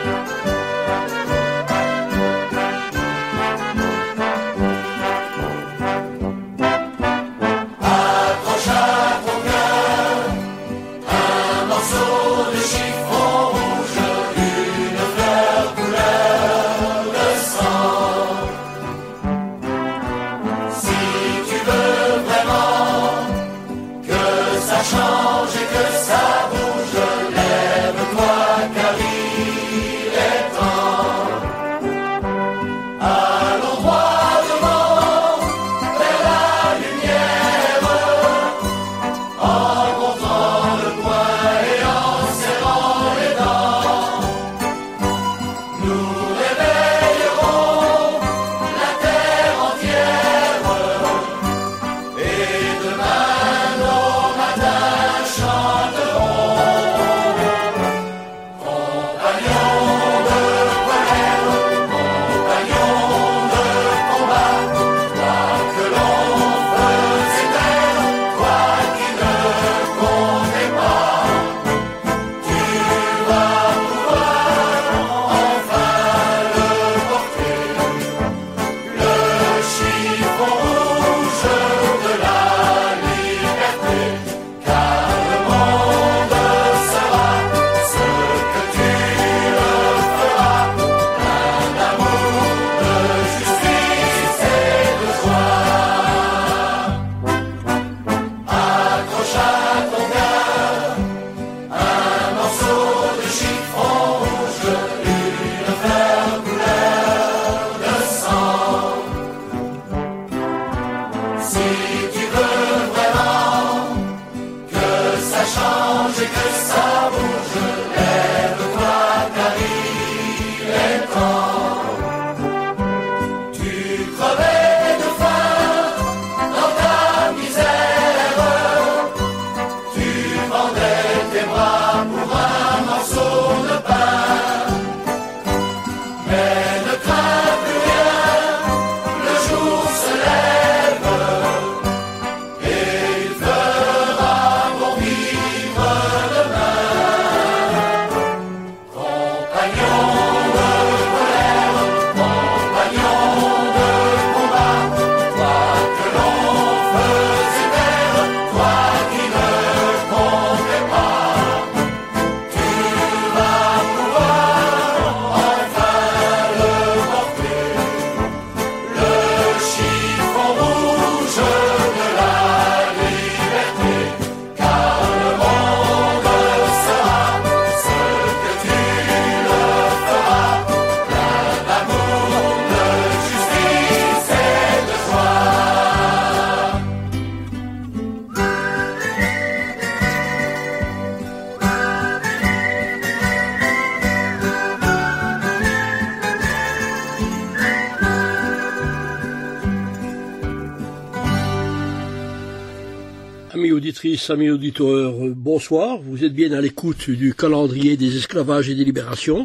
Amis auditrices, amis auditeurs, bonsoir. Vous êtes bien à l'écoute du calendrier des esclavages et des libérations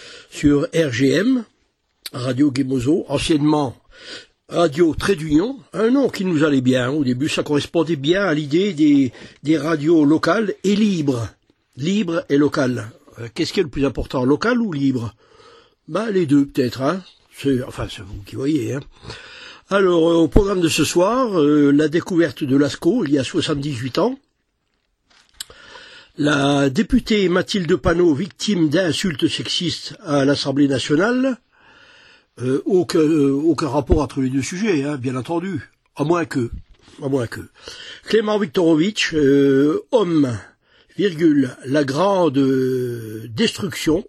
sur RGM, Radio Guémozo, anciennement Radio Trait d'Union, un nom qui nous allait bien. Au début, ça correspondait bien à l'idée des radios locales et libres. Libre et local. Qu'est-ce qui est le plus important, local ou libre? Les deux peut-être, hein. C'est vous qui voyez, hein. Alors, au programme de ce soir, la découverte de Lascaux, il y a 78 ans. La députée Mathilde Panot, victime d'insultes sexistes à l'Assemblée nationale. Aucun rapport entre les deux sujets, hein, bien entendu. À moins que. Clément Viktorovitch, homme, la grande déconstruction.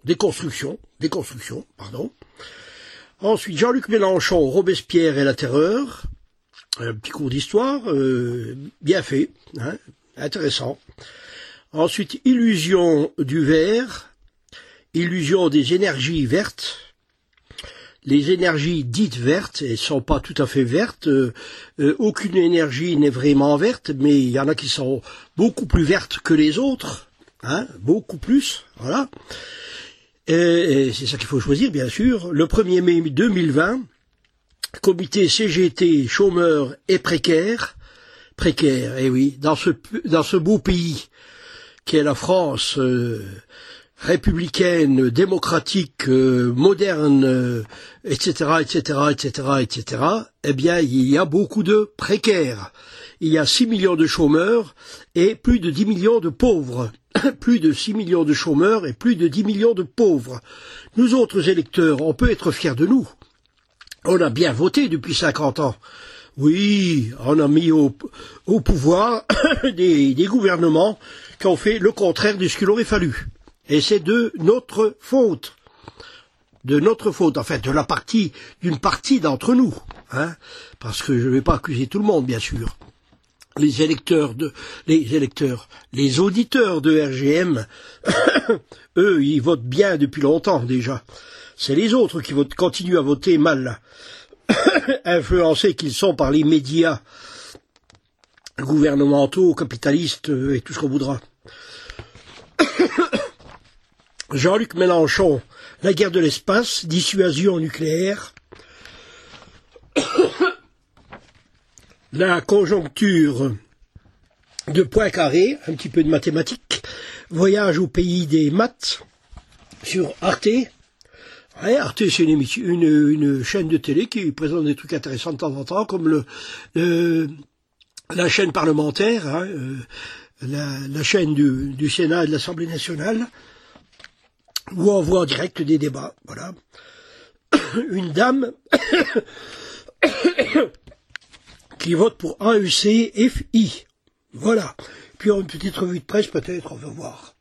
Ensuite, Jean-Luc Mélenchon, Robespierre et la terreur. Un petit cours d'histoire, bien fait, hein, intéressant. Ensuite, illusion du vert, illusion des énergies vertes. Les énergies dites vertes, elles sont pas tout à fait vertes. Aucune énergie n'est vraiment verte, mais il y en a qui sont beaucoup plus vertes que les autres, hein, beaucoup plus, voilà. Et c'est ça qu'il faut choisir, bien sûr. Le 1er mai 2020, comité CGT, chômeurs et précaires, eh oui, dans ce beau pays qu'est la France, républicaine, démocratique, moderne, etc., etc., etc., etc., eh bien, il y a beaucoup de précaires. Il y a 6 millions de chômeurs et plus de 10 millions de pauvres. Plus de 6 millions de chômeurs et plus de 10 millions de pauvres. Nous autres électeurs, on peut être fiers de nous. On a bien voté depuis 50 ans. Oui, on a mis au pouvoir des gouvernements qui ont fait le contraire de ce qu'il aurait fallu. Et c'est de notre faute. De notre faute, en fait, d'une partie d'entre nous. Hein, parce que je ne vais pas accuser tout le monde, bien sûr. Les auditeurs de RGM, eux, ils votent bien depuis longtemps déjà. C'est les autres qui continuent à voter mal, influencés qu'ils sont par les médias gouvernementaux, capitalistes et tout ce qu'on voudra. Jean-Luc Mélenchon, la guerre de l'espace, dissuasion nucléaire, la conjoncture de Poincaré, un petit peu de mathématiques, voyage au pays des maths, sur Arte. Ouais, Arte, c'est une chaîne de télé qui présente des trucs intéressants de temps en temps, comme la chaîne parlementaire, hein, la chaîne du Sénat et de l'Assemblée nationale, où on voit en direct des débats. Voilà. Une dame qui vote pour AEC-FI. Voilà. Puis une petite revue de presse peut-être, on va voir.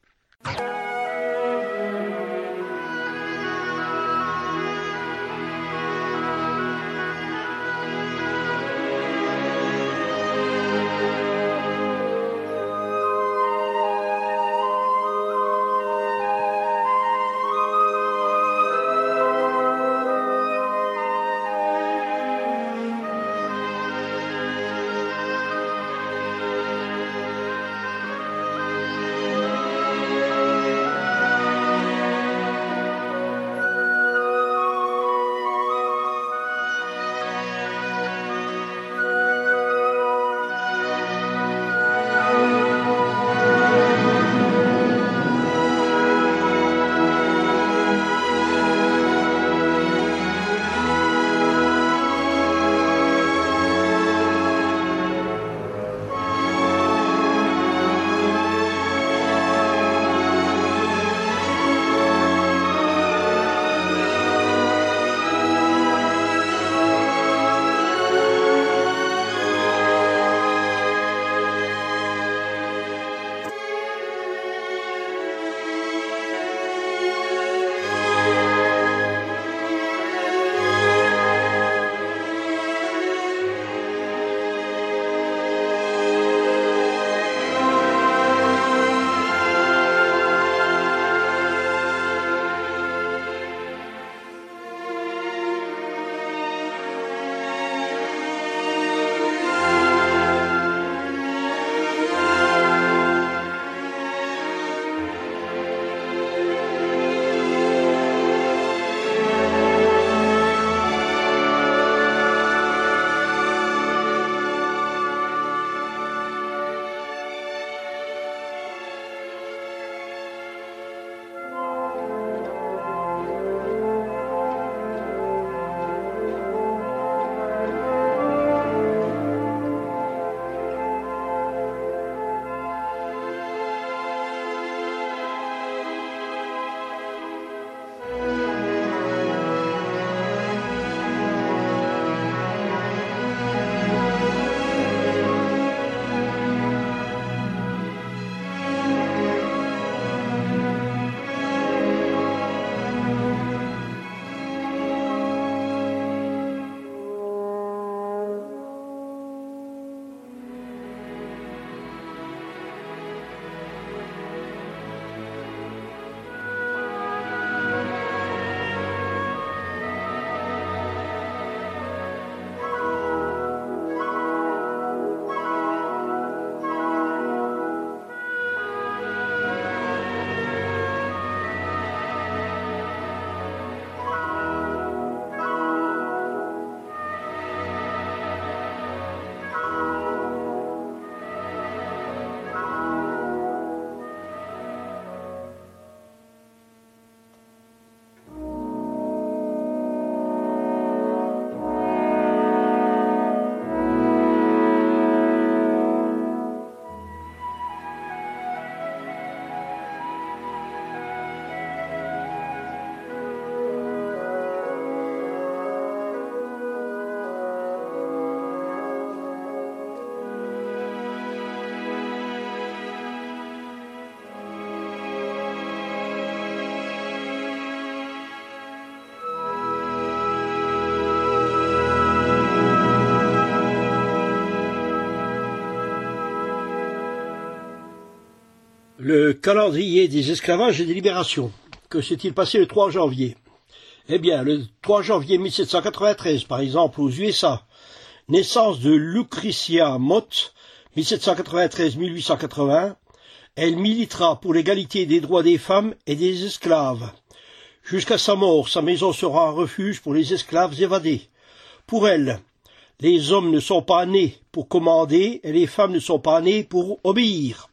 Le calendrier des esclavages et des libérations. Que s'est-il passé le 3 janvier? Eh bien, le 3 janvier 1793, par exemple, aux USA, naissance de Lucretia Mott, 1793-1880, elle militera pour l'égalité des droits des femmes et des esclaves. Jusqu'à sa mort, sa maison sera un refuge pour les esclaves évadés. Pour elle, les hommes ne sont pas nés pour commander et les femmes ne sont pas nées pour obéir.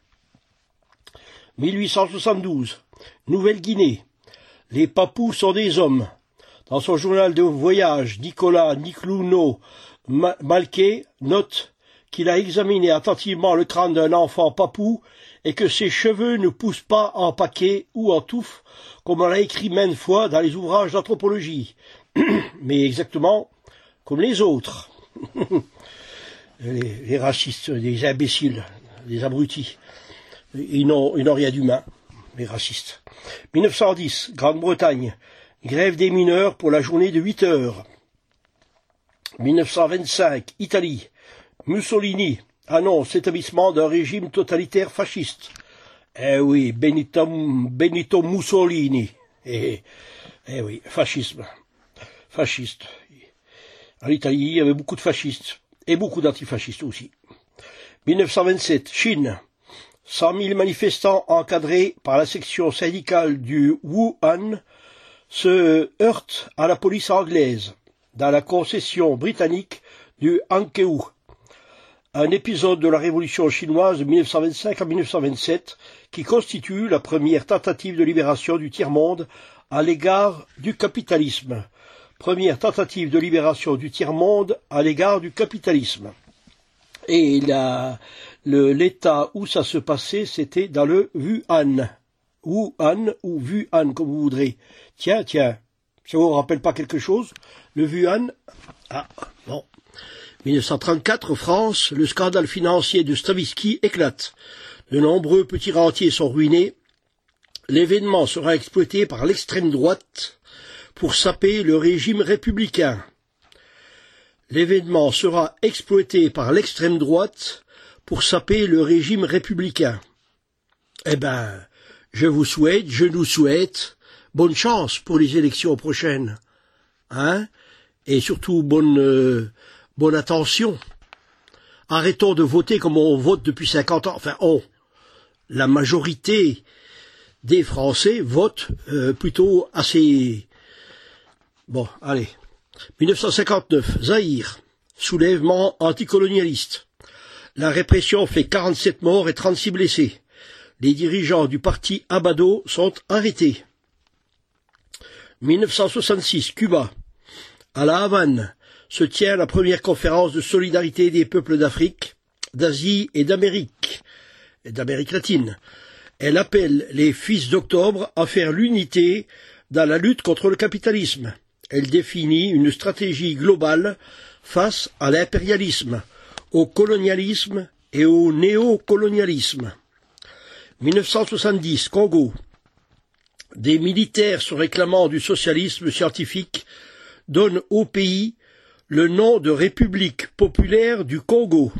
1872, Nouvelle-Guinée. Les Papous sont des hommes. Dans son journal de voyage, Nicolas Niclouno Malquet note qu'il a examiné attentivement le crâne d'un enfant papou et que ses cheveux ne poussent pas en paquet ou en touffe, comme on l'a écrit maintes fois dans les ouvrages d'anthropologie, mais exactement comme les autres. les racistes, les imbéciles, les abrutis. Ils n'ont rien d'humain, les racistes. 1910, Grande-Bretagne, grève des mineurs pour la journée de 8 heures. 1925, Italie, Mussolini annonce l'établissement d'un régime totalitaire fasciste. Eh oui, Benito Mussolini. Eh oui, fascisme. Fasciste. En Italie, il y avait beaucoup de fascistes, et beaucoup d'antifascistes aussi. 1927, Chine. 100 000 manifestants encadrés par la section syndicale du Wuhan se heurtent à la police anglaise dans la concession britannique du Hankou. Un épisode de la révolution chinoise de 1925 à 1927 qui constitue la première tentative de libération du tiers-monde à l'égard du capitalisme. Première tentative de libération du tiers-monde à l'égard du capitalisme. Et l'État où ça se passait, c'était dans le Wuhan. Wuhan ou Wuhan, comme vous voudrez. Tiens, ça vous rappelle pas quelque chose? Le Wuhan? Ah, bon. 1934, France, le scandale financier de Stavisky éclate. De nombreux petits rentiers sont ruinés. L'événement sera exploité par l'extrême droite pour saper le régime républicain. L'événement sera exploité par l'extrême droite pour saper le régime républicain. Eh ben, je nous souhaite bonne chance pour les élections prochaines. Hein? Et surtout, bonne attention. Arrêtons de voter comme on vote depuis 50 ans. Enfin, la majorité des Français votent plutôt assez... Bon, allez. 1959, Zaïre, soulèvement anticolonialiste. La répression fait 47 morts et 36 blessés. Les dirigeants du parti Abado sont arrêtés. 1966, Cuba. À La Havane se tient la première conférence de solidarité des peuples d'Afrique, d'Asie et d'Amérique latine. Elle appelle les fils d'octobre à faire l'unité dans la lutte contre le capitalisme. Elle définit une stratégie globale face à l'impérialisme, au colonialisme et au néocolonialisme. 1970, Congo. Des militaires se réclamant du socialisme scientifique donnent au pays le nom de République populaire du Congo.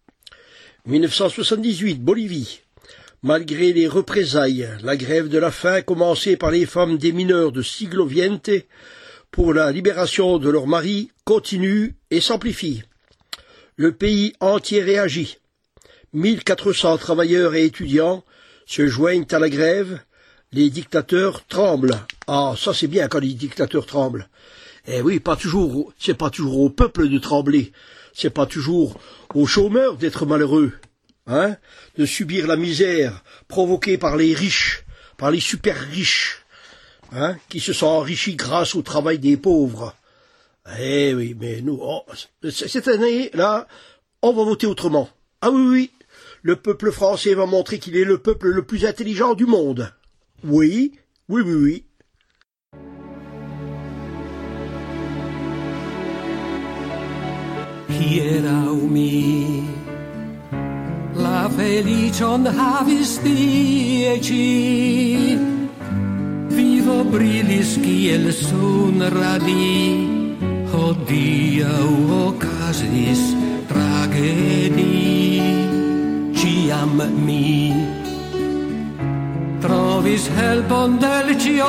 1978, Bolivie. Malgré les représailles, la grève de la faim commencée par les femmes des mineurs de Sigloviente pour la libération de leurs maris continue et s'amplifie. Le pays entier réagit. 1400 travailleurs et étudiants se joignent à la grève. Les dictateurs tremblent. Ah, ça c'est bien quand les dictateurs tremblent. Eh oui, c'est pas toujours au peuple de trembler. C'est pas toujours aux chômeurs d'être malheureux. Hein? De subir la misère provoquée par les riches, par les super riches. Hein, qui se sont enrichis grâce au travail des pauvres. Eh oui, mais nous, cette année-là, on va voter autrement. Ah oui, le peuple français va montrer qu'il est le peuple le plus intelligent du monde. Oui. Hierau mi, la felicion havis dieci, vivo brilis kiel sunradi, hodiaŭ okazis tragedii. Ciam mi trovis helpon del cio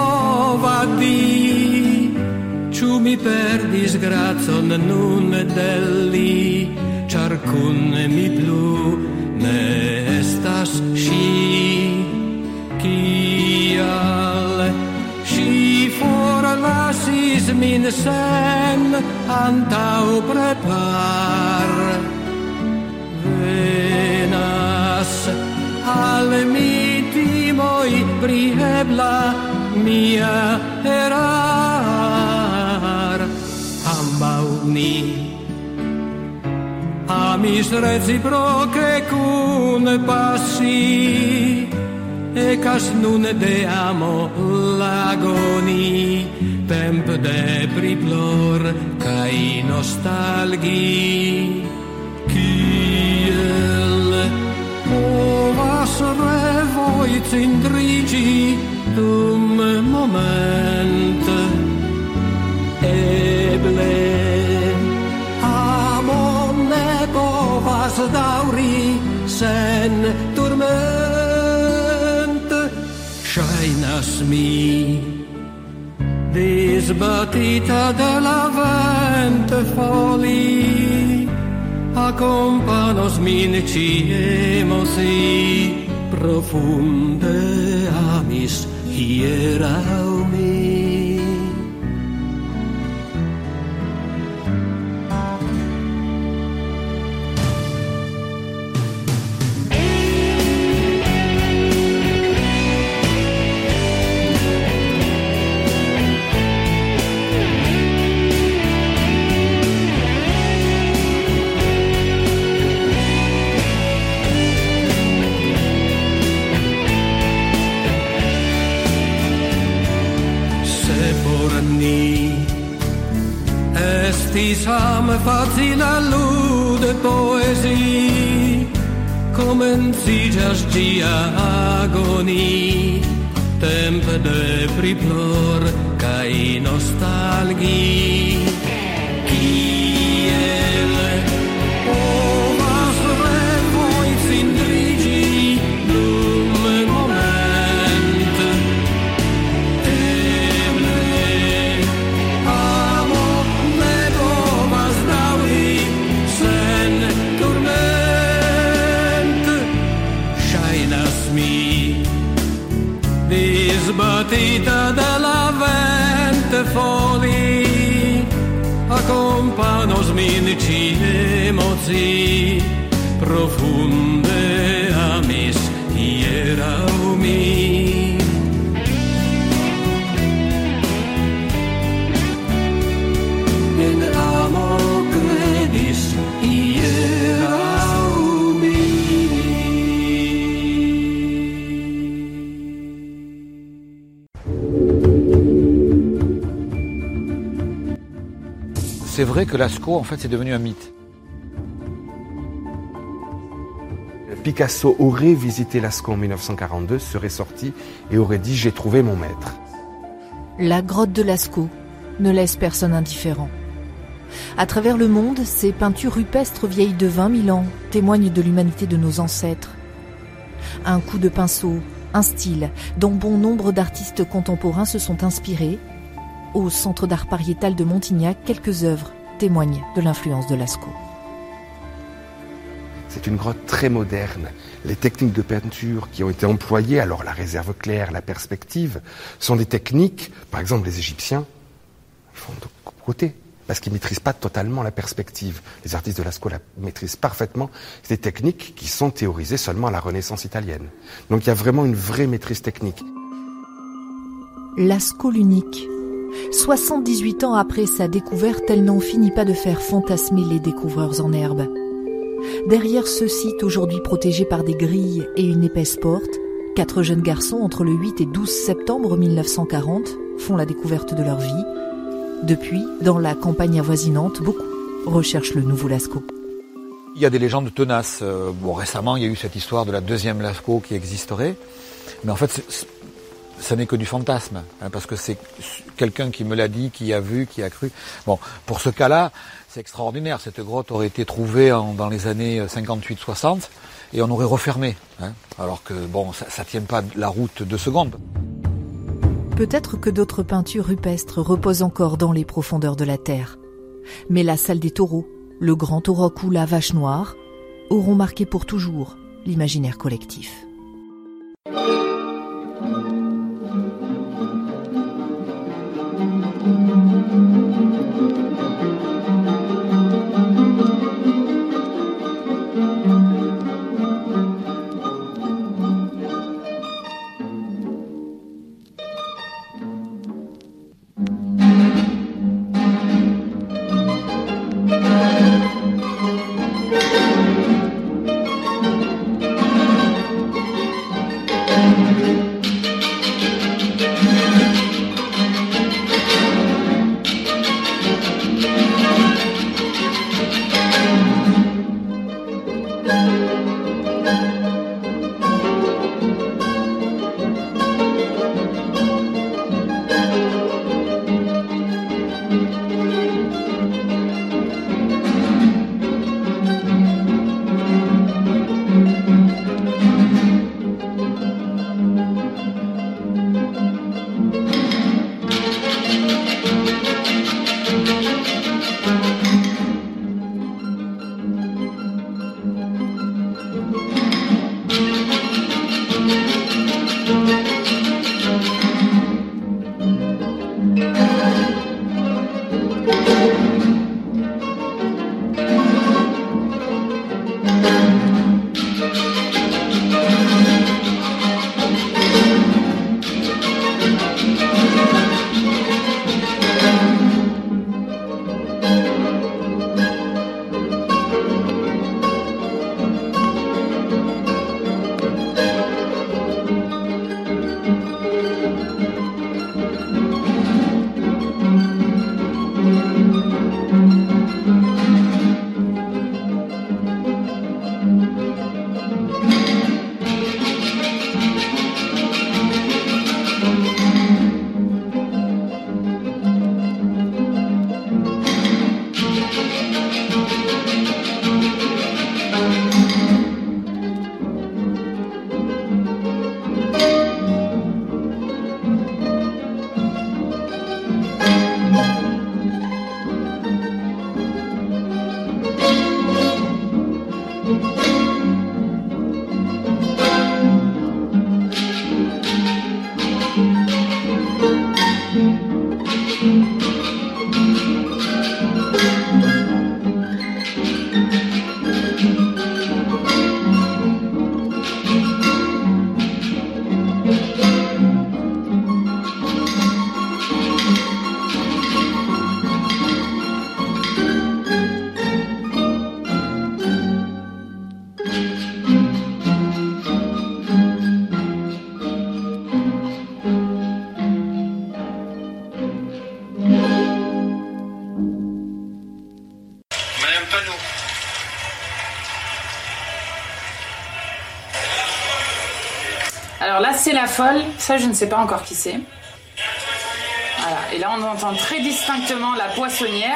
povadi, ciu mi perdis grazon nun delli, char cun mi plu ne estas sci, kial sci forlasis min sen antau prepar. Venas al mi timoi pri ebla mia erar. Ambau ni amis reciproce cun passi, ecas nun de amo lagoni, temp de priplor cae nostalgi. Kiel povas revoi cindrigi dum moment, eble amo ne povas dauri sen turment. Shainas mi disbatita de la vent foli, accompanos min ciemosi, profunde amis hierau mi. Estis ame facila lude poesi, comencijas gia agoni, temp de priplor cae nostalgi. Kiel povas revoi cindrigi dum moment, disbatita della vente foli, accompanos min ciemosi, profunde amis hierau mi. In amo credis hierau mi. C'est vrai que Lascaux, en fait, c'est devenu un mythe. Picasso aurait visité Lascaux en 1942, serait sorti et aurait dit « J'ai trouvé mon maître ». La grotte de Lascaux ne laisse personne indifférent. À travers le monde, ces peintures rupestres vieilles de 20 000 ans témoignent de l'humanité de nos ancêtres. Un coup de pinceau, un style dont bon nombre d'artistes contemporains se sont inspirés. Au Centre d'art pariétal de Montignac, quelques œuvres témoignent de l'influence de Lascaux. C'est une grotte très moderne. Les techniques de peinture qui ont été employées, alors la réserve claire, la perspective, sont des techniques, par exemple les Égyptiens, ils font de côté, parce qu'ils ne maîtrisent pas totalement la perspective. Les artistes de Lascaux la maîtrisent parfaitement. C'est des techniques qui sont théorisées seulement à la Renaissance italienne. Donc il y a vraiment une vraie maîtrise technique. Lascaux l'unique. 78 ans après sa découverte, elle n'en finit pas de faire fantasmer les découvreurs en herbe. Derrière ce site, aujourd'hui protégé par des grilles et une épaisse porte, 4 jeunes garçons entre le 8 et 12 septembre 1940 font la découverte de leur vie. Depuis, dans la campagne avoisinante, beaucoup recherchent le nouveau Lascaux. Il y a des légendes tenaces. Récemment, il y a eu cette histoire de la deuxième Lascaux qui existerait. Mais en fait, ça n'est que du fantasme, hein, parce que c'est quelqu'un qui me l'a dit, qui a vu, qui a cru. Bon, pour ce cas-là, c'est extraordinaire. Cette grotte aurait été trouvée dans les années 58-60 et on aurait refermé. Hein, alors que bon, ça tient pas la route 2 secondes. Peut-être que d'autres peintures rupestres reposent encore dans les profondeurs de la terre. Mais la salle des taureaux, le grand auroch ou la vache noire auront marqué pour toujours l'imaginaire collectif. Alors là, c'est la folle. Ça, je ne sais pas encore qui c'est. Voilà. Et là, on entend très distinctement la poissonnière.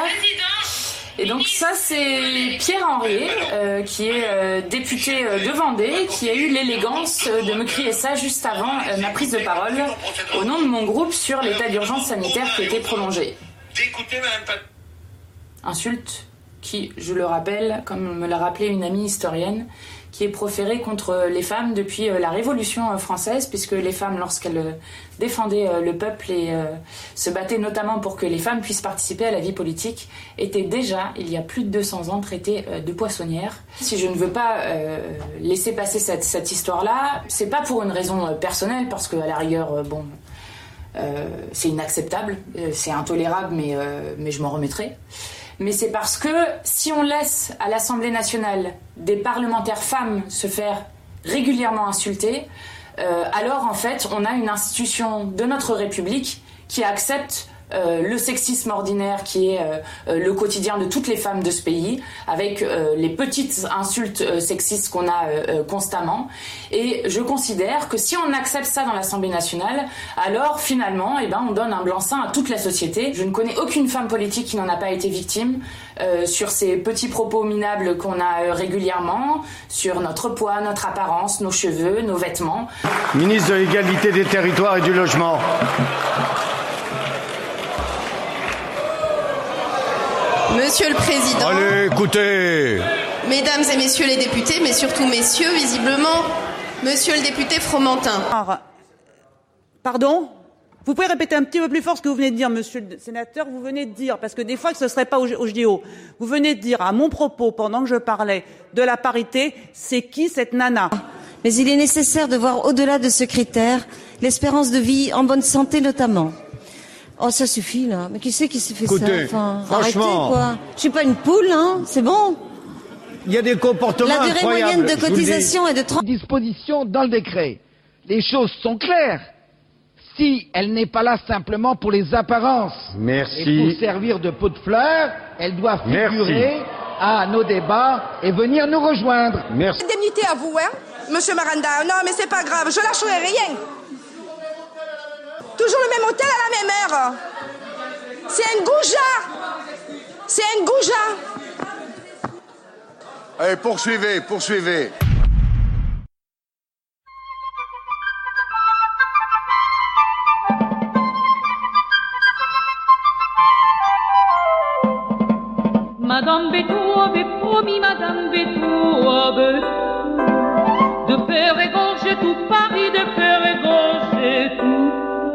Et donc ça, c'est Pierre Henriet, qui est député de Vendée, qui a eu l'élégance de me crier ça juste avant ma prise de parole, au nom de mon groupe, sur l'état d'urgence sanitaire qui a été prolongé. Insulte qui, je le rappelle, comme me l'a rappelé une amie historienne, qui est proférée contre les femmes depuis la Révolution française, puisque les femmes, lorsqu'elles défendaient le peuple et se battaient notamment pour que les femmes puissent participer à la vie politique, étaient déjà, il y a plus de 200 ans, traitées de poissonnières. Si je ne veux pas laisser passer cette histoire-là, c'est pas pour une raison personnelle, parce qu'à la rigueur, c'est inacceptable, c'est intolérable, mais je m'en remettrai. Mais c'est parce que si on laisse à l'Assemblée nationale des parlementaires femmes se faire régulièrement insulter, alors en fait on a une institution de notre République qui accepte le sexisme ordinaire qui est le quotidien de toutes les femmes de ce pays, avec les petites insultes sexistes qu'on a constamment. Et je considère que si on accepte ça dans l'Assemblée nationale, alors finalement, on donne un blanc-seing à toute la société. Je ne connais aucune femme politique qui n'en a pas été victime sur ces petits propos minables qu'on a régulièrement, sur notre poids, notre apparence, nos cheveux, nos vêtements. Ministre de l'égalité des territoires et du logement. Monsieur le Président. Allez, écoutez. Mesdames et messieurs les députés, mais surtout messieurs, visiblement, monsieur le député Fromentin. Pardon ? Vous pouvez répéter un petit peu plus fort ce que vous venez de dire, monsieur le sénateur. Vous venez de dire, parce que des fois que ce ne serait pas au JO, vous venez de dire à mon propos, pendant que je parlais de la parité, c'est qui cette nana ? Mais il est nécessaire de voir au-delà de ce critère l'espérance de vie en bonne santé notamment. Oh, ça suffit, là. Mais qui c'est qui s'est fait ça ? Enfin, franchement. Arrêtez, quoi. Je suis pas une poule, hein. C'est bon. Il y a des comportements La durée incroyables. moyenne de cotisation est de 30... Disposition dans le décret. Les choses sont claires. Si elle n'est pas là simplement pour les apparences Merci. et pour servir de pot de fleurs, elle doit figurer à nos débats et venir nous rejoindre. Merci. Indemnité à vous, hein, monsieur Maranda. Non, mais c'est pas grave, je lâcherai rien. Toujours le même hôtel à la même heure. C'est un goujat. C'est un goujat. Allez, poursuivez. Madame Bétou avait promis, Madame Bétou avait de faire égorger tout Paris, de faire égorger tout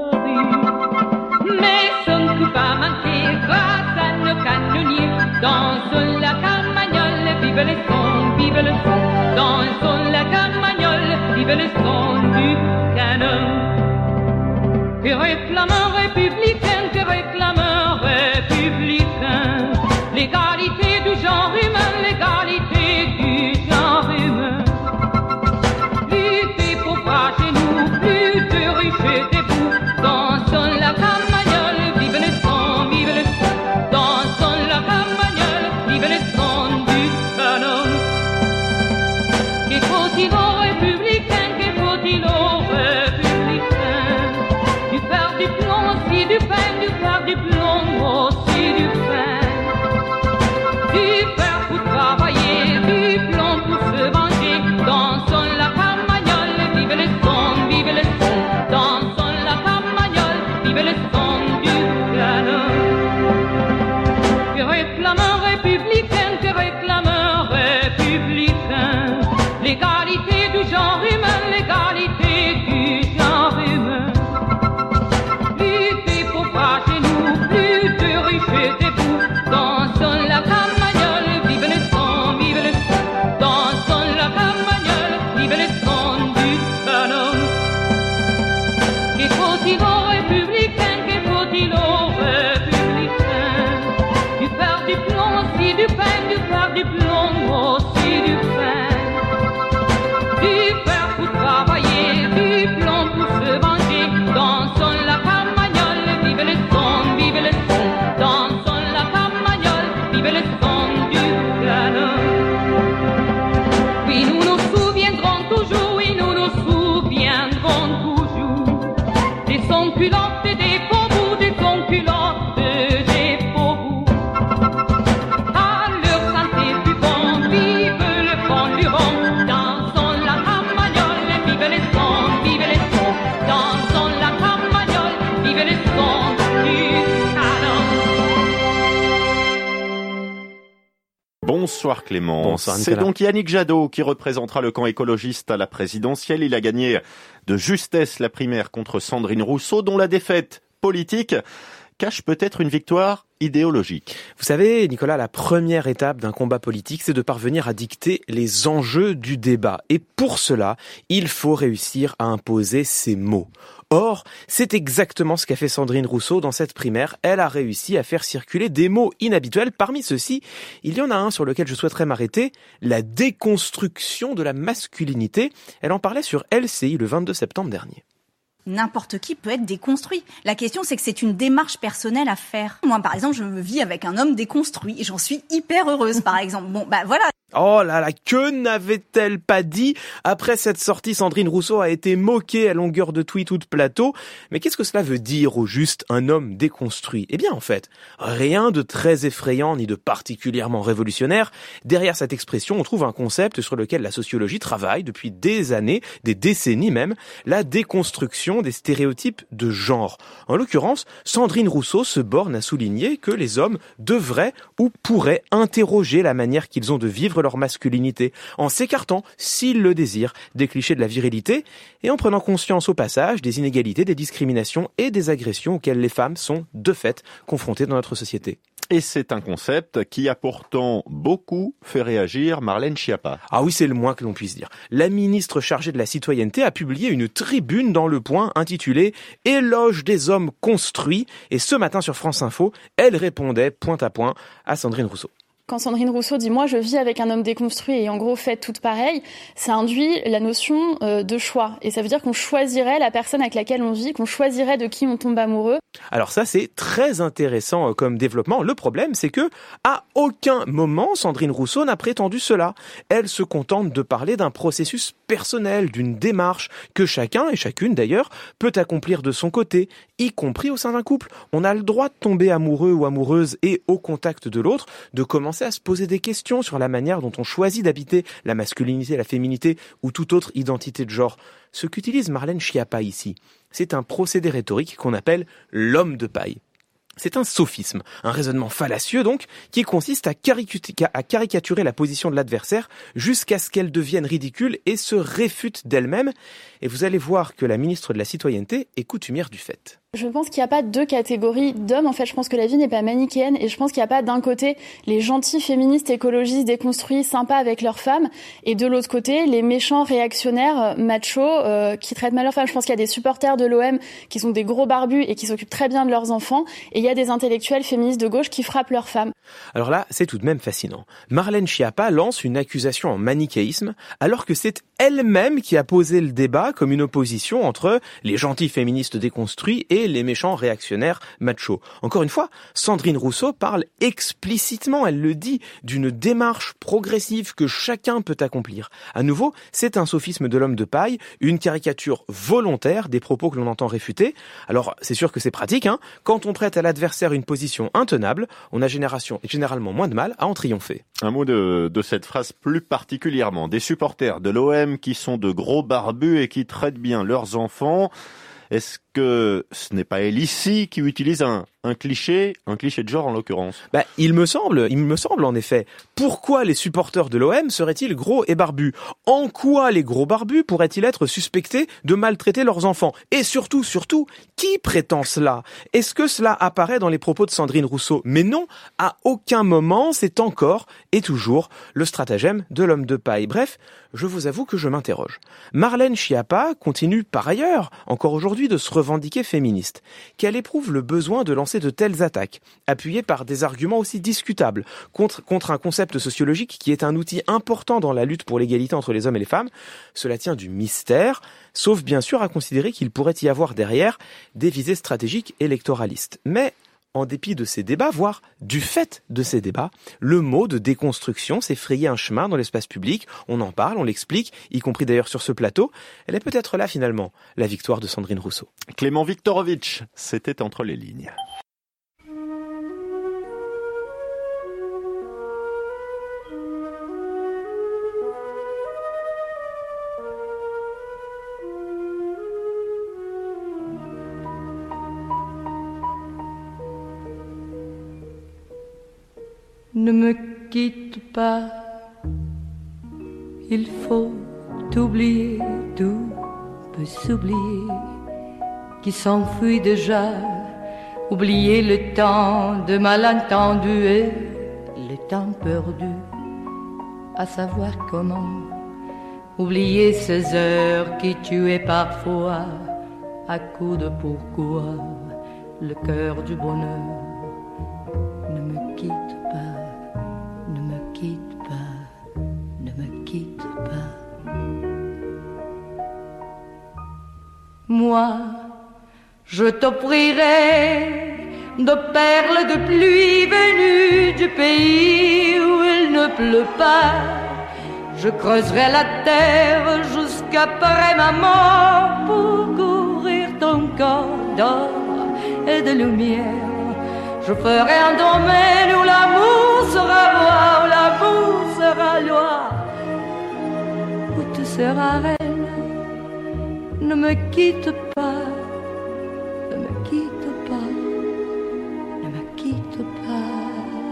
Paris. Mais ce ne peut pas manquer grâce à nos canonniers. Dans la Carmagnole, vive le son, vive le son. Dans la Carmagnole, vive le son du canon. Que réclame un républicain, que réclame un républicain. L'égalité du genre humain, l'égalité du genre humain. Plus des pauvres chez nous, plus de riches debout. Dans la Carmagnole, vive le son, vive le son. Dans la Carmagnole, vive le son du canon. Que faut-il aux républicains, que faut-il aux républicains? Du fer, du plomb, aussi du pain, du fer, du plomb, aussi du pain. Du fer pour travailler, du plomb pour se venger. Dansons la Carmagnole, vive le son, vive le son. Dansons la Carmagnole, vive le son du canon. Que réclame un républicain, que réclame un républicain. L'égalité du genre humain, l'égalité du genre humain. Plus des pauvres chez nous, plus de riches debout. Dansons la Carmagnole, vive le son, vive le son. Dansons la Carmagnole, vive le son du canon. Que faut-il aux républicains, que faut-il aux républicains? Du fer, du plomb, aussi du pain, du fer, du plomb, aussi du pain. Du fer pour travailler, du plomb pour se venger. Dansons la Carmagnole, vive le son, vive le son. Dansons la Carmagnole, vive le son du canon. Oui, nous nous souviendrons toujours, oui, nous nous souviendrons toujours des sans-culottes et des faux-bouts, des sans-culottes et des faux-bouts. À leur santé buvons, vive le bon luron. Dansons la Carmagnole, vive le son, vive le son. Dansons la Carmagnole, vive le son du canon. Bonsoir Clément. Bonsoir C'est Nicolas. donc Yannick Jadot qui représentera le camp écologiste à la présidentielle. Il a gagné de justesse la primaire contre Sandrine Rousseau, dont la défaite politique cache peut-être une victoire idéologique. Vous savez, Nicolas, la première étape d'un combat politique, c'est de parvenir à dicter les enjeux du débat. Et pour cela, il faut réussir à imposer ses mots. Or, c'est exactement ce qu'a fait Sandrine Rousseau dans cette primaire. Elle a réussi à faire circuler des mots inhabituels. Parmi ceux-ci, il y en a un sur lequel je souhaiterais m'arrêter, la déconstruction de la masculinité. Elle en parlait sur LCI le 22 septembre dernier. N'importe qui peut être déconstruit. La question, c'est que c'est une démarche personnelle à faire. Moi, par exemple, je vis avec un homme déconstruit et j'en suis hyper heureuse, par exemple. Bon, bah voilà. Oh là là, que n'avait-elle pas dit? Après cette sortie, Sandrine Rousseau a été moquée à longueur de tweet ou de plateau. Mais qu'est-ce que cela veut dire au juste un homme déconstruit? Eh bien, en fait, rien de très effrayant ni de particulièrement révolutionnaire. Derrière cette expression, on trouve un concept sur lequel la sociologie travaille depuis des années, des décennies même, la déconstruction des stéréotypes de genre. En l'occurrence, Sandrine Rousseau se borne à souligner que les hommes devraient ou pourraient interroger la manière qu'ils ont de vivre leur masculinité, en s'écartant, s'ils le désirent, des clichés de la virilité et en prenant conscience au passage des inégalités, des discriminations et des agressions auxquelles les femmes sont, de fait, confrontées dans notre société. Et c'est un concept qui a pourtant beaucoup fait réagir Marlène Schiappa. Ah oui, c'est le moins que l'on puisse dire. La ministre chargée de la citoyenneté a publié une tribune dans Le Point intitulée « Éloge des hommes construits » et ce matin sur France Info, elle répondait point à point à Sandrine Rousseau. Quand Sandrine Rousseau dit « moi je vis avec un homme déconstruit et en gros faites toutes pareilles », ça induit la notion de choix. Et ça veut dire qu'on choisirait la personne avec laquelle on vit, qu'on choisirait de qui on tombe amoureux. Alors ça c'est très intéressant comme développement. Le problème c'est que à aucun moment Sandrine Rousseau n'a prétendu cela. Elle se contente de parler d'un processus personnel, d'une démarche que chacun et chacune d'ailleurs peut accomplir de son côté, y compris au sein d'un couple. On a le droit de tomber amoureux ou amoureuse et au contact de l'autre, de commencer à se poser des questions sur la manière dont on choisit d'habiter la masculinité, la féminité ou toute autre identité de genre. Ce qu'utilise Marlène Schiappa ici, c'est un procédé rhétorique qu'on appelle l'homme de paille. C'est un sophisme, un raisonnement fallacieux donc, qui consiste à caricaturer la position de l'adversaire jusqu'à ce qu'elle devienne ridicule et se réfute d'elle-même. Et vous allez voir que la ministre de la Citoyenneté est coutumière du fait. Je pense qu'il n'y a pas deux catégories d'hommes. En fait, je pense que la vie n'est pas manichéenne et je pense qu'il n'y a pas d'un côté les gentils féministes, écologistes, déconstruits, sympas avec leurs femmes et de l'autre côté les méchants réactionnaires, machos, qui traitent mal leurs femmes. Je pense qu'il y a des supporters de l'OM qui sont des gros barbus et qui s'occupent très bien de leurs enfants et il y a des intellectuels féministes de gauche qui frappent leurs femmes. Alors là, c'est tout de même fascinant. Marlène Schiappa lance une accusation en manichéisme alors que c'est elle-même qui a posé le débat comme une opposition entre les gentils féministes déconstruits et les méchants réactionnaires machos. Encore une fois, Sandrine Rousseau parle explicitement, elle le dit, d'une démarche progressive que chacun peut accomplir. À nouveau, c'est un sophisme de l'homme de paille, une caricature volontaire des propos que l'on entend réfuter. Alors, c'est sûr que c'est pratique, hein. Quand on prête à l'adversaire une position intenable, on a généralement moins de mal à en triompher. Un mot de cette phrase plus particulièrement. Des supporters de l'OM qui sont de gros barbus et qui traitent bien leurs enfants. Est-ce que ce n'est pas elle ici qui utilise un cliché de genre en l'occurrence? Il me semble en effet. Pourquoi les supporters de l'OM seraient-ils gros et barbus? En quoi les gros barbus pourraient-ils être suspectés de maltraiter leurs enfants? Et surtout, qui prétend cela? Est-ce que cela apparaît dans les propos de Sandrine Rousseau? Mais non, à aucun moment c'est encore et toujours le stratagème de l'homme de paille. Bref, je vous avoue que je m'interroge. Marlène Schiappa continue par ailleurs, encore aujourd'hui, de se revendiquer féministe, qu'elle éprouve le besoin de lancer de telles attaques, appuyées par des arguments aussi discutables, contre un concept sociologique qui est un outil important dans la lutte pour l'égalité entre les hommes et les femmes. Cela tient du mystère, sauf bien sûr à considérer qu'il pourrait y avoir derrière des visées stratégiques électoralistes. Mais en dépit de ces débats, voire du fait de ces débats, le mot de déconstruction s'est frayé un chemin dans l'espace public. On en parle, on l'explique, y compris d'ailleurs sur ce plateau. Elle est peut-être là finalement, la victoire de Sandrine Rousseau. Clément Viktorovitch, c'était entre les lignes. Ne me quitte pas, il faut oublier, tout peut s'oublier, qui s'enfuit déjà, oublier le temps de malentendu et le temps perdu, à savoir comment, oublier ces heures qui tuaient parfois, à coups de pourquoi, le cœur du bonheur. Ne me quitte pas, ne me quitte pas, ne me quitte pas. Moi, Je t'offrirai de perles de pluie venues du pays où il ne pleut pas. Je creuserai la terre jusqu'après ma mort pour couvrir ton corps d'or et de lumière. Je ferai un domaine où l'amour sera roi, où l'amour sera loi, où tu seras reine. Ne me quitte pas, ne me quitte pas, ne me quitte pas.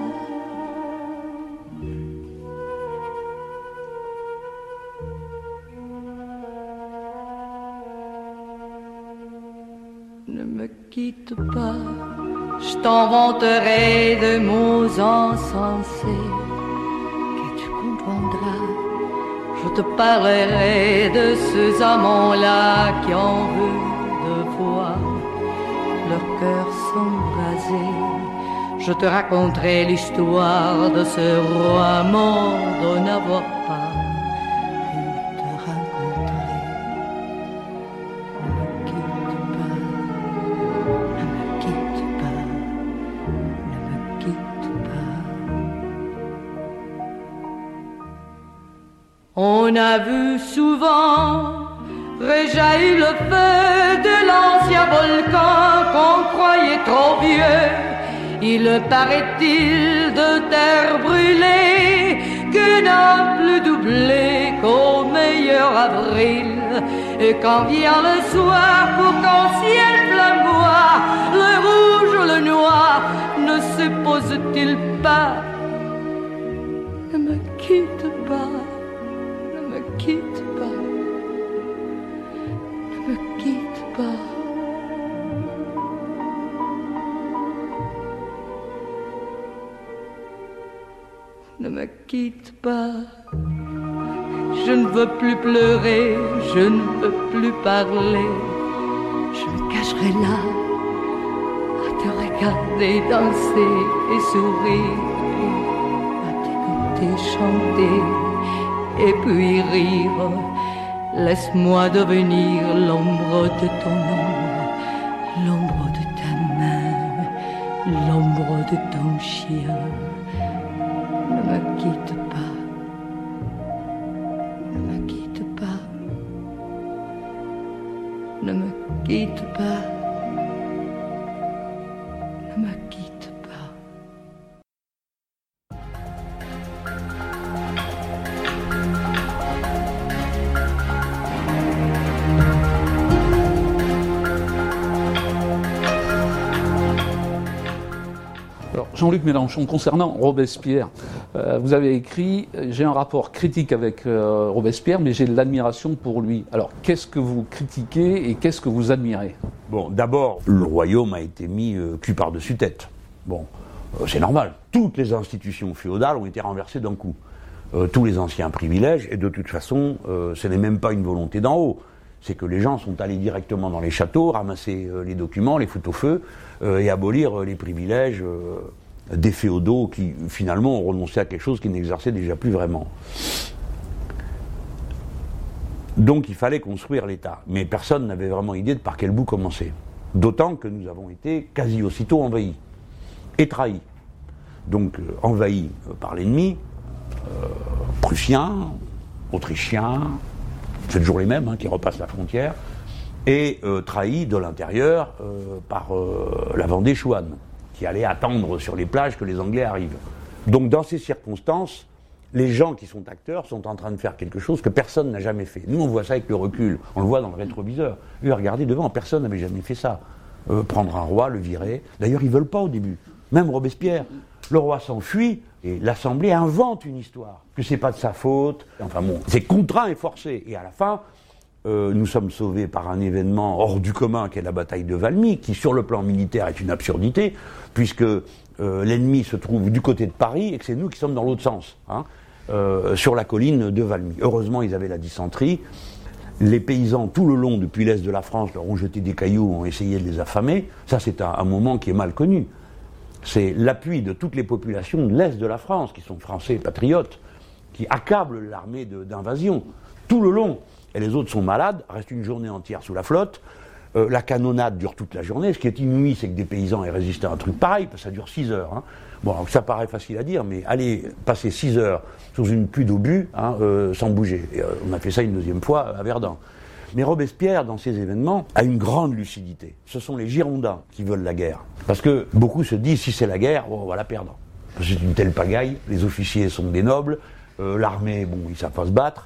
Ne me quitte pas, je t'inventerai de mots insensés que tu comprendras. Je te parlerai de ces amants-là qui en veulent de voir leurs cœurs s'embraser. Je te raconterai l'histoire de ce roi mort de n'avoir pas pu te rencontrer. Ne me quitte pas, ne me quitte pas, ne me quitte pas. On a vu souvent réjaillir le feu de l'ancien volcan qu'on croyait trop vieux. Il paraît-il de terre brûlée que n'a plus doublé qu'au meilleur avril. Et quand vient le soir pour qu'en ciel flamboie le rouge, le noir, ne se pose-t-il pas? Ne me quitte pas, ne me quitte pas, ne me quitte pas. Ne me quitte pas, je ne veux plus pleurer, je ne veux plus parler. Je me cacherai là, à te regarder danser et sourire, à t'écouter chanter et puis rire. Laisse-moi devenir l'ombre de ton ombre, l'ombre de ta main, l'ombre de ton chien. Ne me quitte pas, ne me quitte pas, ne me quitte pas, ne me quitte pas. Alors, Jean-Luc Mélenchon, concernant Robespierre, vous avez écrit « J'ai un rapport critique avec Robespierre, mais j'ai de l'admiration pour lui ». Alors, qu'est-ce que vous critiquez et qu'est-ce que vous admirez? Bon, d'abord, le royaume a été mis cul par-dessus tête. Bon, c'est normal. Toutes les institutions féodales ont été renversées d'un coup. Tous les anciens privilèges, et de toute façon, ce n'est même pas une volonté d'en haut. C'est que les gens sont allés directement dans les châteaux, ramasser les documents, les foutre au feu, et abolir les privilèges des féodaux qui, finalement, ont renoncé à quelque chose qu'ils n'exerçaient déjà plus vraiment. Donc il fallait construire l'État. Mais personne n'avait vraiment idée de par quel bout commencer. D'autant que nous avons été quasi aussitôt envahis et trahis. Donc envahis par l'ennemi, prussien, autrichien, c'est toujours les mêmes qui repassent la frontière, et trahis de l'intérieur par la Vendée chouane, qui allait attendre sur les plages que les Anglais arrivent. Donc dans ces circonstances, les gens qui sont acteurs sont en train de faire quelque chose que personne n'a jamais fait. Nous on voit ça avec le recul, on le voit dans le rétroviseur. Eux, regardez devant, personne n'avait jamais fait ça. Prendre un roi, le virer. D'ailleurs ils veulent pas au début, même Robespierre. Le roi s'enfuit et l'Assemblée invente une histoire, que c'est pas de sa faute. Enfin bon, c'est contraint et forcé. Et à la fin, nous sommes sauvés par un événement hors du commun qui est la bataille de Valmy, qui sur le plan militaire est une absurdité, puisque l'ennemi se trouve du côté de Paris et que c'est nous qui sommes dans l'autre sens, sur la colline de Valmy. Heureusement, ils avaient la dysenterie. Les paysans, tout le long, depuis l'est de la France, leur ont jeté des cailloux, ont essayé de les affamer. Ça, c'est un moment qui est mal connu. C'est l'appui de toutes les populations de l'est de la France, qui sont français patriotes, qui accablent l'armée d'invasion, tout le long. Et les autres sont malades, restent une journée entière sous la flotte. La canonnade dure toute la journée. Ce qui est inouï, c'est que des paysans aient résisté à un truc pareil, parce que ça dure 6 heures. Hein. Bon, alors ça paraît facile à dire, mais aller passer 6 heures sous une pluie d'obus, sans bouger. Et, on a fait ça une deuxième fois à Verdun. Mais Robespierre, dans ces événements, a une grande lucidité. Ce sont les Girondins qui veulent la guerre. Parce que beaucoup se disent, si c'est la guerre, on va la perdre. C'est une telle pagaille, les officiers sont des nobles, l'armée, bon, ils savent pas se battre.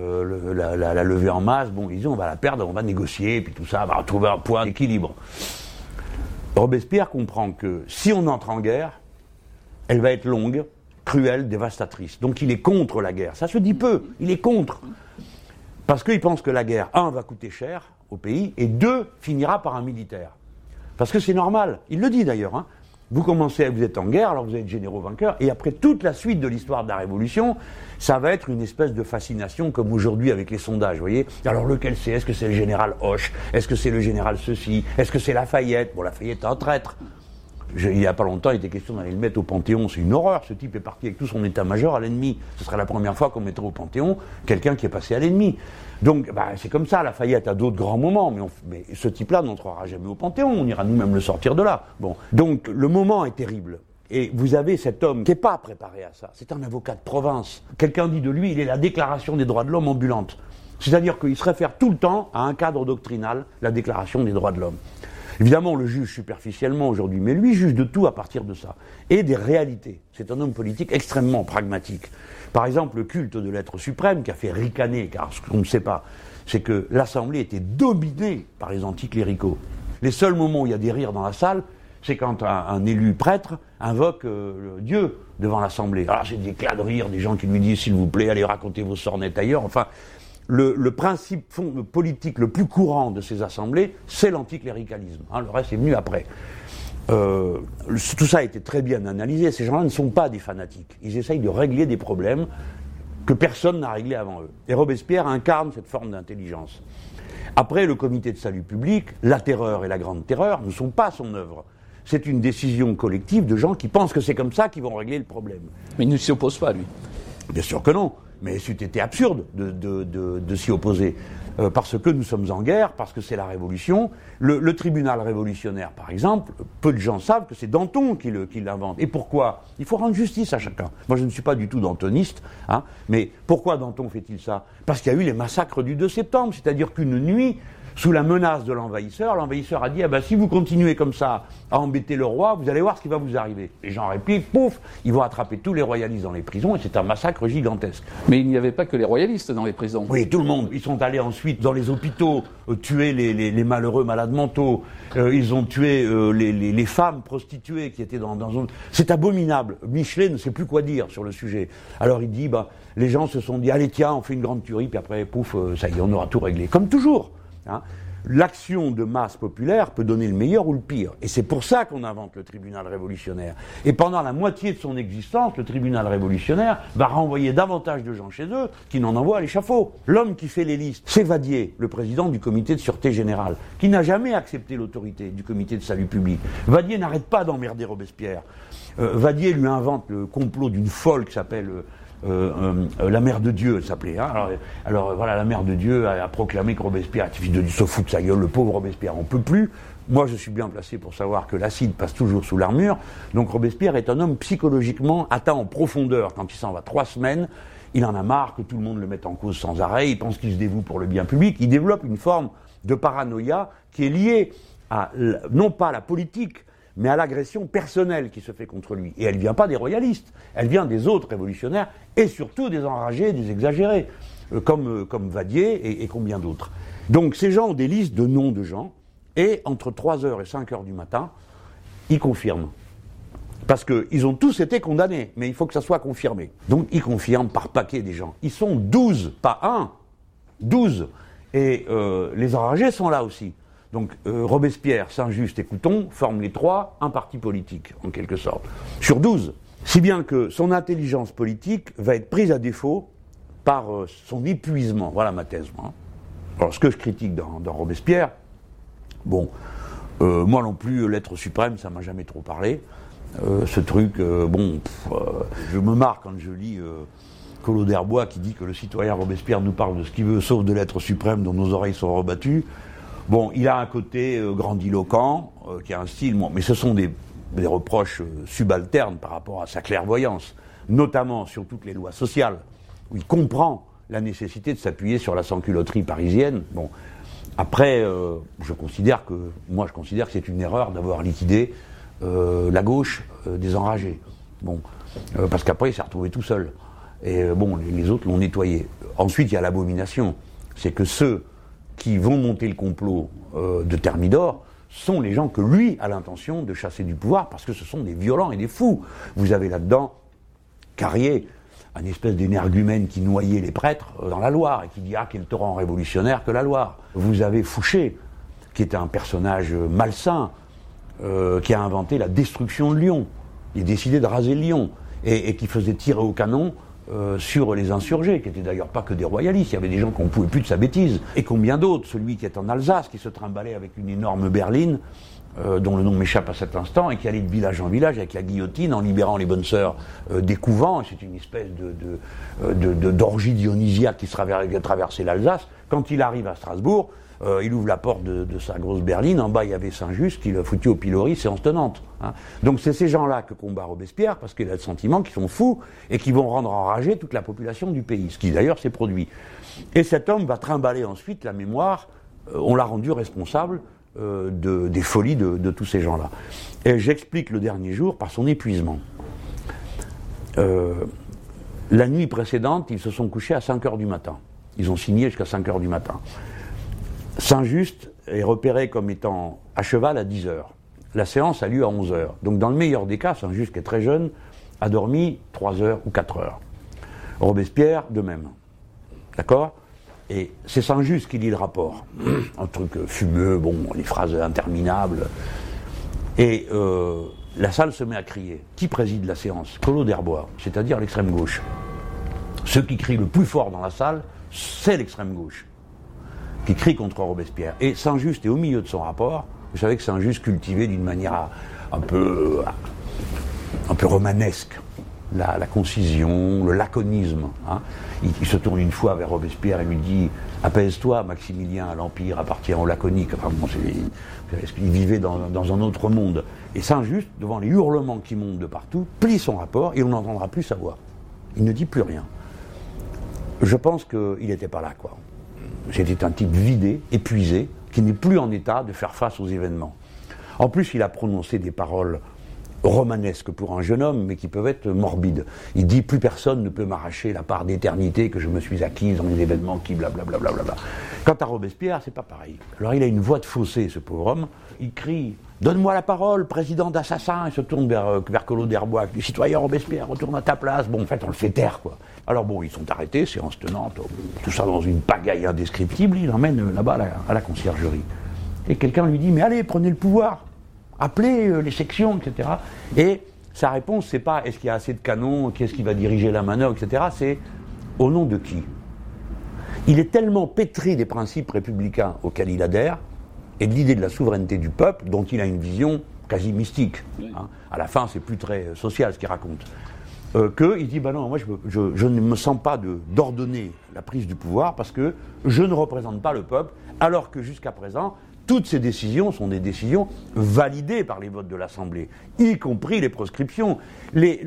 La levée en masse, bon, ils disent on va la perdre, on va négocier, et puis tout ça, on va trouver un point d'équilibre. Robespierre comprend que si on entre en guerre, elle va être longue, cruelle, dévastatrice. Donc il est contre la guerre. Ça se dit peu, il est contre. Parce qu'il pense que la guerre, 1, va coûter cher au pays, et 2, finira par un militaire. Parce que c'est normal, il le dit d'ailleurs, hein. Vous êtes en guerre, alors vous êtes généraux vainqueurs, et après toute la suite de l'histoire de la Révolution, ça va être une espèce de fascination, comme aujourd'hui avec les sondages, vous voyez. Alors lequel c'est ? Est-ce que c'est le général Hoche ? Est-ce que c'est le général ceci ? Est-ce que c'est Lafayette ? Bon, Lafayette est un traître. Il n'y a pas longtemps, il était question d'aller le mettre au Panthéon, c'est une horreur, ce type est parti avec tout son état-major à l'ennemi. Ce serait la première fois qu'on mettrait au Panthéon quelqu'un qui est passé à l'ennemi. Donc, c'est comme ça, Lafayette a d'autres grands moments, mais ce type-là n'entrera jamais au Panthéon, on ira nous-mêmes le sortir de là. Bon. Donc, le moment est terrible. Et vous avez cet homme qui n'est pas préparé à ça, c'est un avocat de province. Quelqu'un dit de lui, il est la déclaration des droits de l'homme ambulante. C'est-à-dire qu'il se réfère tout le temps à un cadre doctrinal, la déclaration des droits de l'homme. Évidemment, on le juge superficiellement aujourd'hui, mais lui juge de tout à partir de ça. Et des réalités. C'est un homme politique extrêmement pragmatique. Par exemple, le culte de l'être suprême, qui a fait ricaner, car ce qu'on ne sait pas, c'est que l'Assemblée était dominée par les anticléricaux. Les seuls moments où il y a des rires dans la salle, c'est quand un élu prêtre invoque Dieu devant l'Assemblée. Alors c'est des éclats de rire, des gens qui lui disent « s'il vous plaît, allez raconter vos sornettes ailleurs ». Enfin, le principe politique le plus courant de ces assemblées, c'est l'anticléricalisme. Le reste est venu après. Tout ça a été très bien analysé. Ces gens-là ne sont pas des fanatiques. Ils essayent de régler des problèmes que personne n'a réglés avant eux. Et Robespierre incarne cette forme d'intelligence. Après, le comité de salut public, la terreur et la grande terreur ne sont pas son œuvre. C'est une décision collective de gens qui pensent que c'est comme ça qu'ils vont régler le problème. Mais il ne s'y oppose pas, lui. Bien sûr que non. Mais c'eût été absurde de s'y opposer. Parce que nous sommes en guerre, parce que c'est la révolution. Le tribunal révolutionnaire, par exemple, peu de gens savent que c'est Danton qui l'invente. Et pourquoi ? Il faut rendre justice à chacun. Moi, je ne suis pas du tout dantoniste, mais pourquoi Danton fait-il ça ? Parce qu'il y a eu les massacres du 2 septembre, c'est-à-dire qu'une nuit, sous la menace de l'envahisseur a dit si vous continuez comme ça à embêter le roi, vous allez voir ce qui va vous arriver. Les gens répliquent, pouf, ils vont attraper tous les royalistes dans les prisons et c'est un massacre gigantesque. Mais il n'y avait pas que les royalistes dans les prisons. Oui, tout le monde. Ils sont allés ensuite dans les hôpitaux tuer les malheureux malades mentaux. Ils ont tué les femmes prostituées qui étaient dans C'est abominable. Michelet ne sait plus quoi dire sur le sujet. Alors il dit, les gens se sont dit, allez tiens, on fait une grande tuerie, puis après, pouf, ça y est, on aura tout réglé. Comme toujours. L'action de masse populaire peut donner le meilleur ou le pire. Et c'est pour ça qu'on invente le tribunal révolutionnaire. Et pendant la moitié de son existence, le tribunal révolutionnaire va renvoyer davantage de gens chez eux qu'il n'en envoie à l'échafaud. L'homme qui fait les listes, c'est Vadier, le président du comité de sûreté générale, qui n'a jamais accepté l'autorité du comité de salut public. Vadier n'arrête pas d'emmerder Robespierre. Vadier lui invente le complot d'une folle qui s'appelle... la mère de Dieu, elle s'appelait. Alors voilà, la mère de Dieu a proclamé que Robespierre se fout de sa gueule, le pauvre Robespierre, on peut plus. Moi, je suis bien placé pour savoir que l'acide passe toujours sous l'armure. Donc Robespierre est un homme psychologiquement atteint en profondeur. Quand il s'en va 3 semaines, il en a marre que tout le monde le mette en cause sans arrêt. Il pense qu'il se dévoue pour le bien public. Il développe une forme de paranoïa qui est liée à, non pas à la politique, mais à l'agression personnelle qui se fait contre lui. Et elle ne vient pas des royalistes, elle vient des autres révolutionnaires, et surtout des enragés, des exagérés, comme Vadier et combien d'autres. Donc ces gens ont des listes de noms de gens, et entre 3h et 5h du matin, ils confirment. Parce qu'ils ont tous été condamnés, mais il faut que ça soit confirmé. Donc ils confirment par paquet des gens. Ils sont 12, pas 1, 12. Et les enragés sont là aussi. Donc Robespierre, Saint-Just et Couthon forment les 3 un parti politique, en quelque sorte, sur 12. Si bien que son intelligence politique va être prise à défaut par son épuisement. Voilà ma thèse. Alors ce que je critique dans Robespierre, moi non plus, l'être suprême, ça m'a jamais trop parlé. Ce truc, je me marre quand je lis Collot d'Herbois qui dit que le citoyen Robespierre nous parle de ce qu'il veut, sauf de l'être suprême dont nos oreilles sont rebattues. Bon, il a un côté grandiloquent, qui a un style, mais ce sont des reproches subalternes par rapport à sa clairvoyance, notamment sur toutes les lois sociales, où il comprend la nécessité de s'appuyer sur la sans-culotterie parisienne. Bon, après, je considère que c'est une erreur d'avoir liquidé la gauche des enragés. Bon, parce qu'après, il s'est retrouvé tout seul. Et les autres l'ont nettoyé. Ensuite, il y a l'abomination. C'est que ceux qui vont monter le complot de Thermidor sont les gens que lui a l'intention de chasser du pouvoir, parce que ce sont des violents et des fous. Vous avez là-dedans Carrier, un espèce d'énergumène qui noyait les prêtres dans la Loire, et qui dit « Ah, quel torrent révolutionnaire que la Loire !» Vous avez Fouché, qui est un personnage malsain, qui a inventé la destruction de Lyon. Il a décidé de raser Lyon, et qui faisait tirer au canon sur les insurgés, qui n'étaient d'ailleurs pas que des royalistes, il y avait des gens qu'on ne pouvait plus de sa bêtise. Et combien d'autres, celui qui est en Alsace, qui se trimballait avec une énorme berline, dont le nom m'échappe à cet instant, et qui allait de village en village avec la guillotine en libérant les bonnes sœurs des couvents, et c'est une espèce d'orgie dionysiaque qui traversait l'Alsace. Quand il arrive à Strasbourg, il ouvre la porte de sa grosse berline, en bas il y avait Saint-Just qui l'a foutu au pilori, séance tenante. Hein. Donc c'est ces gens-là que combat Robespierre, parce qu'il a le sentiment qu'ils sont fous et qui vont rendre enragée toute la population du pays, ce qui d'ailleurs s'est produit. Et cet homme va trimballer ensuite la mémoire, on l'a rendu responsable des folies de tous ces gens-là. Et j'explique le dernier jour par son épuisement. La nuit précédente, ils se sont couchés à 5h du matin. Ils ont signé jusqu'à 5h du matin. Saint-Just est repéré comme étant à cheval à 10h. La séance a lieu à 11h. Donc dans le meilleur des cas, Saint-Just, qui est très jeune, a dormi 3h ou 4h. Robespierre, de même. D'accord ? Et c'est Saint-Just qui lit le rapport. Un truc fumeux, les phrases interminables. Et la salle se met à crier. Qui préside la séance ? Collot d'Herbois, c'est-à-dire l'extrême gauche. Ceux qui crient le plus fort dans la salle, c'est l'extrême gauche, qui crie contre Robespierre. Et Saint-Just est au milieu de son rapport. Vous savez que Saint-Just cultivait d'une manière un peu romanesque la concision, le laconisme. Hein. Il se tourne une fois vers Robespierre et lui dit « Apaise-toi, Maximilien, l'Empire appartient aux laconiques. » Enfin, il vivait dans un autre monde. Et Saint-Just, devant les hurlements qui montent de partout, plie son rapport et on n'entendra plus sa voix. Il ne dit plus rien. Je pense qu'il n'était pas là, quoi. C'était un type vidé, épuisé, qui n'est plus en état de faire face aux événements. En plus, il a prononcé des paroles romanesques pour un jeune homme, mais qui peuvent être morbides. Il dit « Plus personne ne peut m'arracher la part d'éternité que je me suis acquise dans les événements qui blablabla. » Quant à Robespierre, c'est pas pareil. Alors il a une voix de fossé, ce pauvre homme. Il crie « Donne-moi la parole, président d'assassin !» Il se tourne vers Collot d'Herbois. « Citoyen Robespierre, retourne à ta place !» Bon, en fait, on le fait taire, quoi. Alors ils sont arrêtés, séance tenante, tout ça dans une pagaille indescriptible. Il l'emmène là-bas à la conciergerie. Et quelqu'un lui dit « Mais allez, prenez le pouvoir !» Appelez les sections, etc. Et sa réponse, c'est pas est-ce qu'il y a assez de canons, qui est-ce qui va diriger la manœuvre, etc. C'est au nom de qui ? Il est tellement pétri des principes républicains auxquels il adhère et de l'idée de la souveraineté du peuple, dont il a une vision quasi mystique. Hein. À la fin, c'est plus très social ce qu'il raconte. Qu'il dit non, moi je ne me sens pas d'ordonner la prise du pouvoir parce que je ne représente pas le peuple, alors que jusqu'à présent, toutes ces décisions sont des décisions validées par les votes de l'Assemblée, y compris les proscriptions et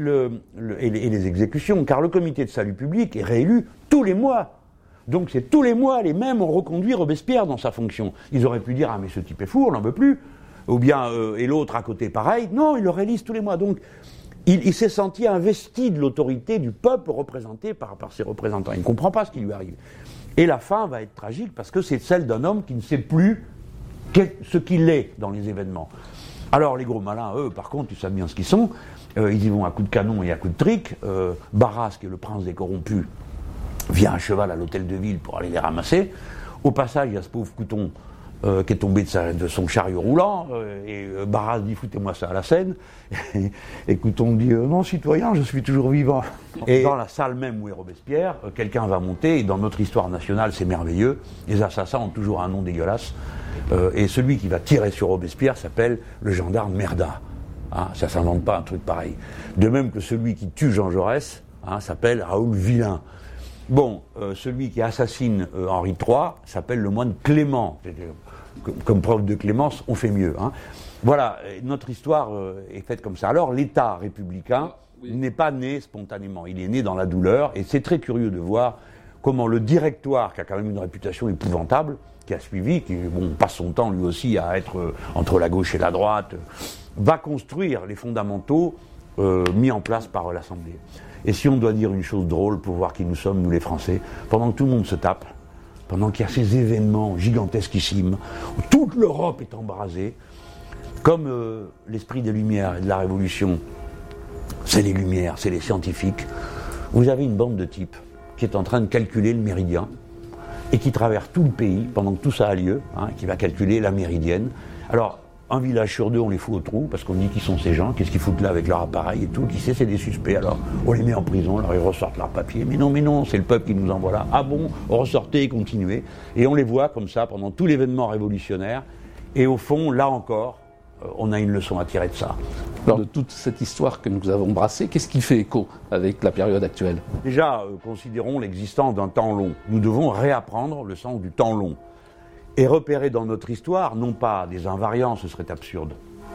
les exécutions, car le comité de salut public est réélu tous les mois. Donc c'est tous les mois, les mêmes ont reconduit Robespierre dans sa fonction. Ils auraient pu dire « Ah mais ce type est fou, on n'en veut plus », ou bien et l'autre à côté pareil. Non, ils le réélisent tous les mois. Donc il s'est senti investi de l'autorité du peuple représenté par ses représentants. Il ne comprend pas ce qui lui arrive. Et la fin va être tragique parce que c'est celle d'un homme qui ne sait plus ce qu'il est dans les événements. Alors les gros malins, eux, par contre, ils savent bien ce qu'ils sont. Ils y vont à coups de canon et à coups de trick. Barras, qui est le prince des corrompus, vient à cheval à l'hôtel de ville pour aller les ramasser. Au passage, il y a ce pauvre Couton qui est tombé de son chariot roulant, et Barras dit « Foutez-moi ça à la Seine ». Et Couton dit « Non, citoyen, je suis toujours vivant ». Et dans la salle même où est Robespierre, quelqu'un va monter, et dans notre histoire nationale, c'est merveilleux, les assassins ont toujours un nom dégueulasse, et celui qui va tirer sur Robespierre s'appelle le gendarme Merda. Hein, ça ne s'invente pas un truc pareil. De même que celui qui tue Jean Jaurès s'appelle Raoul Villain. Bon, celui qui assassine Henri III s'appelle le moine Clément. comme preuve de clémence, on fait mieux. Hein. Voilà, notre histoire est faite comme ça. Alors l'État républicain n'est pas né spontanément, il est né dans la douleur, et c'est très curieux de voir comment le directoire, qui a quand même une réputation épouvantable, qui a suivi, qui passe son temps lui aussi à être entre la gauche et la droite, va construire les fondamentaux mis en place par l'Assemblée. Et si on doit dire une chose drôle pour voir qui nous sommes, nous les Français, pendant que tout le monde se tape, pendant qu'il y a ces événements gigantesquissimes, où toute l'Europe est embrasée, comme l'esprit des Lumières et de la Révolution, c'est les Lumières, c'est les scientifiques, vous avez une bande de types qui est en train de calculer le méridien et qui traverse tout le pays pendant que tout ça a lieu, qui va calculer la méridienne. Alors, un village sur deux, on les fout au trou parce qu'on dit qui sont ces gens, qu'est-ce qu'ils foutent là avec leur appareil et tout, qui sait, c'est des suspects. Alors, on les met en prison, alors ils ressortent leur papier. Mais non, c'est le peuple qui nous envoie là. Ah bon, ressortez et continuez. Et on les voit comme ça pendant tout l'événement révolutionnaire. Et au fond, là encore, on a une leçon à tirer de ça. Alors, de toute cette histoire que nous avons brassée, qu'est-ce qui fait écho avec la période actuelle ? Déjà, considérons l'existence d'un temps long. Nous devons réapprendre le sens du temps long. Et repérer dans notre histoire, non pas des invariants, ce serait absurde,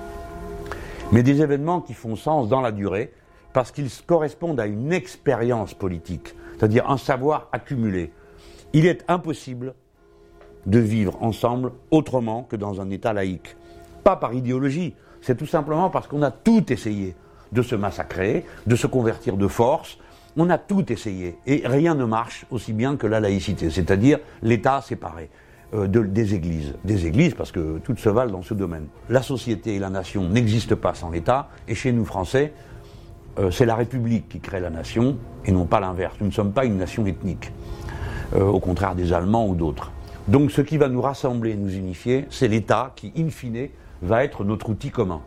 mais des événements qui font sens dans la durée, parce qu'ils correspondent à une expérience politique, c'est-à-dire un savoir accumulé. Il est impossible de vivre ensemble autrement que dans un État laïque. Pas par idéologie, c'est tout simplement parce qu'on a tout essayé de se massacrer, de se convertir de force. On a tout essayé et rien ne marche aussi bien que la laïcité, c'est-à-dire l'État séparé des églises parce que toutes se valent dans ce domaine. La société et la nation n'existent pas sans l'État et chez nous Français, c'est la République qui crée la nation et non pas l'inverse. Nous ne sommes pas une nation ethnique, au contraire des Allemands ou d'autres. Donc ce qui va nous rassembler et nous unifier, c'est l'État qui, in fine, va être notre outil commun.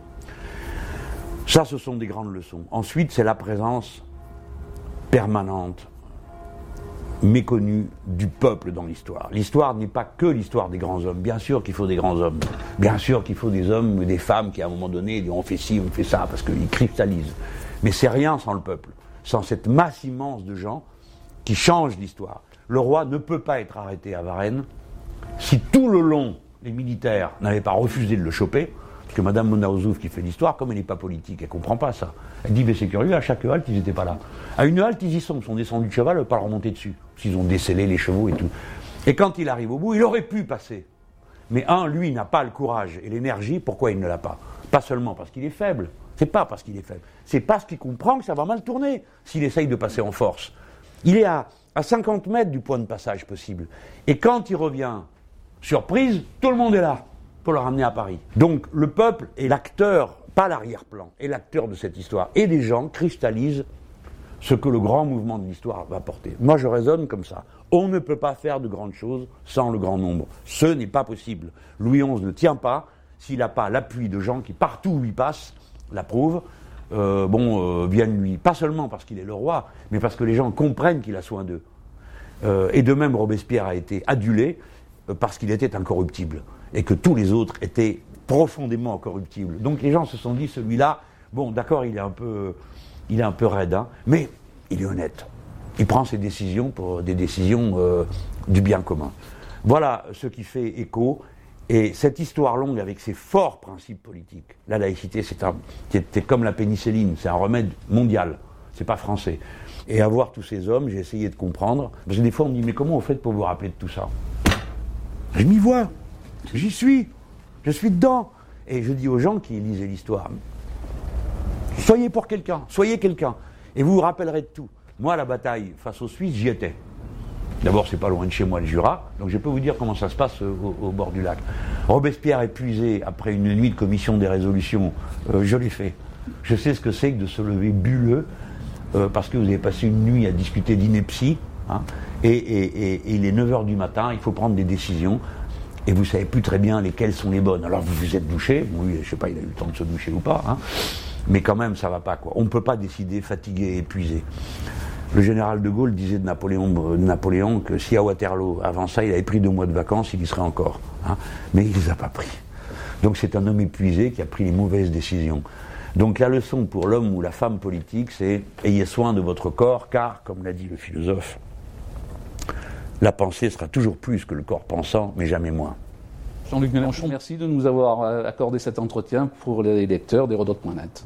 Ça, ce sont des grandes leçons. Ensuite, c'est la présence permanente, méconnue du peuple dans l'histoire. L'histoire n'est pas que l'histoire des grands hommes. Bien sûr qu'il faut des grands hommes. Bien sûr qu'il faut des hommes ou des femmes qui, à un moment donné, disent on fait ci, on fait ça, parce qu'ils cristallisent. Mais c'est rien sans le peuple, sans cette masse immense de gens qui changent l'histoire. Le roi ne peut pas être arrêté à Varennes si tout le long, les militaires n'avaient pas refusé de le choper, parce que Madame Mona-Ozouf, qui fait l'histoire, comme elle n'est pas politique, elle ne comprend pas ça. Elle dit, mais c'est curieux, à chaque halte, ils n'étaient pas là. À une halte, ils y sont descendus de cheval, ils ne peuvent pas remonter dessus, s'ils ont décellé les chevaux et tout. Et quand il arrive au bout, il aurait pu passer. Mais lui, n'a pas le courage et l'énergie, pourquoi il ne l'a pas ? Pas seulement parce qu'il est faible, c'est pas parce qu'il est faible, c'est parce qu'il comprend que ça va mal tourner, s'il essaye de passer en force. Il est à 50 mètres du point de passage possible. Et quand il revient, surprise, tout le monde est là pour le ramener à Paris. Donc le peuple est l'acteur, pas l'arrière-plan, est l'acteur de cette histoire. Et les gens cristallisent ce que le grand mouvement de l'histoire va porter. Moi je raisonne comme ça. On ne peut pas faire de grandes choses sans le grand nombre. Ce n'est pas possible. Louis XI ne tient pas s'il n'a pas l'appui de gens qui, partout où il passe, l'approuvent. Viennent lui, pas seulement parce qu'il est le roi, mais parce que les gens comprennent qu'il a soin d'eux. Et de même, Robespierre a été adulé parce qu'il était incorruptible, et que tous les autres étaient profondément incorruptibles. Donc les gens se sont dit, celui-là, bon, d'accord, il est un peu raide, mais il est honnête. Il prend ses décisions pour des décisions du bien commun. Voilà ce qui fait écho. Et cette histoire longue avec ses forts principes politiques, la laïcité, c'est comme la pénicilline, c'est un remède mondial, c'est pas français. Et à voir tous ces hommes, j'ai essayé de comprendre, parce que des fois on me dit, mais comment vous faites pour vous rappeler de tout ça ? Je m'y vois, j'y suis, je suis dedans. Et je dis aux gens qui lisaient l'histoire, soyez pour quelqu'un, soyez quelqu'un, et vous vous rappellerez de tout. Moi, la bataille face aux Suisses, j'y étais. D'abord, c'est pas loin de chez moi, le Jura, donc je peux vous dire comment ça se passe au bord du lac. Robespierre épuisé après une nuit de commission des résolutions, je l'ai fait. Je sais ce que c'est que de se lever bulleux, parce que vous avez passé une nuit à discuter d'ineptie, et il est 9h du matin, il faut prendre des décisions, et vous savez plus très bien lesquelles sont les bonnes. Alors vous vous êtes douché, oui, je sais pas, il a eu le temps de se doucher ou pas, mais quand même, ça va pas, quoi. On ne peut pas décider fatigué et épuisé. Le général de Gaulle disait de Napoléon que si à Waterloo, avant ça, il avait pris 2 mois de vacances, il y serait encore. Mais il ne les a pas pris. Donc c'est un homme épuisé qui a pris les mauvaises décisions. Donc la leçon pour l'homme ou la femme politique, c'est ayez soin de votre corps, car, comme l'a dit le philosophe, la pensée sera toujours plus que le corps pensant, mais jamais moins. Jean-Luc Mélenchon, merci de nous avoir accordé cet entretien pour les lecteurs d'Hérodote.net.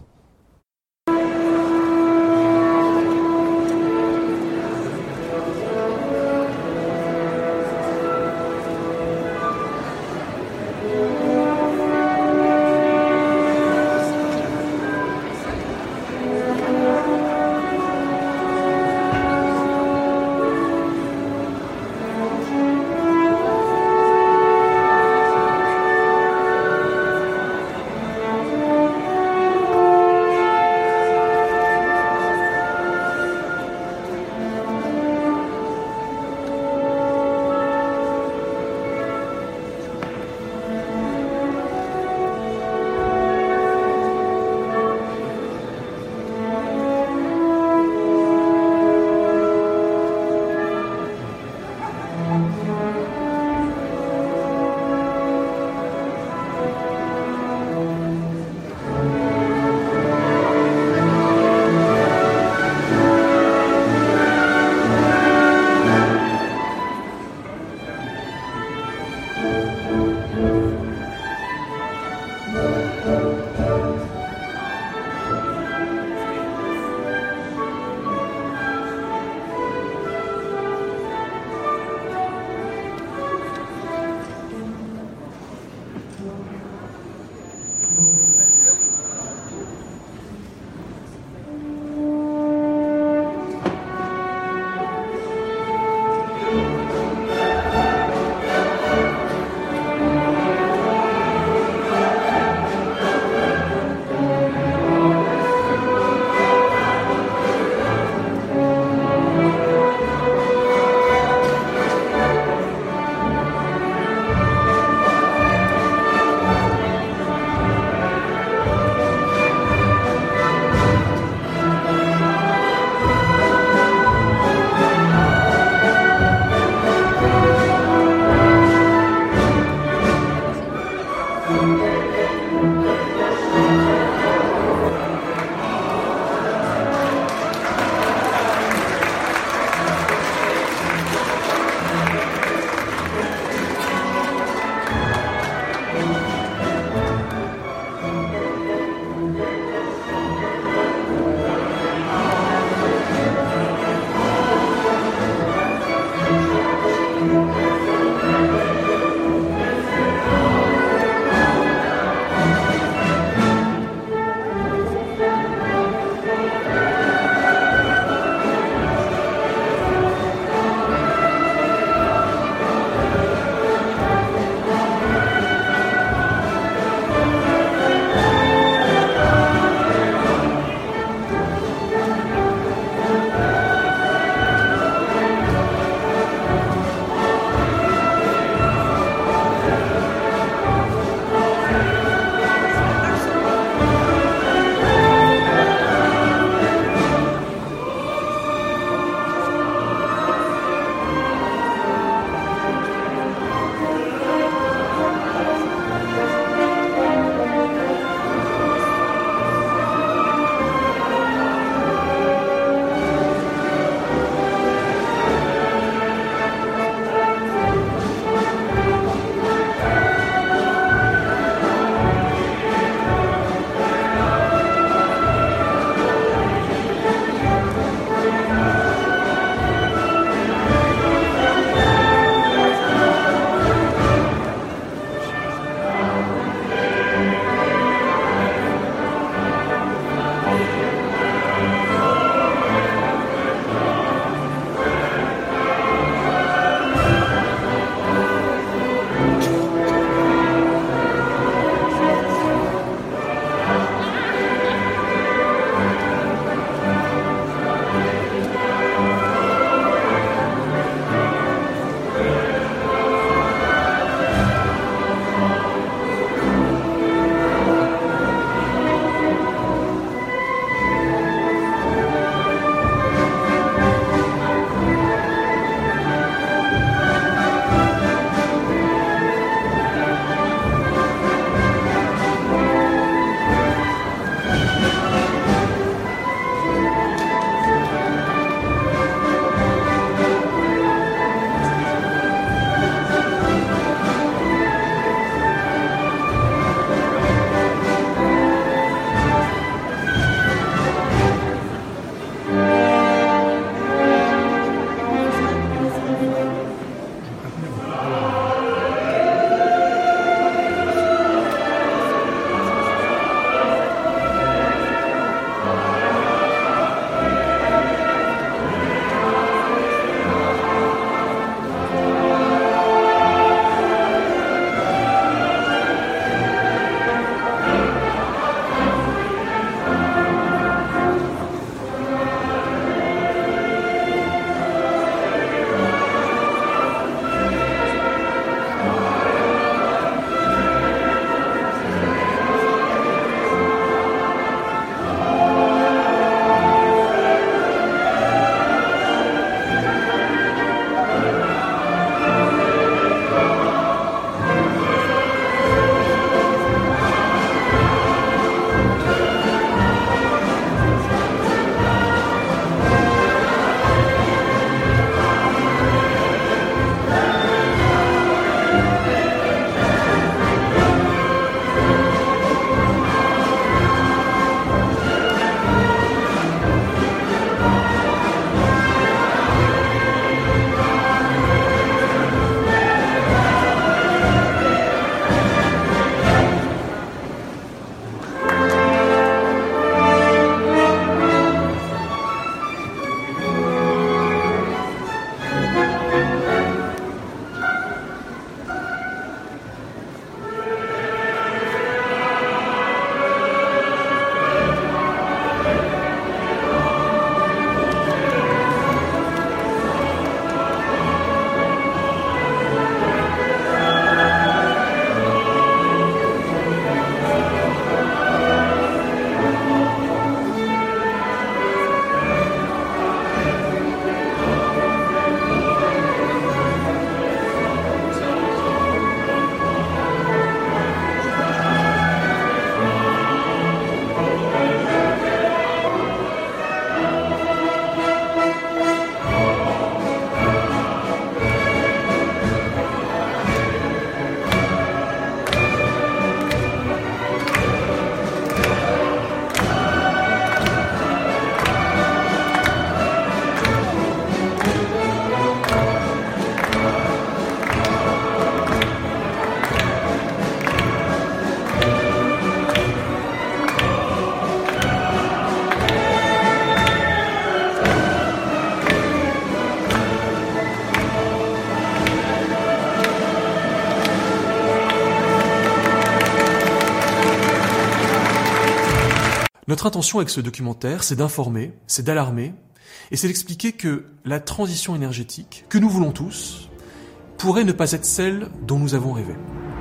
Notre intention avec ce documentaire, c'est d'informer, c'est d'alarmer, et c'est d'expliquer que la transition énergétique, que nous voulons tous, pourrait ne pas être celle dont nous avons rêvé.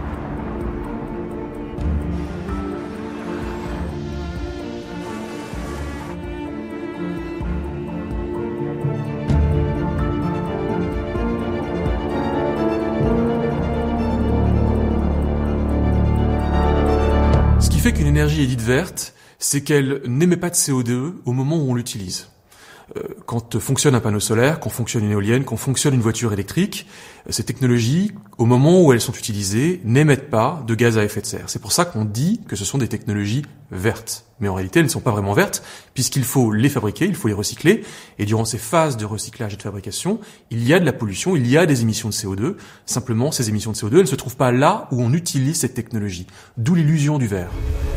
Ce qui fait qu'une énergie est dite verte, c'est qu'elle n'émet pas de CO2 au moment où on l'utilise. Quand fonctionne un panneau solaire, quand fonctionne une éolienne, quand fonctionne une voiture électrique, ces technologies, au moment où elles sont utilisées, n'émettent pas de gaz à effet de serre. C'est pour ça qu'on dit que ce sont des technologies vertes. Mais en réalité, elles ne sont pas vraiment vertes, puisqu'il faut les fabriquer, il faut les recycler, et durant ces phases de recyclage et de fabrication, il y a de la pollution, il y a des émissions de CO2. Simplement, ces émissions de CO2, elles ne se trouvent pas là où on utilise cette technologie. D'où l'illusion du vert.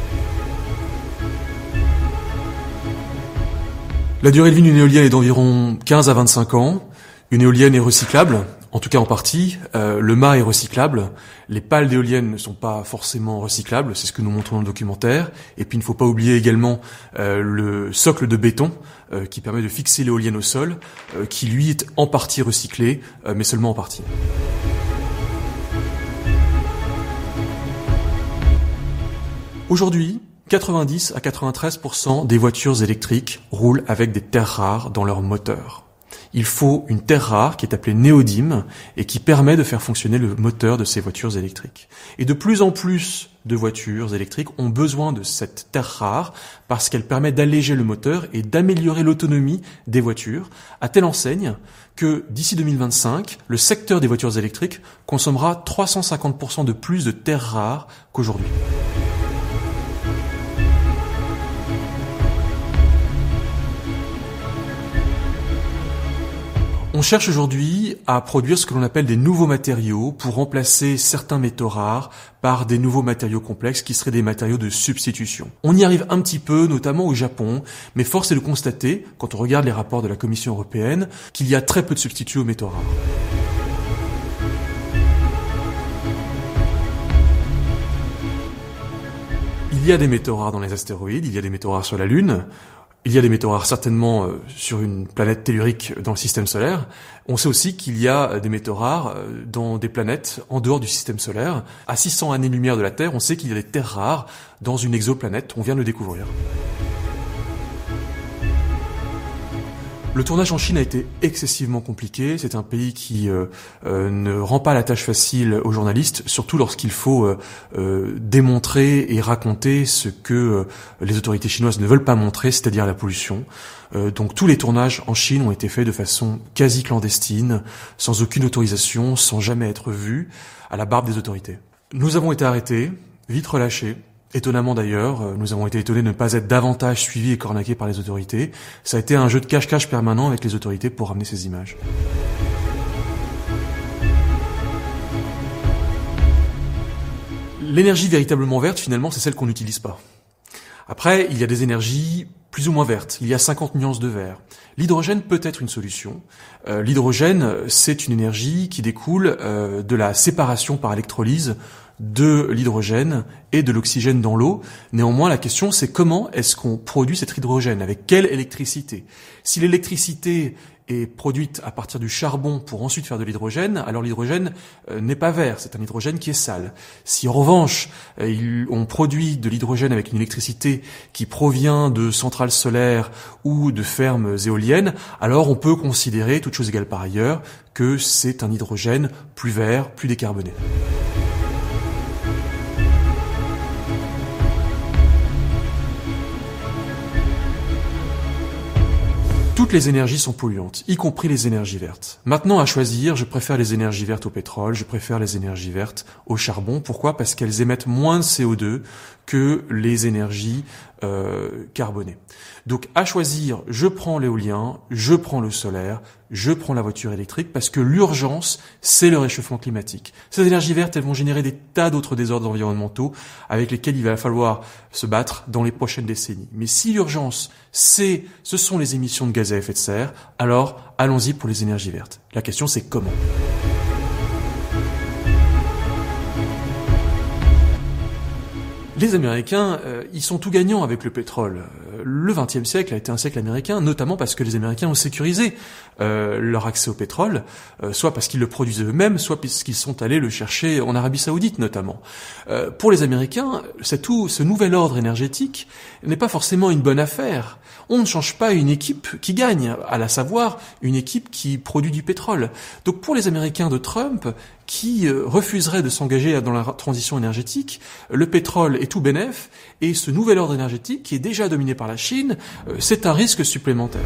La durée de vie d'une éolienne est d'environ 15 à 25 ans. Une éolienne est recyclable, en tout cas en partie. Le mât est recyclable. Les pales d'éoliennes ne sont pas forcément recyclables, c'est ce que nous montrons dans le documentaire. Et puis il ne faut pas oublier également le socle de béton qui permet de fixer l'éolienne au sol, qui lui est en partie recyclé, mais seulement en partie. Aujourd'hui, 90 à 93% des voitures électriques roulent avec des terres rares dans leur moteur. Il faut une terre rare qui est appelée néodyme et qui permet de faire fonctionner le moteur de ces voitures électriques. Et de plus en plus de voitures électriques ont besoin de cette terre rare parce qu'elle permet d'alléger le moteur et d'améliorer l'autonomie des voitures, à telle enseigne que d'ici 2025, le secteur des voitures électriques consommera 350% de plus de terres rares qu'aujourd'hui. On cherche aujourd'hui à produire ce que l'on appelle des nouveaux matériaux pour remplacer certains métaux rares par des nouveaux matériaux complexes qui seraient des matériaux de substitution. On y arrive un petit peu, notamment au Japon, mais force est de constater, quand on regarde les rapports de la Commission européenne, qu'il y a très peu de substituts aux métaux rares. Il y a des métaux rares dans les astéroïdes, il y a des métaux rares sur la Lune. Il y a des métaux rares certainement sur une planète tellurique dans le système solaire. On sait aussi qu'il y a des métaux rares dans des planètes en dehors du système solaire. À 600 années-lumière de la Terre, on sait qu'il y a des terres rares dans une exoplanète. On vient de le découvrir. Le tournage en Chine a été excessivement compliqué. C'est un pays qui ne rend pas la tâche facile aux journalistes, surtout lorsqu'il faut démontrer et raconter ce que les autorités chinoises ne veulent pas montrer, c'est-à-dire la pollution. Donc tous les tournages en Chine ont été faits de façon quasi clandestine, sans aucune autorisation, sans jamais être vus, à la barbe des autorités. Nous avons été arrêtés, vite relâchés. Étonnamment d'ailleurs, nous avons été étonnés de ne pas être davantage suivis et cornaqués par les autorités. Ça a été un jeu de cache-cache permanent avec les autorités pour ramener ces images. L'énergie véritablement verte, finalement, c'est celle qu'on n'utilise pas. Après, il y a des énergies plus ou moins vertes. Il y a 50 nuances de vert. L'hydrogène peut être une solution. L'hydrogène, c'est une énergie qui découle de la séparation par électrolyse de l'hydrogène et de l'oxygène dans l'eau. Néanmoins, la question, c'est comment est-ce qu'on produit cet hydrogène? Avec quelle électricité? Si l'électricité est produite à partir du charbon pour ensuite faire de l'hydrogène, alors l'hydrogène n'est pas vert, c'est un hydrogène qui est sale. Si en revanche, on produit de l'hydrogène avec une électricité qui provient de centrales solaires ou de fermes éoliennes, alors on peut considérer, toutes choses égales par ailleurs, que c'est un hydrogène plus vert, plus décarboné. Toutes les énergies sont polluantes, y compris les énergies vertes. Maintenant, à choisir, je préfère les énergies vertes au pétrole, je préfère les énergies vertes au charbon. Pourquoi? Parce qu'elles émettent moins de CO2 que les énergies carbonées. Donc, à choisir, je prends l'éolien, je prends le solaire, je prends la voiture électrique, parce que l'urgence, c'est le réchauffement climatique. Ces énergies vertes, elles vont générer des tas d'autres désordres environnementaux avec lesquels il va falloir se battre dans les prochaines décennies. Mais si l'urgence, ce sont les émissions de gaz à effet de serre, alors allons-y pour les énergies vertes. La question, c'est comment ? Les Américains, ils sont tout gagnants avec le pétrole. Le XXe siècle a été un siècle américain, notamment parce que les Américains ont sécurisé leur accès au pétrole, soit parce qu'ils le produisaient eux-mêmes, soit parce qu'ils sont allés le chercher en Arabie Saoudite notamment. Pour les Américains, ce nouvel ordre énergétique n'est pas forcément une bonne affaire. On ne change pas une équipe qui gagne, à la savoir une équipe qui produit du pétrole. Donc pour les Américains de Trump, qui refuseraient de s'engager dans la transition énergétique, le pétrole est tout bénef, et ce nouvel ordre énergétique, qui est déjà dominé par la Chine, c'est un risque supplémentaire.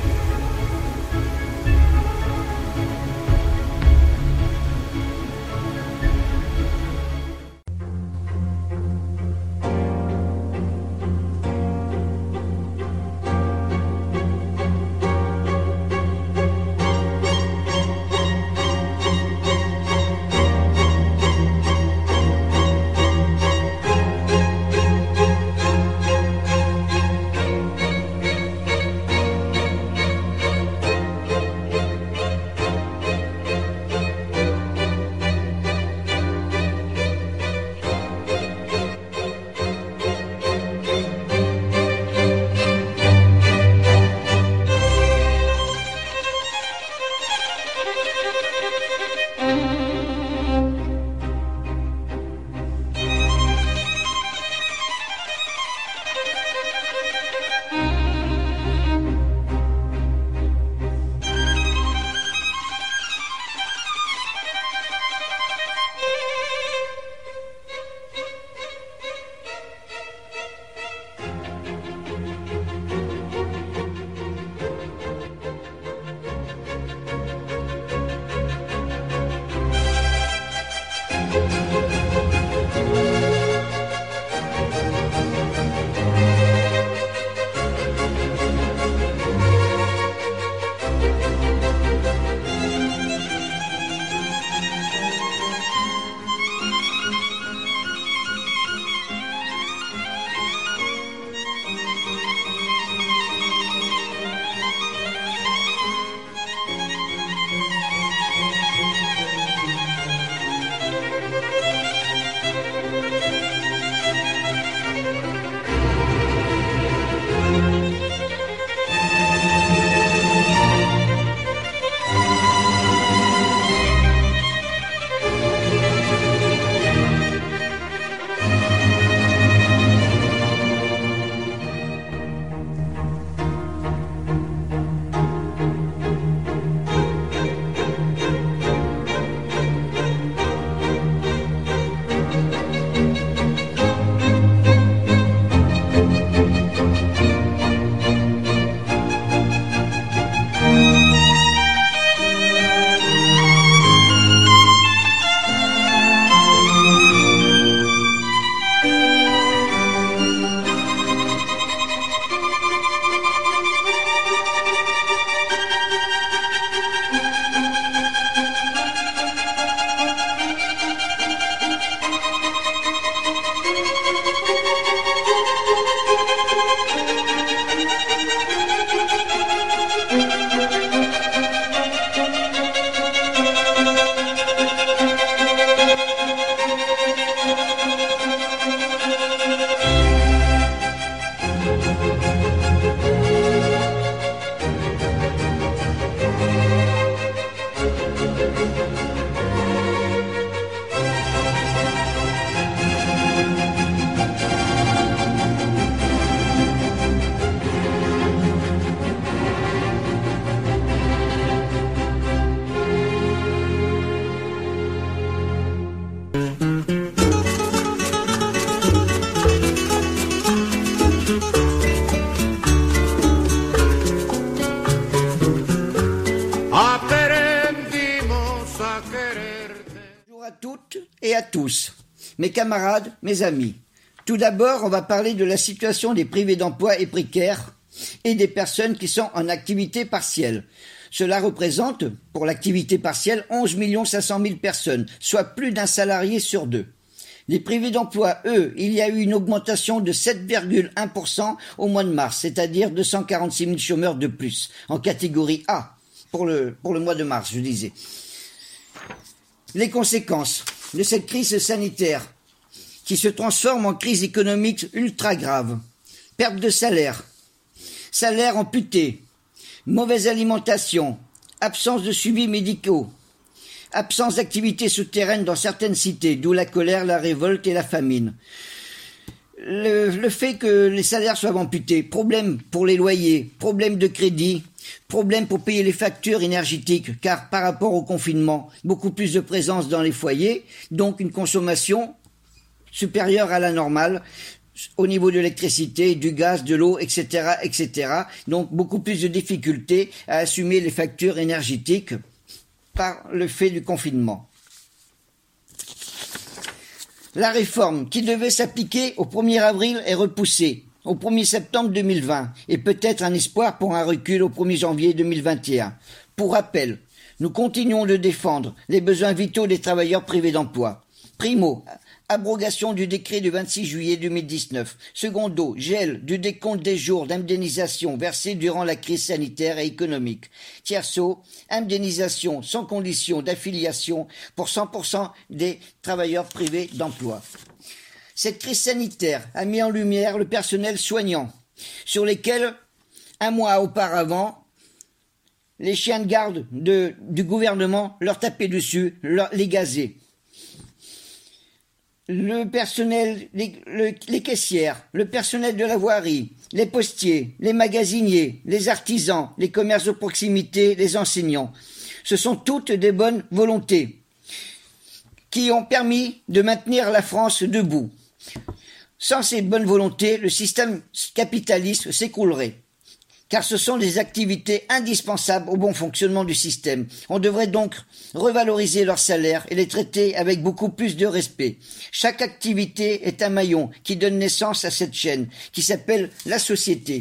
et à tous, mes camarades, mes amis. Tout d'abord, on va parler de la situation des privés d'emploi et précaires et des personnes qui sont en activité partielle. Cela représente, pour l'activité partielle, 11 500 000 personnes, soit plus d'un salarié sur deux. Les privés d'emploi, eux, il y a eu une augmentation de 7,1% au mois de mars, c'est-à-dire 246 000 chômeurs de plus, en catégorie A, pour le mois de mars, je disais. Les conséquences de cette crise sanitaire qui se transforme en crise économique ultra grave. Perte de salaire, salaire amputé, mauvaise alimentation, absence de suivi médicaux, absence d'activités souterraines dans certaines cités, d'où la colère, la révolte et la famine. Le fait que les salaires soient amputés, problème pour les loyers, problème de crédit, problème pour payer les factures énergétiques, car par rapport au confinement, beaucoup plus de présence dans les foyers, donc une consommation supérieure à la normale au niveau de l'électricité, du gaz, de l'eau, etc., etc. Donc beaucoup plus de difficultés à assumer les factures énergétiques par le fait du confinement. La réforme qui devait s'appliquer au 1er avril est repoussée au 1er septembre 2020 et peut-être un espoir pour un recul au 1er janvier 2021. Pour rappel, nous continuons de défendre les besoins vitaux des travailleurs privés d'emploi. Primo, abrogation du décret du 26 juillet 2019. Secondo, gel du décompte des jours d'indemnisation versés durant la crise sanitaire et économique. Tierceau, indemnisation sans condition d'affiliation pour 100% des travailleurs privés d'emploi. Cette crise sanitaire a mis en lumière le personnel soignant, sur lesquels, un mois auparavant, les chiens de garde du gouvernement leur tapaient dessus, les gazaient. Le personnel, les caissières, le personnel de la voirie, les postiers, les magasiniers, les artisans, les commerces de proximité, les enseignants. Ce sont toutes des bonnes volontés qui ont permis de maintenir la France debout. Sans ces bonnes volontés, le système capitaliste s'écroulerait. Car ce sont des activités indispensables au bon fonctionnement du système. On devrait donc revaloriser leurs salaires et les traiter avec beaucoup plus de respect. Chaque activité est un maillon qui donne naissance à cette chaîne, qui s'appelle la société.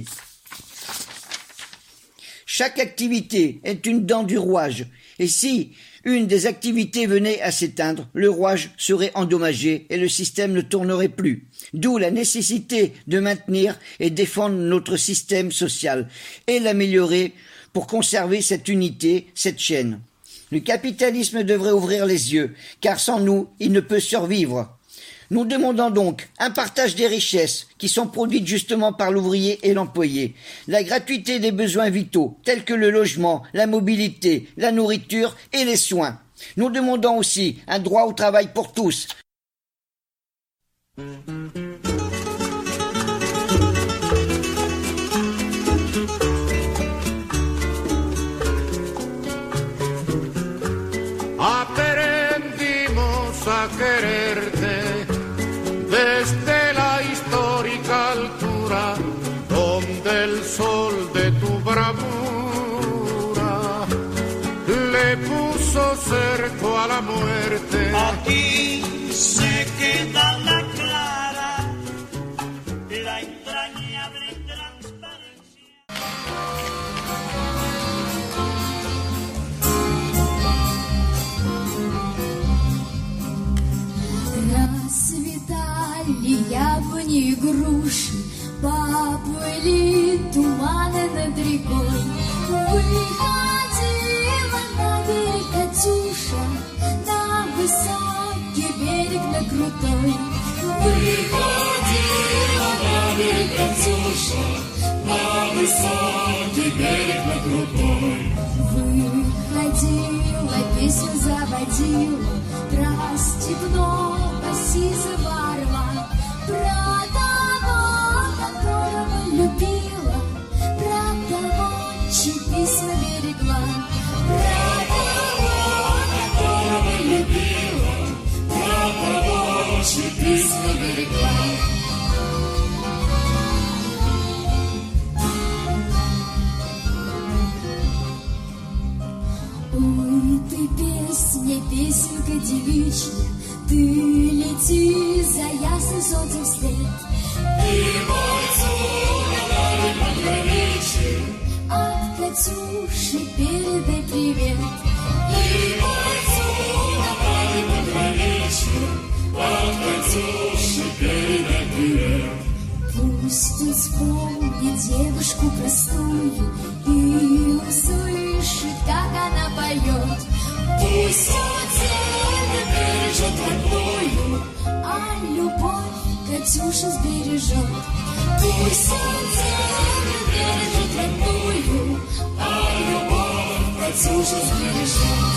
Chaque activité est une dent du rouage, et si une des activités venait à s'éteindre, le rouage serait endommagé et le système ne tournerait plus. D'où la nécessité de maintenir et défendre notre système social et l'améliorer pour conserver cette unité, cette chaîne. Le capitalisme devrait ouvrir les yeux, car sans nous, il ne peut survivre. Nous demandons donc un partage des richesses qui sont produites justement par l'ouvrier et l'employé, la gratuité des besoins vitaux tels que le logement, la mobilité, la nourriture et les soins. Nous demandons aussi un droit au travail pour tous. Aprendimos a quererte desde la histórica altura donde el sol de tu bravura le puso cerco a la muerte. Aquí se queda la clara, la entrañable transparencia. Расцветали яблони и груши, поплыли туманы над рекой. Выходила на берег Катюша, на высокий берег, на крутой. Выходила на берег Катюша, на высокий берег, на крутой. Выходила, песню заводила про степного сизого орла, про того, которого любила, про того, чьи письма берегла, про того, которого любила, про того, чьи письма берегла. Ой, ты песня, песенка девичья, ты лети за ясным солнцем вслед. Ты мой цугодары пограничье, от Катюши передай привет. Ты мой цугодары пограничье, от Катюши передай привет. Пусть он вспомнит девушку простую и услышит, как она поет. Пусть он бережет родную, а любовь Катюша сбережет. Пусть солнце не бережет родную, а любовь Катюша сбережет.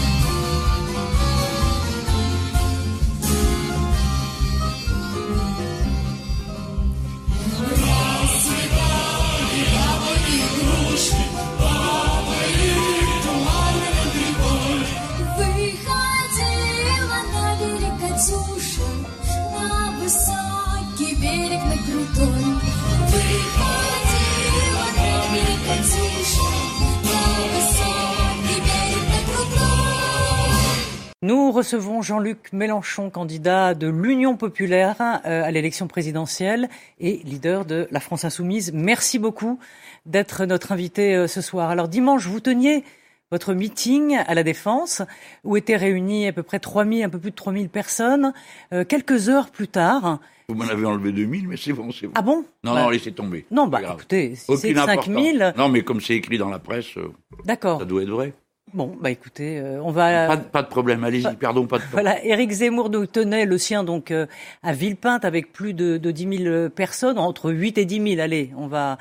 Выходила на берег Катюша, на высокий берег, на крутой. Выходила на берег Катюша, на высокий берег, на крутой. Nous recevons Jean-Luc Mélenchon, candidat de l'Union populaire à l'élection présidentielle et leader de la France Insoumise. Merci beaucoup d'être notre invité ce soir. Alors dimanche, vous teniez votre meeting à la Défense, où étaient réunis à peu près un peu plus de 3000 personnes. Quelques heures plus tard... Vous m'en avez enlevé 2000, mais c'est bon, c'est bon. Ah bon? Non, laissez tomber. Non, écoutez, si c'est 5000... Non, mais comme c'est écrit dans la presse, d'accord. Ça doit être vrai. Bon, écoutez, on va... Pas de problème, allez-y, pardon, pas de problème. Voilà, Éric Zemmour nous tenait le sien donc à Villepinte avec plus de 10 000 personnes, entre 8 et 10 000, allez, on va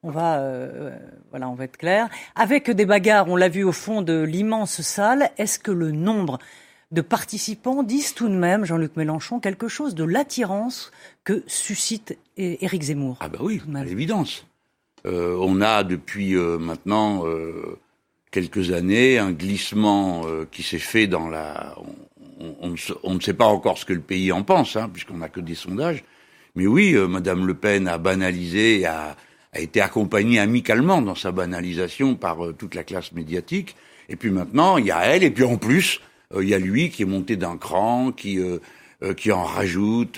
être clair. Avec des bagarres, on l'a vu au fond de l'immense salle. Est-ce que le nombre de participants disent tout de même, Jean-Luc Mélenchon, quelque chose de l'attirance que suscite Éric Zemmour? Ah bah oui, à l'évidence. On a depuis maintenant quelques années un glissement qui s'est fait dans la... On ne sait pas encore ce que le pays en pense, puisqu'on n'a que des sondages. Mais oui, Madame Le Pen a banalisé et a été accompagnée amicalement dans sa banalisation par toute la classe médiatique. Et puis maintenant, il y a elle, et puis en plus, il y a lui qui est monté d'un cran, qui en rajoute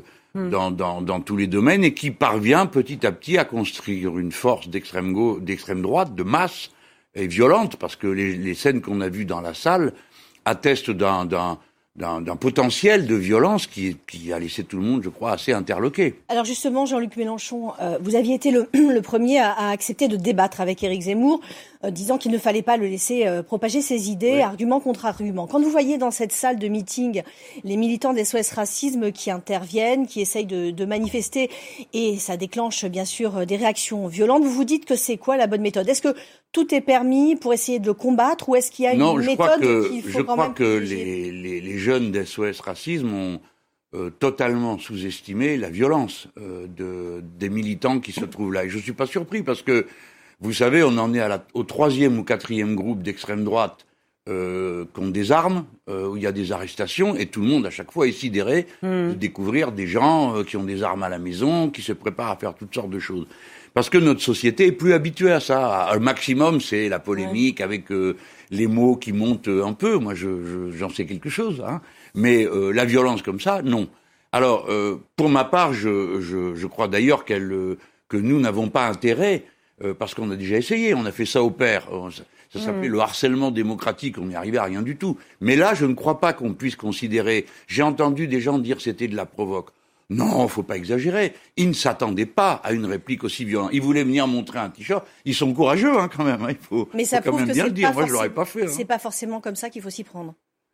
dans tous les domaines, et qui parvient petit à petit à construire une force d'extrême droite, de masse, et violente, parce que les scènes qu'on a vues dans la salle attestent d'un potentiel de violence qui a laissé tout le monde, je crois, assez interloqué. Alors justement, Jean-Luc Mélenchon, vous aviez été le premier à accepter de débattre avec Éric Zemmour, disant qu'il ne fallait pas le laisser propager ses idées, argument contre argument. Quand vous voyez dans cette salle de meeting les militants d'SOS Racisme qui interviennent, qui essayent de manifester, et ça déclenche bien sûr des réactions violentes, vous vous dites que c'est quoi la bonne méthode? Est-ce que tout est permis pour essayer de le combattre, ou est-ce qu'il y a une méthode qu'il faut quand même privilégier? Les jeunes d'SOS Racisme ont totalement sous-estimé la violence des militants qui se trouvent là. Et je suis pas surpris, parce que, vous savez, on en est au 3e ou 4e groupe d'extrême droite qu'on désarme, où il y a des arrestations, et tout le monde à chaque fois est sidéré de découvrir des gens qui ont des armes à la maison, qui se préparent à faire toutes sortes de choses. Parce que notre société est plus habituée à ça. Le maximum, c'est la polémique avec les mots qui montent un peu. Moi, j'en sais quelque chose, mais la violence comme ça, non. Alors, pour ma part, je crois d'ailleurs que nous n'avons pas intérêt, parce qu'on a déjà essayé, on a fait ça au pair. Ça s'appelait le harcèlement démocratique, on n'y arrivait à rien du tout. Mais là, je ne crois pas qu'on puisse considérer... J'ai entendu des gens dire que c'était de la provoque. Non, faut pas exagérer. Ils ne s'attendaient pas à une réplique aussi violente. Ils voulaient venir montrer un t-shirt. Ils sont courageux, quand même. Il faut, mais ça faut quand même bien le dire. Moi, je l'aurais pas fait. C'est pas forcément comme ça qu'il faut s'y prendre.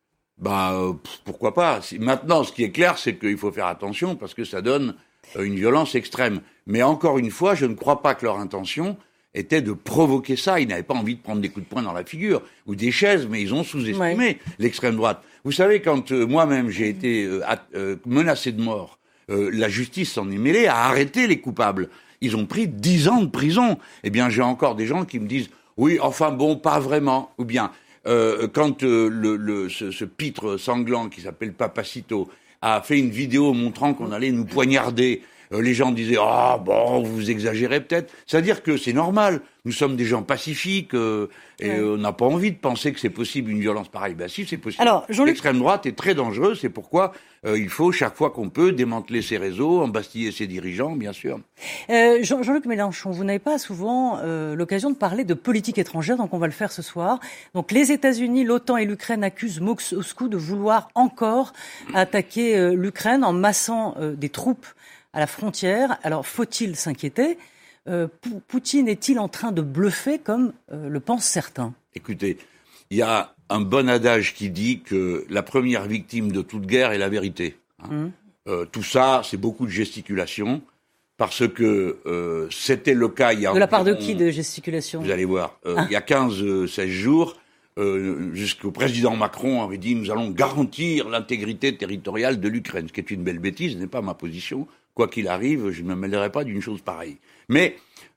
Pourquoi pas. Maintenant, ce qui est clair, c'est qu'il faut faire attention, parce que ça donne une violence extrême. Mais encore une fois, je ne crois pas que leur intention était de provoquer ça. Ils n'avaient pas envie de prendre des coups de poing dans la figure ou des chaises, mais ils ont sous-estimé l'extrême droite. Vous savez, quand moi-même j'ai été menacé de mort, la justice s'en est mêlée à arrêter les coupables. Ils ont pris 10 ans de prison. Eh bien, j'ai encore des gens qui me disent « Oui, enfin bon, pas vraiment ». Ou bien, quand ce pitre sanglant qui s'appelle Papacito a fait une vidéo montrant qu'on allait nous poignarder, les gens disaient « Ah, bon, vous exagérez peut-être ». C'est-à-dire que c'est normal. Nous sommes des gens pacifiques et on n'a pas envie de penser que c'est possible une violence pareille. Ben si, c'est possible. L'extrême droite est très dangereuse. C'est pourquoi il faut, chaque fois qu'on peut, démanteler ses réseaux, embastiller ses dirigeants, bien sûr. Jean-Luc Mélenchon, vous n'avez pas souvent l'occasion de parler de politique étrangère, donc on va le faire ce soir. Donc les États-Unis, l'OTAN et l'Ukraine accusent Moscou de vouloir encore attaquer l'Ukraine en massant des troupes à la frontière. Alors faut-il s'inquiéter? Poutine est-il en train de bluffer comme le pensent certains? Écoutez, il y a un bon adage qui dit que la première victime de toute guerre est la vérité. Tout ça, c'est beaucoup de gesticulation, parce que c'était le cas il y a... De la part de qui, de gesticulation? Vous allez voir. Il y a 15-16 jours, jusqu'au président Macron avait dit « Nous allons garantir l'intégrité territoriale de l'Ukraine », ce qui est une belle bêtise, ce n'est pas ma position. Quoi qu'il arrive, je ne me mêlerai pas d'une chose pareille. Mais,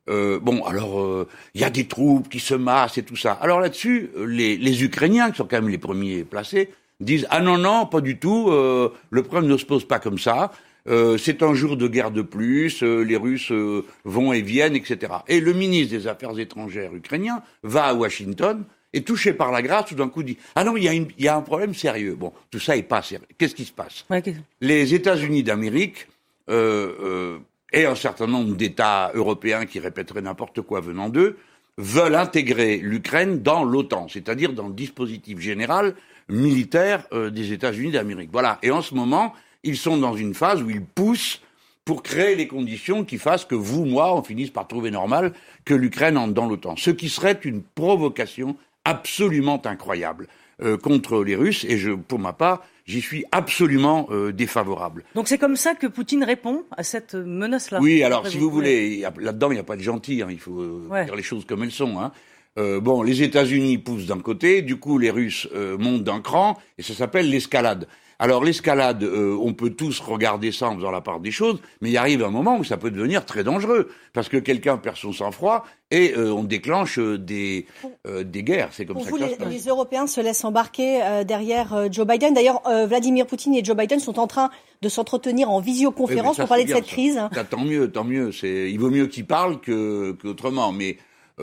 il y a des troupes qui se massent et tout ça. Alors là-dessus, les Ukrainiens, qui sont quand même les premiers placés, disent « Ah non, pas du tout, le problème ne se pose pas comme ça, c'est un jour de guerre de plus, les Russes vont et viennent, etc. » Et le ministre des Affaires étrangères ukrainien va à Washington et, touché par la grâce, tout d'un coup dit « Ah non, il y a un problème sérieux. » Bon, tout ça est pas sérieux. Qu'est-ce qui se passe? Les États-Unis d'Amérique et un certain nombre d'États européens qui répéteraient n'importe quoi venant d'eux, veulent intégrer l'Ukraine dans l'OTAN, c'est-à-dire dans le dispositif général militaire des États-Unis d'Amérique. Voilà. Et en ce moment, ils sont dans une phase où ils poussent pour créer les conditions qui fassent que vous, moi, on finisse par trouver normal que l'Ukraine entre dans l'OTAN. Ce qui serait une provocation absolument incroyable contre les Russes. Et pour ma part, j'y suis absolument défavorable. Donc c'est comme ça que Poutine répond à cette menace-là? Oui, alors si vous voulez, là-dedans, il n'y a pas de gentil, il faut dire les choses comme elles sont. Les États-Unis poussent d'un côté, du coup les Russes montent d'un cran, et ça s'appelle l'escalade. Alors l'escalade, on peut tous regarder ça en faisant la part des choses, mais il arrive un moment où ça peut devenir très dangereux, parce que quelqu'un perd son sang-froid et on déclenche des guerres. C'est comme pour ça vous, que ça se passe. les Européens se laissent embarquer derrière Joe Biden. D'ailleurs, Vladimir Poutine et Joe Biden sont en train de s'entretenir en visioconférence pour parler de cette crise. Ça, tant mieux. Il vaut mieux qu'ils parlent qu'autrement. Mais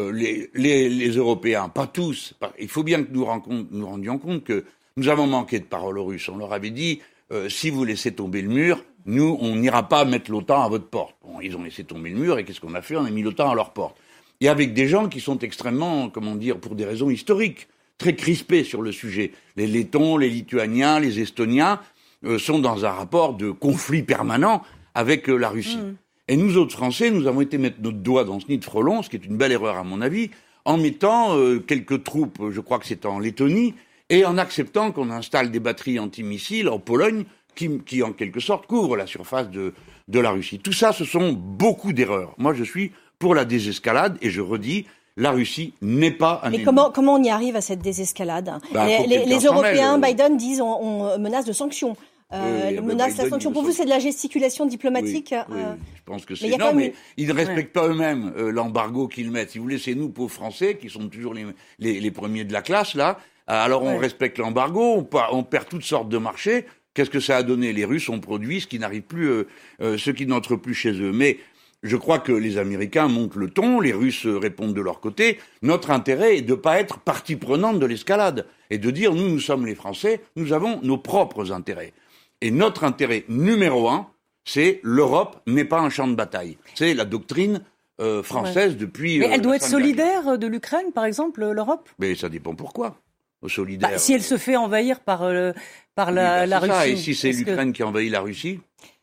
les Européens, pas tous, il faut bien que nous rendions compte que nous avons manqué de parole aux Russes. On leur avait dit, si vous laissez tomber le mur, nous, on n'ira pas mettre l'OTAN à votre porte. Bon, ils ont laissé tomber le mur, et qu'est-ce qu'on a fait? On a mis l'OTAN à leur porte. Et avec des gens qui sont extrêmement, pour des raisons historiques, très crispés sur le sujet. Les Lettons, les Lituaniens, les Estoniens sont dans un rapport de conflit permanent avec la Russie. Et nous autres Français, nous avons été mettre notre doigt dans ce nid de frelons, ce qui est une belle erreur à mon avis, en mettant quelques troupes, je crois que c'est en Lettonie, et en acceptant qu'on installe des batteries antimissiles en Pologne qui en quelque sorte couvrent la surface de la Russie. Tout ça, ce sont beaucoup d'erreurs. Moi, je suis pour la désescalade et je redis, la Russie n'est pas un ennemi. Mais comment on y arrive à cette désescalade? Les Européens, Biden disent on menace de sanctions. Menace de sanctions. Pour vous, c'est de la gesticulation diplomatique? Oui, je pense que c'est... Mais ils ne respectent pas eux-mêmes l'embargo qu'ils mettent. Si vous voulez, c'est nous, pauvres Français, qui sommes toujours les premiers de la classe, là. Alors on respecte l'embargo, on perd toutes sortes de marchés. Qu'est-ce que ça a donné? Les Russes ont produit ce qui n'arrive plus, ce qui n'entre plus chez eux. Mais je crois que les Américains montent le ton, les Russes répondent de leur côté. Notre intérêt est de ne pas être partie prenante de l'escalade et de dire nous sommes les Français, nous avons nos propres intérêts. Et notre intérêt numéro un, c'est l'Europe n'est pas un champ de bataille. C'est la doctrine française depuis... Mais elle doit être solidaire de l'Ukraine, par exemple, l'Europe? Mais ça dépend pourquoi. Solidaire. Si elle se fait envahir par la Russie. Ça. Et si c'est l'Ukraine qui envahit la Russie?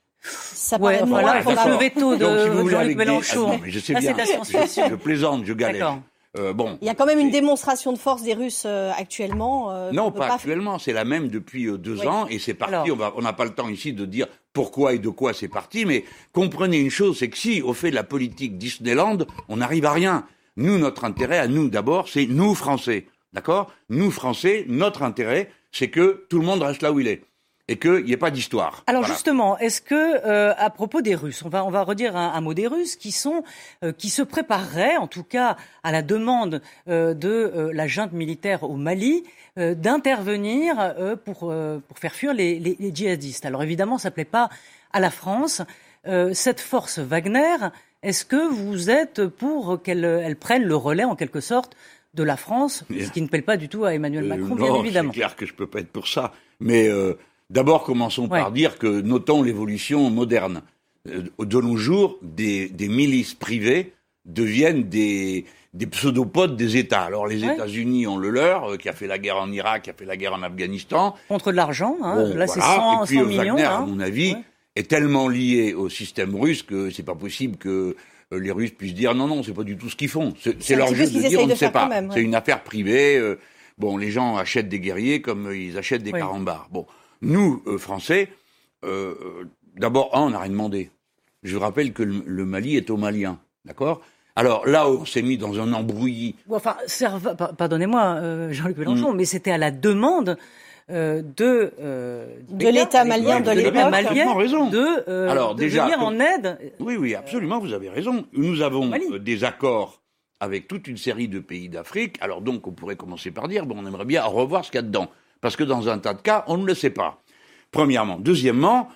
Ça paraît le veto de Jean-Luc Mélenchon. Je sais bien. Je plaisante, je galère. Il y a quand même une démonstration de force des Russes actuellement. Non, pas actuellement. C'est la même depuis 2 ans et c'est parti. On n'a pas le temps ici de dire pourquoi et de quoi c'est parti, mais comprenez une chose, c'est que si on fait de la politique Disneyland, on n'arrive à rien. Nous, notre intérêt à nous d'abord, c'est nous Français. D'accord? Nous, Français, notre intérêt, c'est que tout le monde reste là où il est. Et qu'il n'y ait pas d'histoire. Alors justement, est-ce que, à propos des Russes, on va redire un mot des Russes qui se prépareraient, en tout cas à la demande de la junte militaire au Mali, d'intervenir pour faire fuir les djihadistes. Alors évidemment, ça ne plaît pas à la France. Cette force Wagner, est-ce que vous êtes pour qu'elle prenne le relais, en quelque sorte, de la France, ce qui ne plaît pas du tout à Emmanuel Macron, bien évidemment. C'est clair que je ne peux pas être pour ça. Mais d'abord, commençons par dire que notons l'évolution moderne. De nos jours, des milices privées deviennent des pseudopodes des États. Alors les États-Unis ont le leur, qui a fait la guerre en Irak, qui a fait la guerre en Afghanistan. Contre de l'argent, là c'est 100 millions. Wagner, à mon avis, est tellement lié au système russe que c'est pas possible que les Russes puissent dire non, c'est pas du tout ce qu'ils font. C'est leur jeu de dire on ne sait pas. C'est une affaire privée. Les gens achètent des guerriers comme ils achètent des carambars. Bon, nous, Français, D'abord, on n'a rien demandé. Je vous rappelle que le Mali est aux Maliens, d'accord ? Alors là, on s'est mis dans un embrouillis. Enfin, pardonnez-moi, Jean-Luc Mélenchon, mais c'était à la demande de l'État malien, de l'époque. Alors, de déjà, venir en aide. Oui, absolument, vous avez raison. Nous avons des accords avec toute une série de pays d'Afrique. Alors donc, on pourrait commencer par dire, on aimerait bien revoir ce qu'il y a dedans. Parce que dans un tas de cas, on ne le sait pas. Premièrement. Deuxièmement,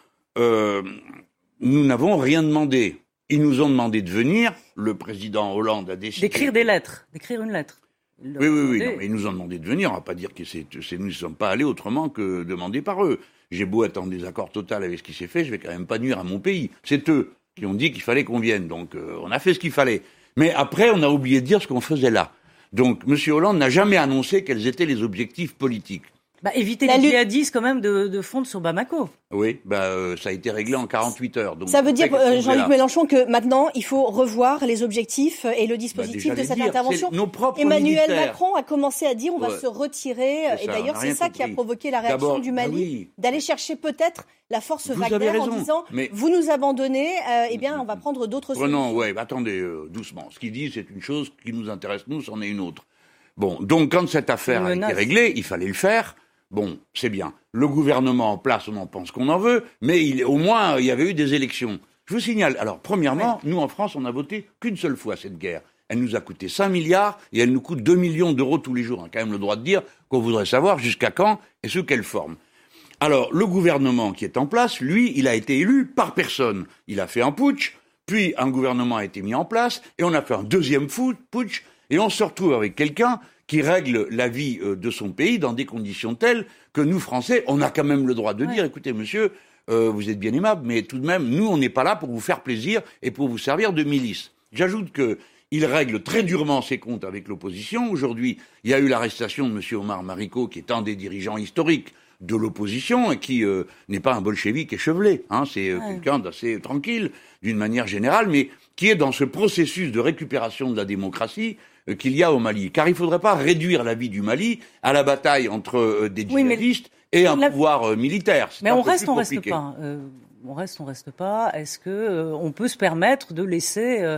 nous n'avons rien demandé. Ils nous ont demandé de venir. Le président Hollande a décidé... d'écrire une lettre. Oui, non, mais ils nous ont demandé de venir. On ne va pas dire que nous ne sommes pas allés autrement que demandés par eux. J'ai beau être en désaccord total avec ce qui s'est fait, je vais quand même pas nuire à mon pays. C'est eux qui ont dit qu'il fallait qu'on vienne. Donc, on a fait ce qu'il fallait. Mais après, on a oublié de dire ce qu'on faisait là. Donc, M. Hollande n'a jamais annoncé quels étaient les objectifs politiques. Éviter les djihadistes quand même de fondre sur Bamako. Oui, ça a été réglé en 48 heures. Donc ça veut dire, Jean-Luc Mélenchon, que maintenant, il faut revoir les objectifs et le dispositif de cette intervention. Emmanuel Macron a commencé à dire on va se retirer. Et d'ailleurs, c'est ça qui a provoqué la réaction du Mali, d'aller chercher peut-être la force Wagner en disant vous nous abandonnez, on va prendre d'autres solutions. Attendez, doucement. Ce qu'il dit, c'est une chose qui nous intéresse, nous, c'en est une autre. Bon, donc quand cette affaire a été réglée, il fallait le faire. Bon, c'est bien. Le gouvernement en place, on en pense qu'on en veut, mais au moins, il y avait eu des élections. Je vous signale, alors, premièrement, nous, en France, on n'a voté qu'une seule fois cette guerre. Elle nous a coûté 5 milliards et elle nous coûte 2 millions d'euros tous les jours. On a quand même le droit de dire qu'on voudrait savoir jusqu'à quand et sous quelle forme. Alors, le gouvernement qui est en place, lui, il a été élu par personne. Il a fait un putsch, puis un gouvernement a été mis en place, et on a fait un deuxième putsch, et on se retrouve avec quelqu'un qui règle la vie de son pays dans des conditions telles que nous, Français, on a quand même le droit de dire, écoutez, monsieur, vous êtes bien aimable, mais tout de même, nous, on n'est pas là pour vous faire plaisir et pour vous servir de milice. J'ajoute qu'il règle très durement ses comptes avec l'opposition. Aujourd'hui, il y a eu l'arrestation de monsieur Omar Mariko, qui est un des dirigeants historiques de l'opposition et qui n'est pas un bolchevique échevelé. C'est quelqu'un d'assez tranquille, d'une manière générale, mais qui est dans ce processus de récupération de la démocratie qu'il y a au Mali. Car il ne faudrait pas réduire la vie du Mali à la bataille entre des djihadistes et un pouvoir militaire. Mais on reste pas. On reste pas. Est-ce que on peut se permettre de laisser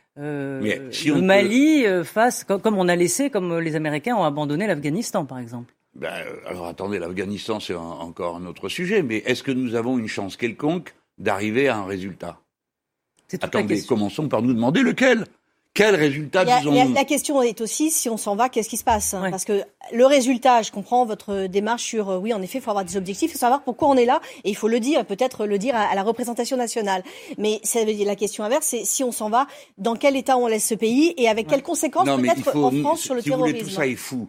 le Mali face, comme on a laissé, comme les Américains ont abandonné l'Afghanistan, par exemple? Alors attendez, l'Afghanistan, c'est encore un autre sujet, mais est-ce que nous avons une chance quelconque d'arriver à un résultat? Attendez, commençons par nous demander lequel. Quel résultat disons-nous ? La question est aussi, si on s'en va, qu'est-ce qui se passe ? Parce que le résultat, je comprends votre démarche sur, oui, en effet, il faut avoir des objectifs, il faut savoir pourquoi on est là, et il faut le dire, peut-être le dire à la représentation nationale. Mais la question inverse, c'est si on s'en va, dans quel état on laisse ce pays, et avec quelles conséquences peut-être en France sur le terrorisme ? Tout ça est fou.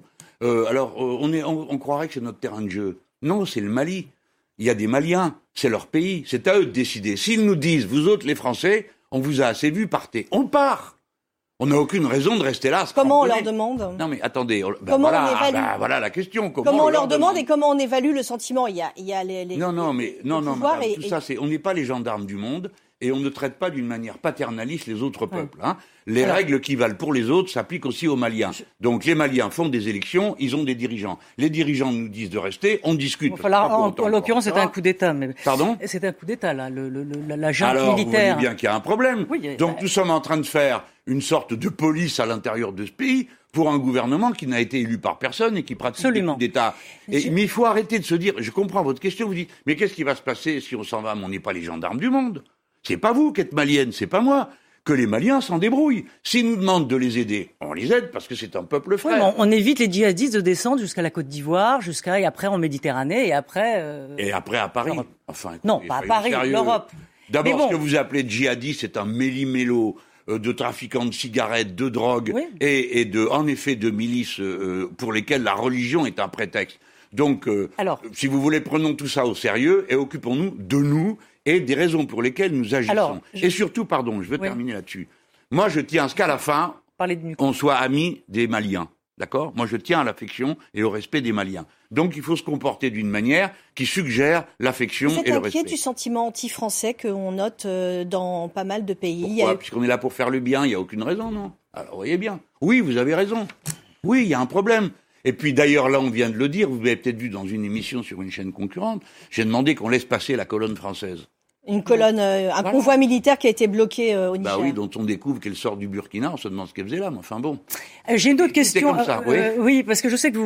On croirait que c'est notre terrain de jeu. Non, c'est le Mali. Il y a des Maliens, c'est leur pays, c'est à eux de décider. S'ils nous disent, vous autres les Français, on vous a assez vu, partez. On part. On n'a aucune raison de rester là. Comment on leur demande ? Non mais attendez, voilà la question. Comment on leur demande et comment on évalue le sentiment ? Il y a les Non, madame, tout ça, on n'est pas les gendarmes du monde et on ne traite pas d'une manière paternaliste les autres peuples. Les règles qui valent pour les autres s'appliquent aussi aux Maliens. Donc les Maliens font des élections, ils ont des dirigeants. Les dirigeants nous disent de rester, on discute. En l'occurrence, c'était un coup d'État. Pardon ? C'était un coup d'État, là, la junte militaire. Alors, vous voyez bien qu'il y a un problème. Oui, donc nous sommes en train de faire une sorte de police à l'intérieur de ce pays pour un gouvernement qui n'a été élu par personne et qui pratique des coups d'État. Mais il faut arrêter de se dire, je comprends votre question, vous dites, mais qu'est-ce qui va se passer si on s'en va ? Mais on n'est pas les gendarmes du monde. C'est pas vous qui êtes malienne, c'est pas moi. Que les Maliens s'en débrouillent. S'ils nous demandent de les aider, on les aide parce que c'est un peuple frère. Oui, on évite les djihadistes de descendre jusqu'à la Côte d'Ivoire, et après en Méditerranée, et après... Et après à Paris. Enfin, écoutez, non, pas à Paris, l'Europe. D'abord, ce que vous appelez djihadiste, c'est un méli-mélo de trafiquants de cigarettes, de drogue, et en effet de milices pour lesquelles la religion est un prétexte. Donc, si vous voulez, prenons tout ça au sérieux et occupons-nous de nous et des raisons pour lesquelles nous agissons. Et surtout, je veux terminer là-dessus. Moi, je tiens à ce qu'à la fin, on soit amis des Maliens. D'accord ? Moi, je tiens à l'affection et au respect des Maliens. Donc, il faut se comporter d'une manière qui suggère l'affection et le respect. Vous êtes inquiet du sentiment anti-français qu'on note dans pas mal de pays ? Pourquoi ? Puisqu'on est là pour faire le bien, il n'y a aucune raison, non ? Alors, vous voyez bien. Oui, vous avez raison. Oui, il y a un problème. Et puis d'ailleurs, là, on vient de le dire, vous avez peut-être vu dans une émission sur une chaîne concurrente, j'ai demandé qu'on laisse passer la colonne française. Une colonne, un convoi militaire qui a été bloqué au Niger. Bah oui, dont on découvre qu'elle sort du Burkina, on se demande ce qu'elle faisait là, mais enfin bon. J'ai une autre question. Comme ça, oui. Oui, parce que je sais que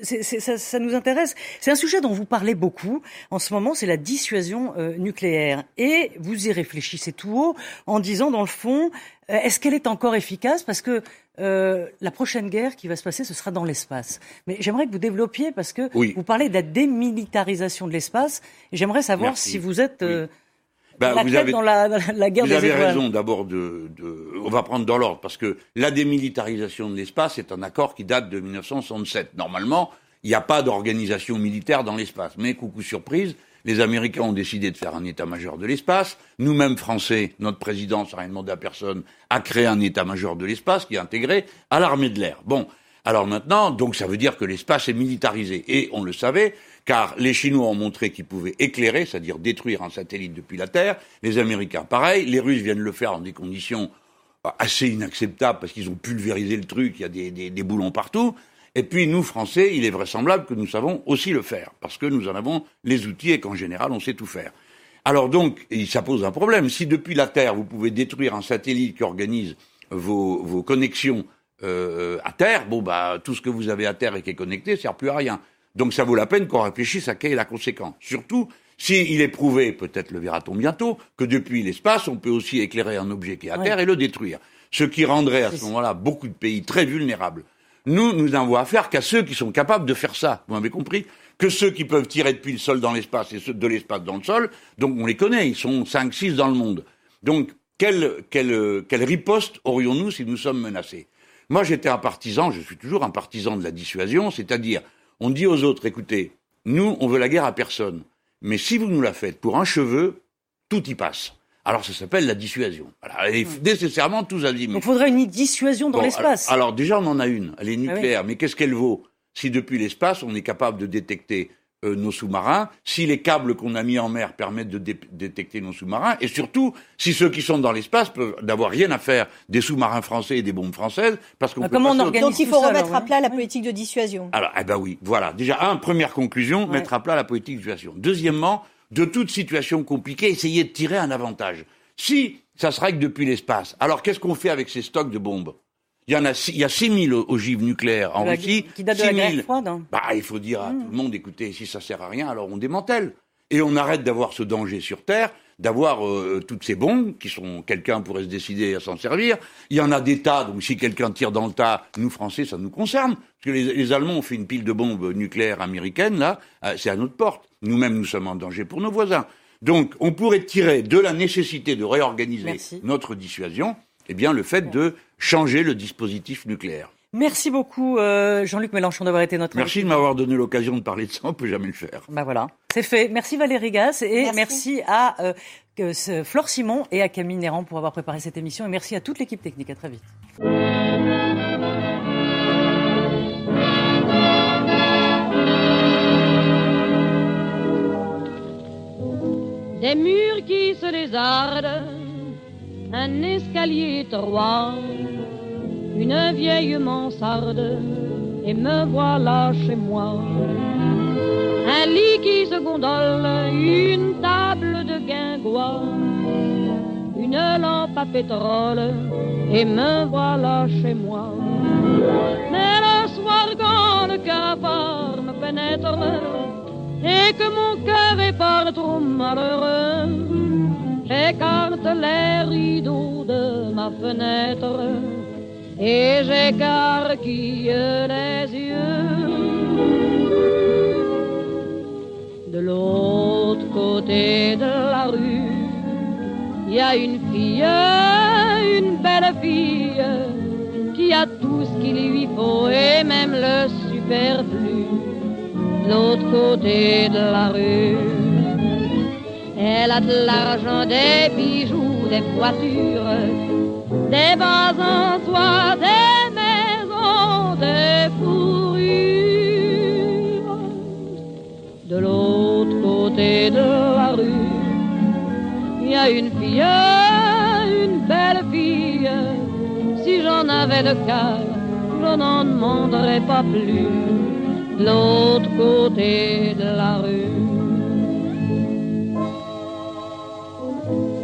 ça nous intéresse. C'est un sujet dont vous parlez beaucoup en ce moment, c'est la dissuasion nucléaire. Et vous y réfléchissez tout haut en disant, dans le fond, est-ce qu'elle est encore efficace ? Parce que la prochaine guerre qui va se passer, ce sera dans l'espace. Mais j'aimerais que vous développiez, parce que vous parlez de la démilitarisation de l'espace. Et j'aimerais savoir si vous êtes... vous avez, dans la guerre des étoiles. Vous avez raison d'abord on va prendre dans l'ordre, parce que la démilitarisation de l'espace est un accord qui date de 1967. Normalement, il n'y a pas d'organisation militaire dans l'espace. Mais coucou surprise, les Américains ont décidé de faire un état-major de l'espace. Nous-mêmes, Français, notre président, sans rien demander à personne, a créé un état-major de l'espace qui est intégré à l'armée de l'air. Bon, alors maintenant, donc ça veut dire que l'espace est militarisé. Et on le savait, car les Chinois ont montré qu'ils pouvaient éclairer, c'est-à-dire détruire un satellite depuis la Terre. Les Américains, pareil. Les Russes viennent le faire dans des conditions assez inacceptables, parce qu'ils ont pulvérisé le truc, il y a des boulons partout. Et puis nous, Français, il est vraisemblable que nous savons aussi le faire, parce que nous en avons les outils et qu'en général, on sait tout faire. Alors donc, ça pose un problème. Si depuis la Terre, vous pouvez détruire un satellite qui organise vos connexions à Terre, tout ce que vous avez à Terre et qui est connecté, ça sert plus à rien. Donc ça vaut la peine qu'on réfléchisse à quelle est la conséquence. Surtout, s'il est prouvé, peut-être le verra-t-on bientôt, que depuis l'espace, on peut aussi éclairer un objet qui est à Terre et le détruire. Ce qui rendrait à ce moment-là beaucoup de pays très vulnérables. Nous n'avons affaire qu'à ceux qui sont capables de faire ça. Vous m'avez compris ? Que ceux qui peuvent tirer depuis le sol dans l'espace et ceux de l'espace dans le sol, donc on les connaît, ils sont 5-6 dans le monde. Donc, quelle riposte aurions-nous si nous sommes menacés ? Moi, je suis toujours un partisan de la dissuasion, c'est-à-dire, on dit aux autres, écoutez, nous, on veut la guerre à personne, mais si vous nous la faites pour un cheveu, tout y passe. Alors ça s'appelle la dissuasion. Voilà, et nécessairement tous azimuts. Donc il faudrait une dissuasion dans l'espace. Alors déjà on en a une, elle est nucléaire, mais qu'est-ce qu'elle vaut si depuis l'espace on est capable de détecter nos sous-marins, si les câbles qu'on a mis en mer permettent de détecter nos sous-marins, et surtout si ceux qui sont dans l'espace peuvent n'avoir rien à faire des sous-marins français et des bombes françaises, parce qu'on peut comment on organise. Donc il faut remettre à plat la politique de dissuasion. Alors oui, voilà. Déjà première conclusion, mettre à plat la politique de dissuasion. Deuxièmement, de toute situation compliquée, essayer de tirer un avantage. Si ça se règle depuis l'espace, alors qu'est-ce qu'on fait avec ces stocks de bombes ? Il y a 6000 ogives nucléaires en Russie. Qui date de la guerre froide. Hein. Il faut dire à tout le monde, écoutez, si ça sert à rien, alors on démantèle. Et on arrête d'avoir ce danger sur Terre, d'avoir toutes ces bombes, quelqu'un pourrait se décider à s'en servir. Il y en a des tas, donc si quelqu'un tire dans le tas, nous Français, ça nous concerne. Parce que les Allemands ont fait une pile de bombes nucléaires américaines, là, c'est à notre porte. Nous-mêmes, nous sommes en danger pour nos voisins. Donc, on pourrait tirer de la nécessité de réorganiser notre dissuasion, le fait de changer le dispositif nucléaire. Merci beaucoup, Jean-Luc Mélenchon, d'avoir été notre invité. Merci de m'avoir donné l'occasion de parler de ça, on peut jamais le faire. Voilà, c'est fait. Merci Valérie Gasse et merci à Flore Simon et à Camille Néran pour avoir préparé cette émission et merci à toute l'équipe technique. À très vite. Des murs qui se lézardent, un escalier étroit, une vieille mansarde, et me voilà chez moi. Un lit qui se gondole, une table de guingois, une lampe à pétrole, et me voilà chez moi. Mais le soir quand le cafard me pénètre, et que mon cœur est par trop malheureux, j'écarte les rideaux de ma fenêtre et j'écarquille les yeux. De l'autre côté de la rue, il y a une fille, une belle fille, qui a tout ce qu'il lui faut et même le superflu. De l'autre côté de la rue, elle a de l'argent, des bijoux, des voitures, des vases en soie, des maisons, des fourrures. De l'autre côté de la rue, il y a une fille, une belle fille. Si j'en avais le cœur, je n'en demanderais pas plus. De l'autre côté de la rue.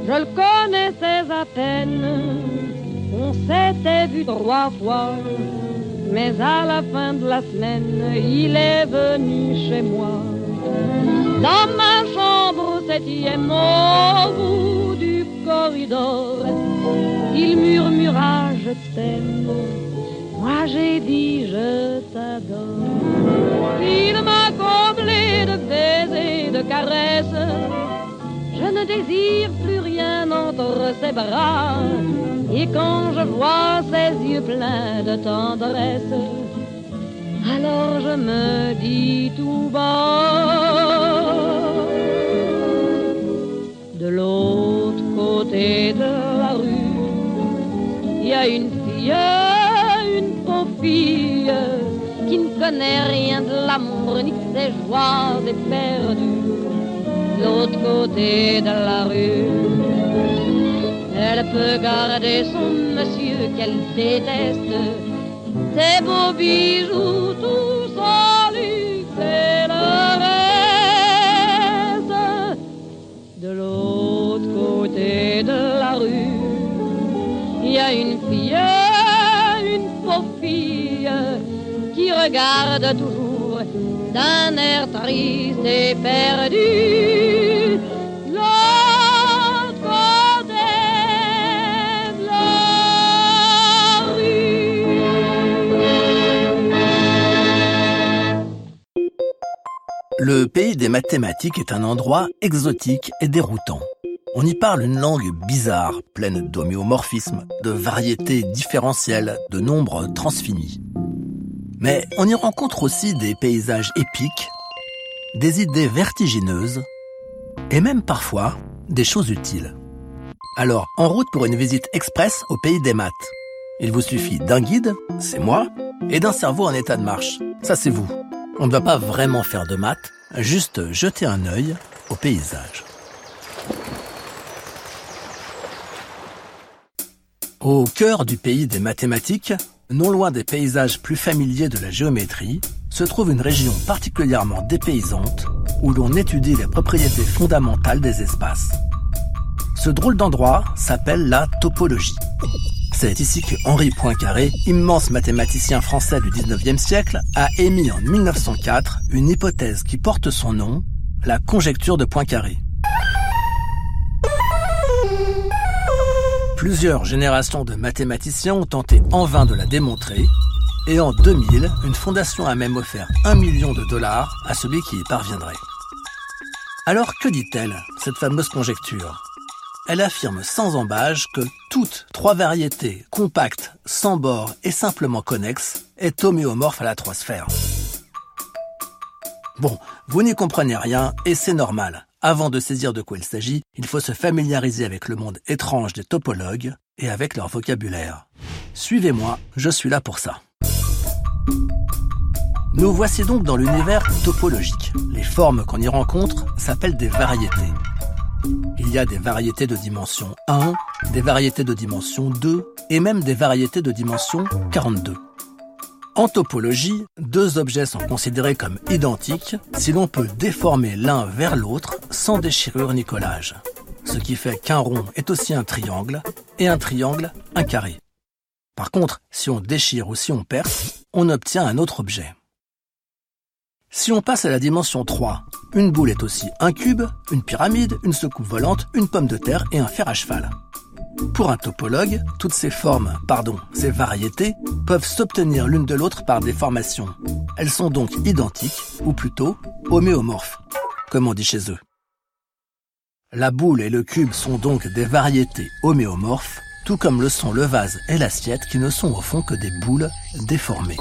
je le connaissais à peine. On s'était vu 3 fois, mais à la fin de la semaine, il est venu chez moi. Dans ma chambre au 7e, au bout du corridor, il murmura je t'aime. Moi j'ai dit je t'adore. Il m'a comblé de baisers, de caresses. Je ne désire plus rien entre ses bras. Et quand je vois ses yeux pleins de tendresse, alors je me dis tout bas. De l'autre côté de la rue, il y a une fille, une pauvre fille, qui ne connaît rien de l'amour ni de ses joies éperdues. De l'autre côté de la rue, elle peut garder son monsieur qu'elle déteste, ses beaux bijoux, tout son luxe et le reste. De l'autre côté de la rue, il y a une fille, une pauvre fille, qui regarde toujours d'un air triste et perdu. L'autre côté de la rue. Le pays des mathématiques est un endroit exotique et déroutant. On y parle une langue bizarre, pleine d'homéomorphismes, de variétés différentielles, de nombres transfinis. Mais on y rencontre aussi des paysages épiques, des idées vertigineuses et même parfois des choses utiles. Alors, en route pour une visite express au pays des maths. Il vous suffit d'un guide, c'est moi, et d'un cerveau en état de marche. Ça, c'est vous. On ne va pas vraiment faire de maths, juste jeter un œil au paysage. Au cœur du pays des mathématiques, non loin des paysages plus familiers de la géométrie, se trouve une région particulièrement dépaysante où l'on étudie les propriétés fondamentales des espaces. Ce drôle d'endroit s'appelle la topologie. C'est ici que Henri Poincaré, immense mathématicien français du 19e siècle, a émis en 1904 une hypothèse qui porte son nom, la conjecture de Poincaré. Plusieurs générations de mathématiciens ont tenté en vain de la démontrer, et en 2000, une fondation a même offert $1 million à celui qui y parviendrait. Alors que dit-elle, cette fameuse conjecture ? Elle affirme sans embâche que toute 3 variétés compactes, sans bord et simplement connexes est homéomorphe à la 3 sphères. Bon, vous n'y comprenez rien et c'est normal. Avant de saisir de quoi il s'agit, il faut se familiariser avec le monde étrange des topologues et avec leur vocabulaire. Suivez-moi, je suis là pour ça. Nous voici donc dans l'univers topologique. Les formes qu'on y rencontre s'appellent des variétés. Il y a des variétés de dimension 1, des variétés de dimension 2 et même des variétés de dimension 42. En topologie, 2 objets sont considérés comme identiques si l'on peut déformer l'un vers l'autre sans déchirure ni collage. Ce qui fait qu'un rond est aussi un triangle et un triangle un carré. Par contre, si on déchire ou si on perce, on obtient un autre objet. Si on passe à la dimension 3, une boule est aussi un cube, une pyramide, une soucoupe volante, une pomme de terre et un fer à cheval. Pour un topologue, toutes ces ces variétés, peuvent s'obtenir l'une de l'autre par des formations. Elles sont donc identiques, ou plutôt homéomorphes, comme on dit chez eux. La boule et le cube sont donc des variétés homéomorphes, tout comme le sont le vase et l'assiette qui ne sont au fond que des boules déformées.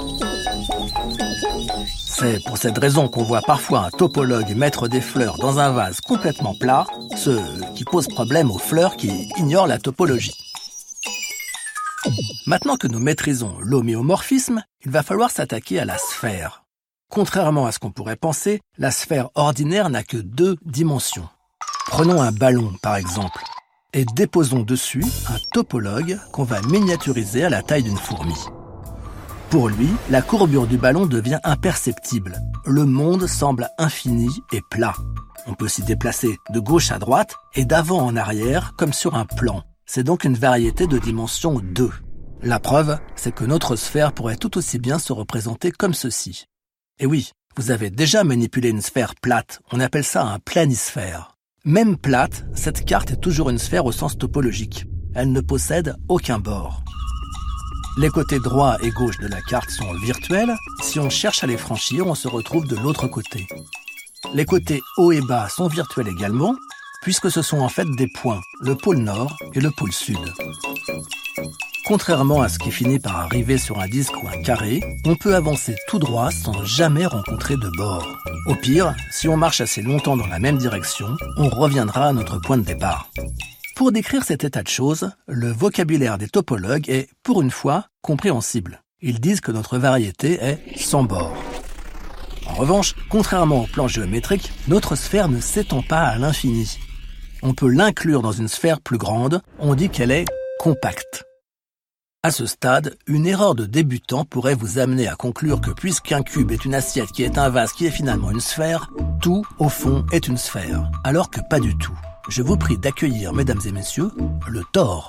C'est pour cette raison qu'on voit parfois un topologue mettre des fleurs dans un vase complètement plat, ce qui pose problème aux fleurs qui ignorent la topologie. Maintenant que nous maîtrisons l'homéomorphisme, il va falloir s'attaquer à la sphère. Contrairement à ce qu'on pourrait penser, la sphère ordinaire n'a que 2 dimensions. Prenons un ballon, par exemple, et déposons dessus un topologue qu'on va miniaturiser à la taille d'une fourmi. Pour lui, la courbure du ballon devient imperceptible. Le monde semble infini et plat. On peut s'y déplacer de gauche à droite et d'avant en arrière comme sur un plan. C'est donc une variété de dimension 2. La preuve, c'est que notre sphère pourrait tout aussi bien se représenter comme ceci. Et oui, vous avez déjà manipulé une sphère plate, on appelle ça un planisphère. Même plate, cette carte est toujours une sphère au sens topologique. Elle ne possède aucun bord. Les côtés droit et gauche de la carte sont virtuels. Si on cherche à les franchir, on se retrouve de l'autre côté. Les côtés haut et bas sont virtuels également, puisque ce sont en fait des points, le pôle nord et le pôle sud. Contrairement à ce qui finit par arriver sur un disque ou un carré, on peut avancer tout droit sans jamais rencontrer de bord. Au pire, si on marche assez longtemps dans la même direction, on reviendra à notre point de départ. Pour décrire cet état de choses, le vocabulaire des topologues est, pour une fois, compréhensible. Ils disent que notre variété est sans bord. En revanche, contrairement au plan géométrique, notre sphère ne s'étend pas à l'infini. On peut l'inclure dans une sphère plus grande, on dit qu'elle est compacte. À ce stade, une erreur de débutant pourrait vous amener à conclure que puisqu'un cube est une assiette qui est un vase qui est finalement une sphère, tout, au fond, est une sphère, alors que pas du tout. Je vous prie d'accueillir, mesdames et messieurs, le tore.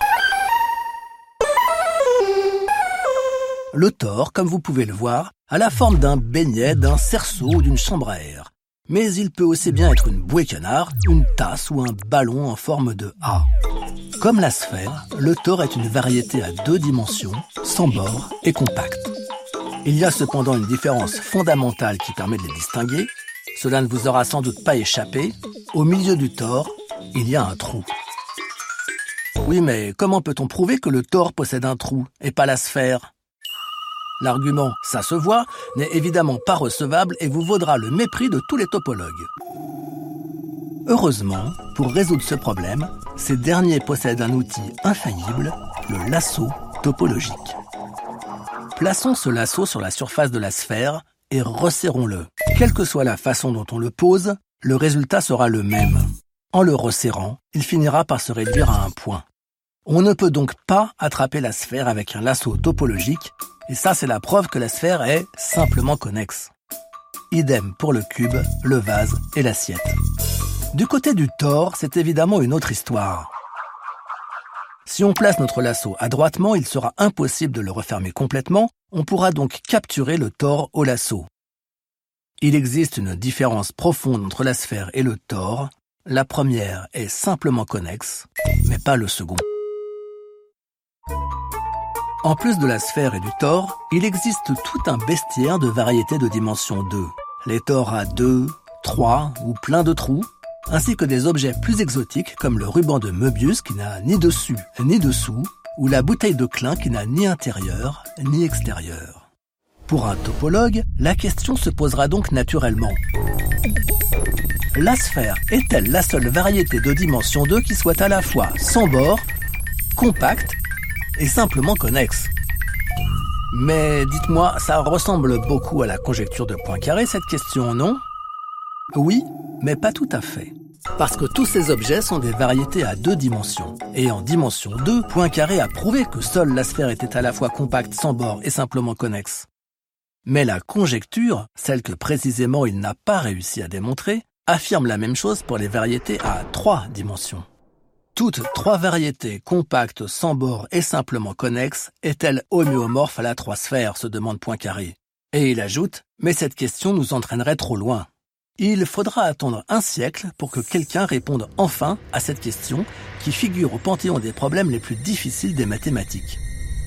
Le tore, comme vous pouvez le voir, a la forme d'un beignet, d'un cerceau ou d'une chambre à air. Mais il peut aussi bien être une bouée canard, une tasse ou un ballon en forme de A. Comme la sphère, le tore est une variété à 2 dimensions, sans bord et compacte. Il y a cependant une différence fondamentale qui permet de les distinguer. Cela ne vous aura sans doute pas échappé. Au milieu du tore, il y a un trou. Oui, mais comment peut-on prouver que le tore possède un trou et pas la sphère ? L'argument « ça se voit » n'est évidemment pas recevable et vous vaudra le mépris de tous les topologues. Heureusement, pour résoudre ce problème, ces derniers possèdent un outil infaillible, le lasso topologique. Plaçons ce lasso sur la surface de la sphère et resserrons-le. Quelle que soit la façon dont on le pose, le résultat sera le même. En le resserrant, il finira par se réduire à un point. On ne peut donc pas attraper la sphère avec un lasso topologique, et ça c'est la preuve que la sphère est simplement connexe. Idem pour le cube, le vase et l'assiette. Du côté du tore, c'est évidemment une autre histoire. Si on place notre lasso adroitement, il sera impossible de le refermer complètement, on pourra donc capturer le tore au lasso. Il existe une différence profonde entre la sphère et le tore. La première est simplement connexe, mais pas le second. En plus de la sphère et du tore, il existe tout un bestiaire de variétés de dimension 2. Les tores à 2, 3 ou plein de trous, ainsi que des objets plus exotiques comme le ruban de Möbius qui n'a ni dessus ni dessous, ou la bouteille de Klein qui n'a ni intérieur ni extérieur. Pour un topologue, la question se posera donc naturellement. La sphère est-elle la seule variété de dimension 2 qui soit à la fois sans bord, compacte et simplement connexe? Mais dites-moi, ça ressemble beaucoup à la conjecture de Poincaré cette question, non? Oui, mais pas tout à fait. Parce que tous ces objets sont des variétés à 2 dimensions. Et en dimension 2, Poincaré a prouvé que seule la sphère était à la fois compacte, sans bord et simplement connexe. Mais la conjecture, celle que précisément il n'a pas réussi à démontrer, affirme la même chose pour les variétés à 3 dimensions. Toutes 3 variétés compactes, sans bord et simplement connexes est-elle homéomorphe à la 3 sphères, se demande Poincaré. Et il ajoute, mais cette question nous entraînerait trop loin. Il faudra attendre un siècle pour que quelqu'un réponde enfin à cette question qui figure au panthéon des problèmes les plus difficiles des mathématiques.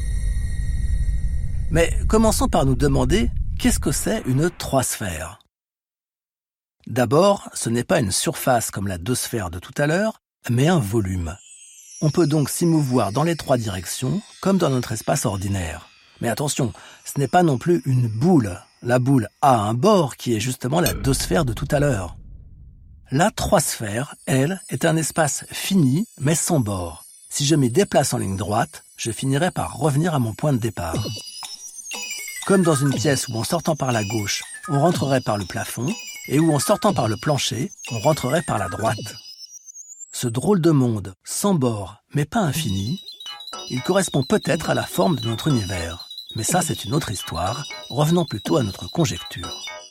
Mais commençons par nous demander qu'est-ce que c'est une 3 sphères. D'abord, ce n'est pas une surface comme la 2 sphères de tout à l'heure, mais un volume. On peut donc s'y mouvoir dans les 3 directions, comme dans notre espace ordinaire. Mais attention, ce n'est pas non plus une boule. La boule a un bord qui est justement la 2 sphères de tout à l'heure. La 3 sphères, elle, est un espace fini, mais sans bord. Si je m'y déplace en ligne droite, je finirai par revenir à mon point de départ. Comme dans une pièce où en sortant par la gauche, on rentrerait par le plafond, et où en sortant par le plancher, on rentrerait par la droite. Ce drôle de monde, sans bord, mais pas infini, il correspond peut-être à la forme de notre univers. Mais ça, c'est une autre histoire. Revenons plutôt à notre conjecture.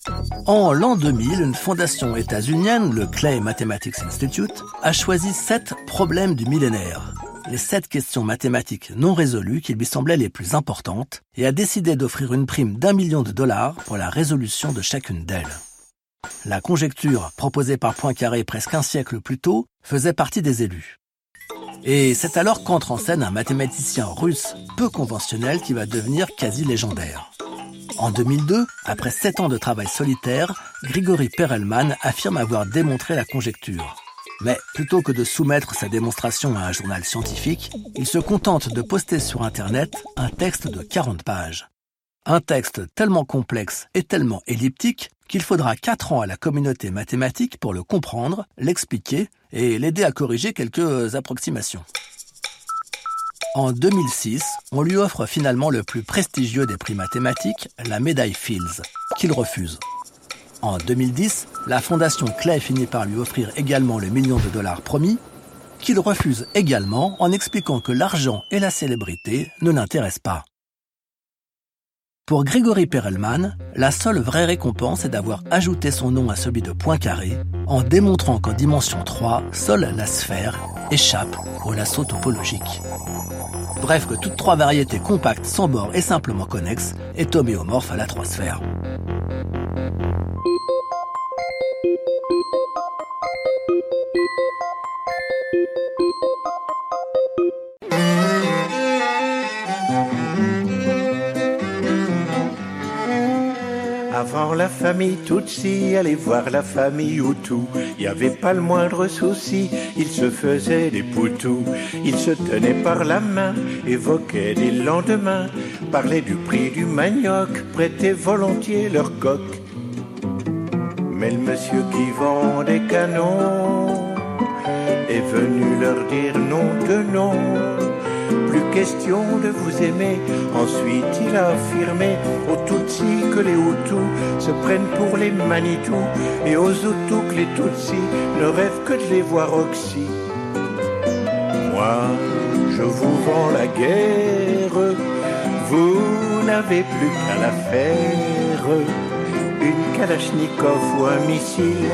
En l'an 2000, une fondation états-unienne, le Clay Mathematics Institute, a choisi 7 problèmes du millénaire, les 7 questions mathématiques non résolues qui lui semblaient les plus importantes, et a décidé d'offrir une prime d'$1 million pour la résolution de chacune d'elles. La conjecture, proposée par Poincaré presque un siècle plus tôt, faisait partie des élus. Et c'est alors qu'entre en scène un mathématicien russe peu conventionnel qui va devenir quasi légendaire. En 2002, après 7 ans de travail solitaire, Grigory Perelman affirme avoir démontré la conjecture. Mais plutôt que de soumettre sa démonstration à un journal scientifique, il se contente de poster sur Internet un texte de 40 pages. Un texte tellement complexe et tellement elliptique qu'il faudra 4 ans à la communauté mathématique pour le comprendre, l'expliquer et l'aider à corriger quelques approximations. En 2006, on lui offre finalement le plus prestigieux des prix mathématiques, la médaille Fields, qu'il refuse. En 2010, la fondation Clay finit par lui offrir également le $1 million promis, qu'il refuse également en expliquant que l'argent et la célébrité ne l'intéressent pas. Pour Grigory Perelman, la seule vraie récompense est d'avoir ajouté son nom à celui de Poincaré en démontrant qu'en dimension 3, seule la sphère échappe au lasso topologique. Bref, que toutes 3 variétés compactes sans bord et simplement connexes est homéomorphe à la 3 sphères. Avant la famille Tutsi, aller voir la famille Hutu, y avait pas le moindre souci, ils se faisaient des poutous, ils se tenaient par la main, évoquaient des lendemains, parlaient du prix du manioc, prêtaient volontiers leur coq. Mais le monsieur qui vend des canons est venu leur dire non de non. Plus question de vous aimer. Ensuite il a affirmé aux Tutsis que les Hutus se prennent pour les Manitou et aux Hutus que les Tutsis ne rêvent que de les voir oxy. Moi je vous vends la guerre, vous n'avez plus qu'à la faire. Une Kalachnikov ou un missile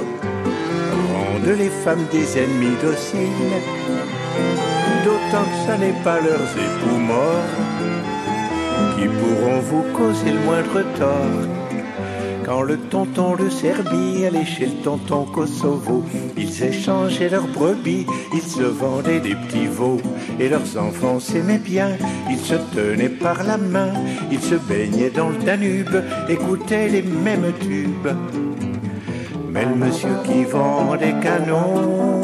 rendent les femmes des ennemis dociles. D'autant que ce n'est pas leurs époux morts qui pourront vous causer le moindre tort. Quand le tonton de Serbie allait chez le tonton Kosovo, ils échangeaient leurs brebis, ils se vendaient des petits veaux. Et leurs enfants s'aimaient bien, ils se tenaient par la main, ils se baignaient dans le Danube, écoutaient les mêmes tubes. Mais le monsieur qui vend des canons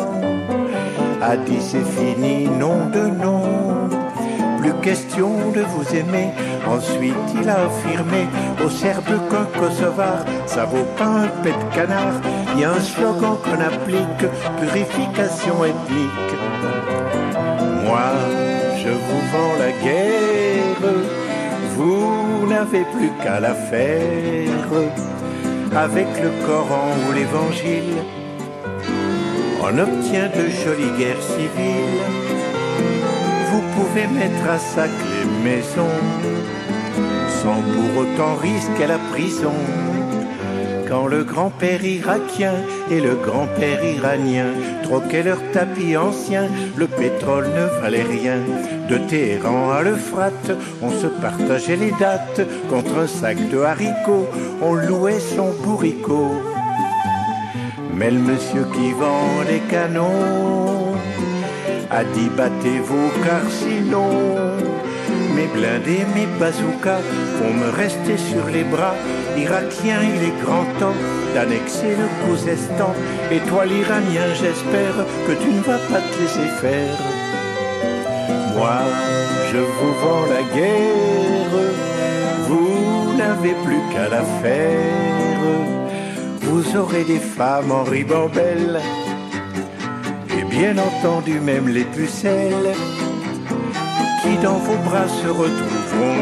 a dit c'est fini, non de non. Plus question de vous aimer. Ensuite il a affirmé aux Serbes qu'un Kosovar ça vaut pas un pet de canard. Il y a un slogan qu'on applique, purification ethnique. Moi je vous vends la guerre, vous n'avez plus qu'à la faire. Avec le Coran ou l'Évangile on obtient de jolies guerres civiles. Vous pouvez mettre à sac les maisons sans pour autant risquer la prison. Quand le grand-père irakien et le grand-père iranien troquaient leurs tapis anciens, le pétrole ne valait rien. De Téhéran à l'Euphrate, on se partageait les dates. Contre un sac de haricots, on louait son bourricot. Mais le monsieur qui vend des canons a dit battez-vous car sinon mes blindés, mes bazookas vont me rester sur les bras. Irakien, il est grand temps d'annexer le Khouzestan. Et toi l'Iranien, j'espère que tu ne vas pas te laisser faire. Moi, je vous vends la guerre, vous n'avez plus qu'à la faire. Vous aurez des femmes en ribambelle et bien entendu même les pucelles qui dans vos bras se retrouveront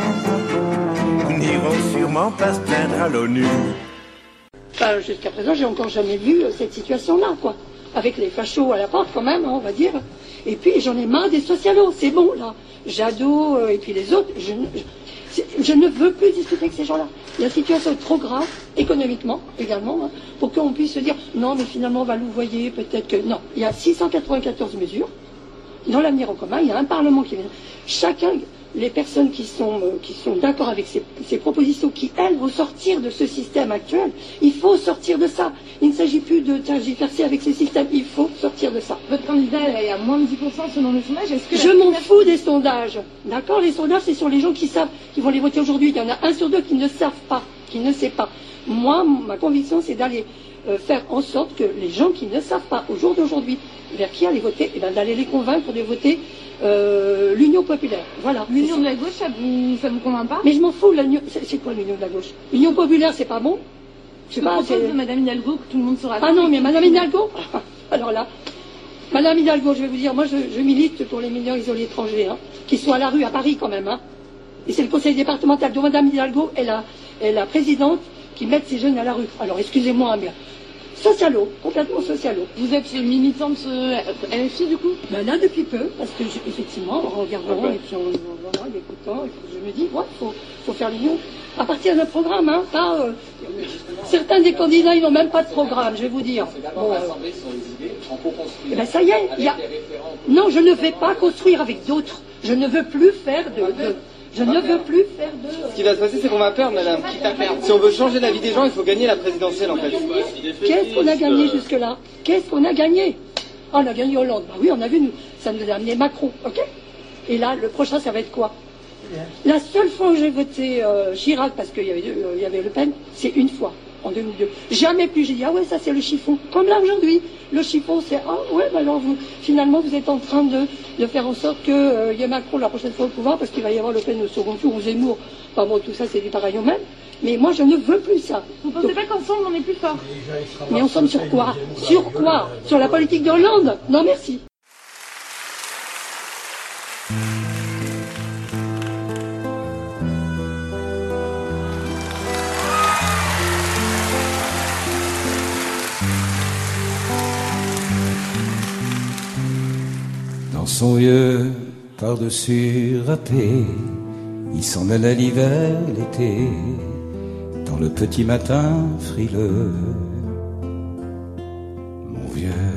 nus, n'iront sûrement pas se plaindre à l'ONU. Enfin, jusqu'à présent, j'ai encore jamais vu cette situation-là, quoi. Avec les fachos à la porte, quand même, on va dire. Et puis, j'en ai marre des socialos, c'est bon, là. Jadot et puis les autres, Je ne veux plus discuter avec ces gens-là. La situation est trop grave, économiquement également, hein, pour qu'on puisse se dire non, mais finalement on va louvoyer, peut-être que. Non, il y a 694 mesures dans l'avenir en commun, il y a un Parlement qui vient. Chacun, les personnes qui sont d'accord avec ces propositions, qui elles vont sortir de ce système actuel, il faut sortir de ça. Il ne s'agit plus de tergiverser avec ces systèmes, il faut sortir de ça. Votre candidat est à moins de 10% selon le sondage. Est-ce que je m'en fous des sondages. D'accord, les sondages, c'est sur les gens qui savent, qui vont les voter aujourd'hui. Il y en a 1 sur 2 qui ne savent pas, qui ne sait pas. Moi, ma conviction, c'est d'aller faire en sorte que les gens qui ne savent pas, au jour d'aujourd'hui, vers qui aller voter, eh ben, d'aller les convaincre de voter l'Union populaire. Voilà. L'Union de la gauche, ça vous convainc pas? Mais je m'en fous, c'est quoi l'Union de la gauche? L'Union populaire, c'est pas bon? Je propose de Madame Hidalgo que tout le monde saura. Ah non, mais Madame Hidalgo, alors là, Madame Hidalgo, je vais vous dire, moi je milite pour les mineurs isolés étrangers, hein, qui sont à la rue à Paris quand même, hein. Et c'est le conseil départemental. Donc Madame Hidalgo est la présidente qui met ces jeunes à la rue. Alors excusez-moi, mais socialo, complètement socialo. Vous êtes militante LFI du coup? Ben là depuis peu, parce que effectivement, en regardant et puis en écoutant, je me dis, ouais, faut faire l'union. À partir d'un programme, hein, pas, certains des candidats, ils n'ont même pas de programme, je vais vous dire. Bon, eh ben ça y est, non, je ne vais pas construire avec d'autres. Je ne veux plus faire je ne veux plus faire de... Ce qui va se passer, c'est qu'on va perdre, madame. Si on veut changer la vie des gens, il faut gagner la présidentielle, en fait. Qu'est-ce qu'on a gagné jusque-là? Qu'est-ce qu'on a gagné? Oh, on a gagné Hollande. Bah oui, on a vu, ça nous a amené Macron, ok? Et là, le prochain, ça va être quoi? La seule fois où j'ai voté Chirac, parce qu'il y avait Le Pen, c'est une fois, en 2002. Jamais plus j'ai dit, ah ouais, ça c'est le chiffon. Comme là aujourd'hui, le chiffon c'est, ah ouais, bah alors finalement vous êtes en train de faire en sorte qu'il y ait Macron la prochaine fois au pouvoir, parce qu'il va y avoir Le Pen au second tour, ou Zemmour. Enfin bon, tout ça c'est du pareil au même. Mais moi je ne veux plus ça. Vous ne pensez pas qu'ensemble on est plus fort? Mais ensemble sur quoi? Sur quoi? Sur la politique de Hollande? Non merci. Dans son vieux par-dessus râpé, il s'en allait l'hiver, l'été, dans le petit matin frileux. Mon vieux,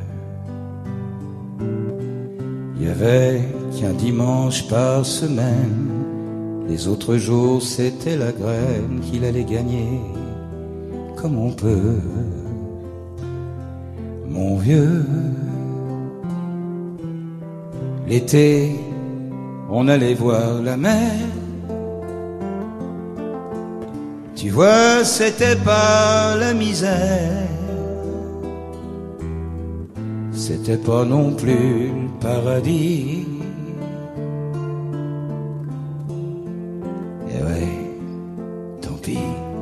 il y avait qu'un dimanche par semaine, les autres jours c'était la graine qu'il allait gagner, comme on peut. Mon vieux, l'été, on allait voir la mer. Tu vois, c'était pas la misère, c'était pas non plus le paradis. Et ouais, tant pis.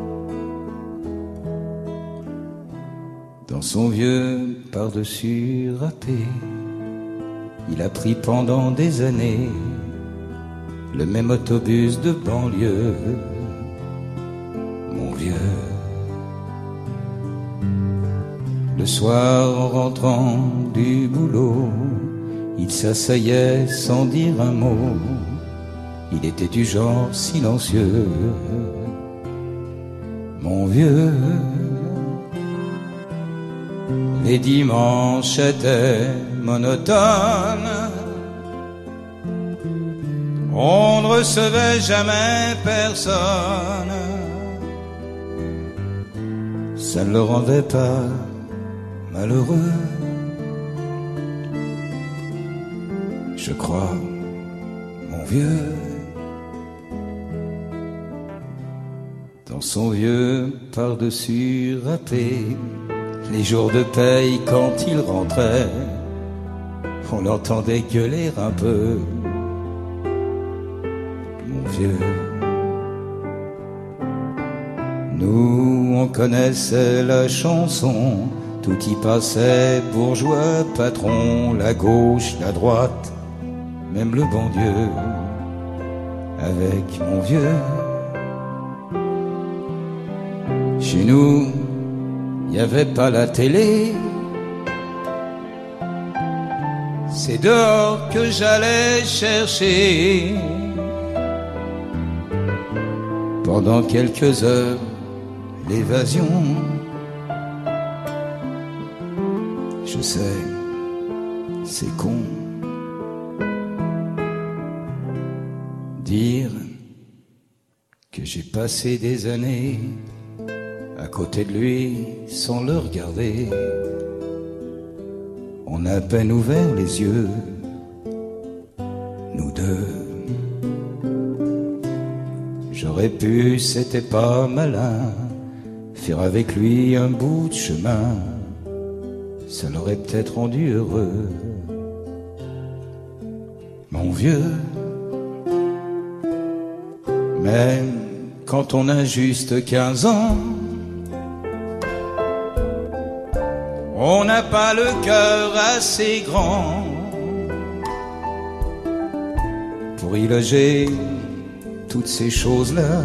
Dans son vieux par-dessus râpé, il a pris pendant des années le même autobus de banlieue. Mon vieux, le soir en rentrant du boulot, il s'asseyait sans dire un mot. Il était du genre silencieux. Mon vieux, les dimanches étaient monotones. On ne recevait jamais personne. Ça ne le rendait pas malheureux, je crois, mon vieux. Dans son vieux par-dessus râpé, les jours de paye quand il rentrait, on l'entendait gueuler un peu. Mon vieux, nous on connaissait la chanson, tout y passait, bourgeois, patron, la gauche, la droite, même le bon Dieu. Avec mon vieux, chez nous, il n'y avait pas la télé. C'est dehors que j'allais chercher pendant quelques heures l'évasion. Je sais, c'est con. Dire que j'ai passé des années à côté de lui sans le regarder. On a à peine ouvert les yeux, nous deux. J'aurais pu, c'était pas malin, faire avec lui un bout de chemin. Ça l'aurait peut-être rendu heureux. Mon vieux, même quand on a juste 15 ans, on n'a pas le cœur assez grand pour y loger toutes ces choses-là.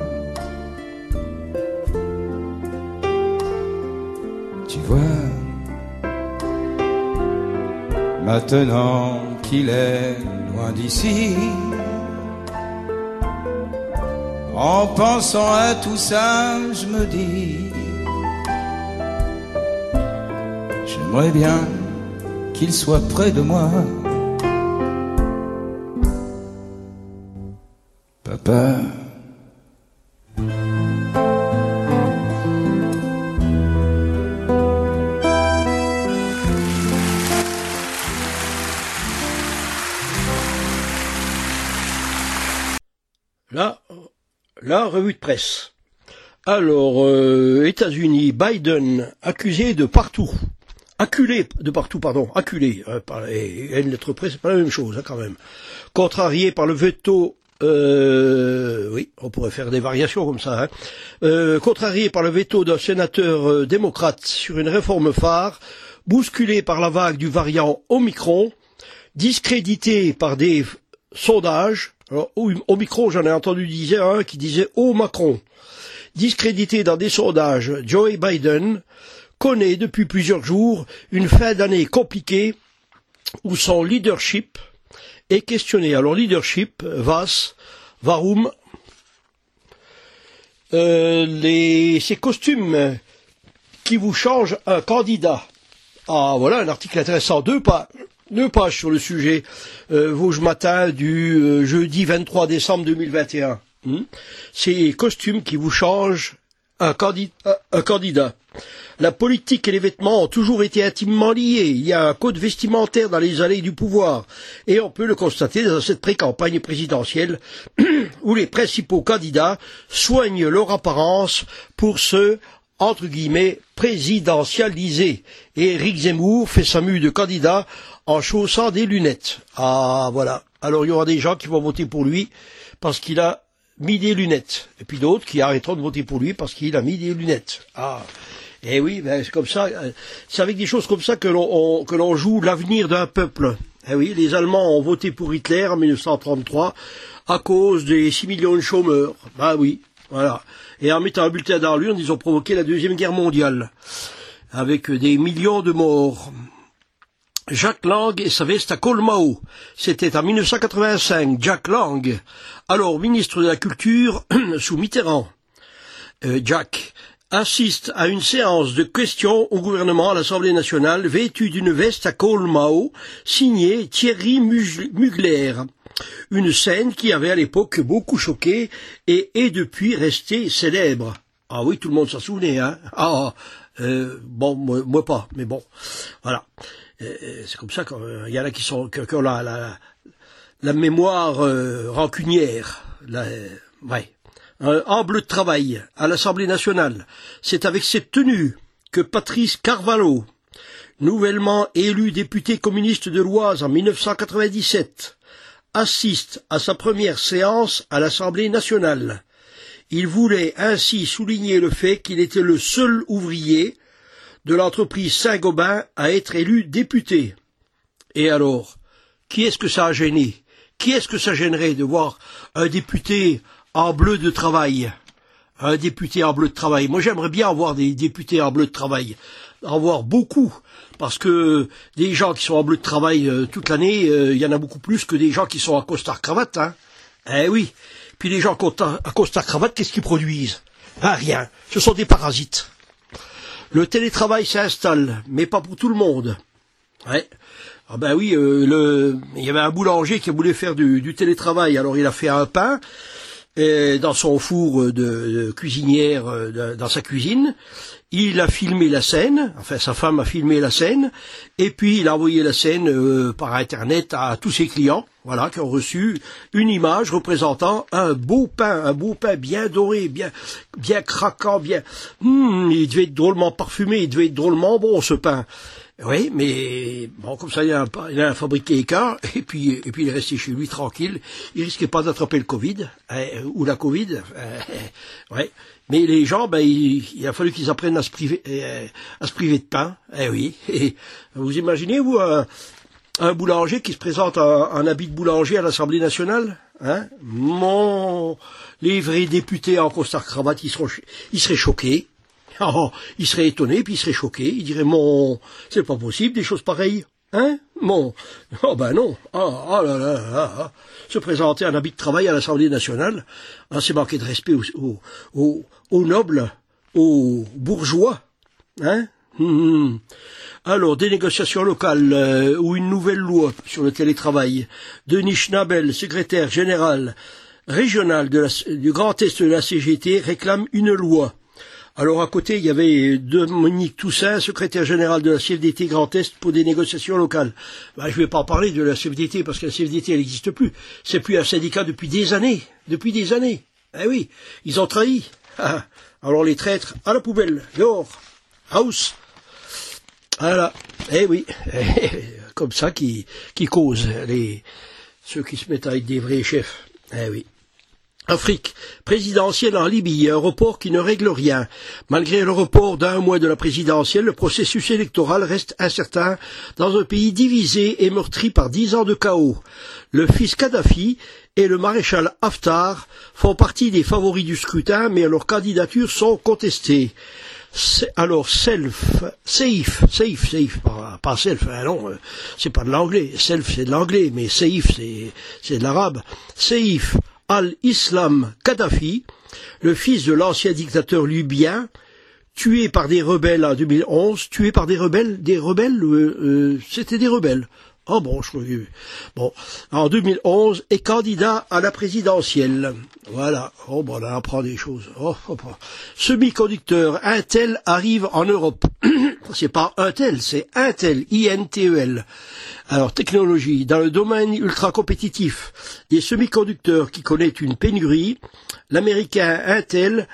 Tu vois, maintenant qu'il est loin d'ici, en pensant à tout ça, je me dis, j'aimerais bien qu'il soit près de moi. Papa. La revue de presse. Alors, États-Unis, Biden accusé de partout. Acculé de partout, pardon, acculé. Et une lettre près, c'est pas la même chose, hein, quand même. Contrarié par le veto, oui, on pourrait faire des variations comme ça, hein. Contrarié par le veto d'un sénateur démocrate sur une réforme phare, bousculé par la vague du variant Omicron, discrédité par des sondages. Alors, Omicron, j'en ai entendu dire un qui disait « Oh Macron ». Discrédité dans des sondages, Joe Biden connaît depuis plusieurs jours une fin d'année compliquée où son leadership est questionné. Alors leadership, varum, ces costumes qui vous changent un candidat. Ah voilà un article intéressant, deux pages sur le sujet, Vosges Matin du jeudi 23 décembre 2021. Ces costumes qui vous changent un candidat. La politique et les vêtements ont toujours été intimement liés. Il y a un code vestimentaire dans les allées du pouvoir. Et on peut le constater dans cette pré-campagne présidentielle où les principaux candidats soignent leur apparence pour se, entre guillemets, présidentialiser. Et Éric Zemmour fait sa mue de candidat en chaussant des lunettes. Ah, voilà. Alors il y aura des gens qui vont voter pour lui parce qu'il a mis des lunettes. Et puis d'autres qui arrêteront de voter pour lui parce qu'il a mis des lunettes. Ah. Et oui, ben c'est comme ça. C'est avec des choses comme ça que l'on joue l'avenir d'un peuple. Eh oui, les Allemands ont voté pour Hitler en 1933 à cause des 6 millions de chômeurs. Bah oui, voilà. Et en mettant un bulletin dans l'urne, ils ont provoqué la Deuxième Guerre mondiale avec des millions de morts. Jack Lang et sa veste à col Mao. C'était en 1985. Jack Lang, alors ministre de la Culture sous Mitterrand. Jack assiste à une séance de questions au gouvernement à l'Assemblée nationale, vêtu d'une veste à col Mao, signée Thierry Mugler. Une scène qui avait à l'époque beaucoup choqué et est depuis restée célèbre. Ah oui, tout le monde s'en souvenait, hein. Bon, moi pas, mais bon, voilà. C'est comme ça qu'il y en a qui ont la mémoire rancunière. Ouais. En bleu de travail à l'Assemblée nationale. C'est avec cette tenue que Patrice Carvalho, nouvellement élu député communiste de l'Oise en 1997, assiste à sa première séance à l'Assemblée nationale. Il voulait ainsi souligner le fait qu'il était le seul ouvrier de l'entreprise Saint-Gobain à être élu député. Et alors, qui est-ce que ça a gêné? Qui est-ce que ça gênerait de voir un député en bleu de travail? Un député en bleu de travail. Moi, j'aimerais bien avoir des députés en bleu de travail. En voir beaucoup. Parce que des gens qui sont en bleu de travail toute l'année, il y en a beaucoup plus que des gens qui sont en costard-cravate, hein. Eh oui. Puis les gens à costard-cravate, qu'est-ce qu'ils produisent? Ah, rien. Ce sont des parasites. Le télétravail s'installe, mais pas pour tout le monde. Ouais. Ah ben oui, il y avait un boulanger qui voulait faire du télétravail, alors il a fait un pain dans son four de cuisinière dans sa cuisine. Il a filmé la scène, enfin sa femme a filmé la scène, et puis il a envoyé la scène par internet à tous ses clients, voilà, qui ont reçu une image représentant un beau pain bien doré, bien craquant, bien. Il devait être drôlement parfumé, il devait être drôlement bon ce pain. Oui, mais bon, comme ça, il a un fabriqué écart, et puis il est resté chez lui tranquille. Il risquait pas d'attraper le Covid ou la Covid. Ouais. Mais les gens, il a fallu qu'ils apprennent à se priver de pain. Eh oui. Et vous imaginez, vous, un boulanger qui se présente en habit de boulanger à l'Assemblée nationale, hein? Les vrais députés en costard-cravate, ils seraient choqués. Oh, il serait étonné, puis il serait choqué. Il dirait, c'est pas possible, des choses pareilles. Hein? Oh ben non. Oh là là. Se présenter en habit de travail à l'Assemblée nationale, c'est manquer de respect aux nobles, aux bourgeois. Hein? Alors, des négociations locales ou une nouvelle loi sur le télétravail. Denis Schnabel, secrétaire général régional du Grand Est de la CGT, réclame une loi. Alors à côté, il y avait Dominique Toussaint, secrétaire général de la CFDT Grand Est pour des négociations locales. Je ne vais pas en parler de la CFDT parce que la CFDT, elle n'existe plus. C'est plus un syndicat depuis des années. Eh oui, ils ont trahi. Alors les traîtres, à la poubelle, dehors, house. Voilà. Eh oui, comme ça qui causent ceux qui se mettent avec des vrais chefs. Eh oui. Afrique, présidentielle en Libye, un report qui ne règle rien. Malgré le report d'1 mois de la présidentielle, le processus électoral reste incertain dans un pays divisé et meurtri par 10 ans de chaos. Le fils Kadhafi et le maréchal Haftar font partie des favoris du scrutin, mais leurs candidatures sont contestées. Alors Saïf, pas Self, non, c'est pas de l'anglais, Self c'est de l'anglais, mais Saïf c'est de l'arabe. Saïf al-Islam Kadhafi, le fils de l'ancien dictateur libyen, tué par des rebelles en 2011, c'était des rebelles. Oh bon, je crois que... Bon, en 2011, est candidat à la présidentielle. Voilà. Oh bon, on apprend des choses. Semi-conducteur, Intel arrive en Europe. C'est pas Intel, c'est Intel, I-N-T-E-L. Alors, technologie, dans le domaine ultra compétitif des semi-conducteurs qui connaît une pénurie, l'américain Intel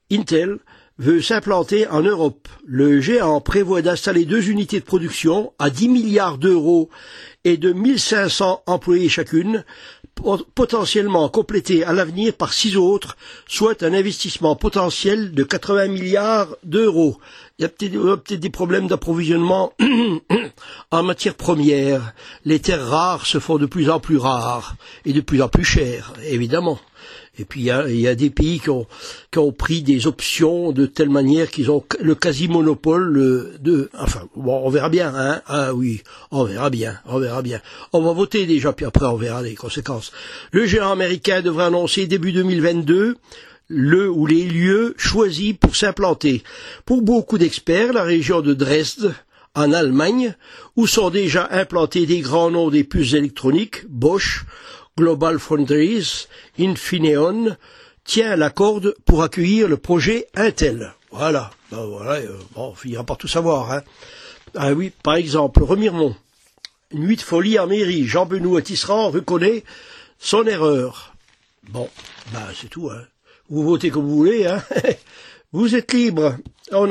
veut s'implanter en Europe. Le géant prévoit d'installer 2 unités de production à 10 milliards d'euros et de 1500 employés chacune, potentiellement complétées à l'avenir par 6 autres, soit un investissement potentiel de 80 milliards d'euros. Il y a peut-être des problèmes d'approvisionnement en matières premières. Les terres rares se font de plus en plus rares et de plus en plus chères, évidemment. Et puis il y a des pays qui ont pris des options de telle manière qu'ils ont le quasi-monopole on verra bien, hein. Ah oui, on verra bien. On va voter déjà, puis après on verra les conséquences. Le géant américain devrait annoncer début 2022 le ou les lieux choisis pour s'implanter. Pour beaucoup d'experts, la région de Dresde, en Allemagne, où sont déjà implantés des grands noms des puces électroniques, Bosch, Global Foundries, Infineon, tient la corde pour accueillir le projet Intel. Voilà. On finira par tout savoir, hein. Ah oui, par exemple, Remiremont. Nuit de folie en mairie. Jean Benoît Tisserand reconnaît son erreur. Bon, c'est tout, hein. Vous votez comme vous voulez, hein. Vous êtes libre. On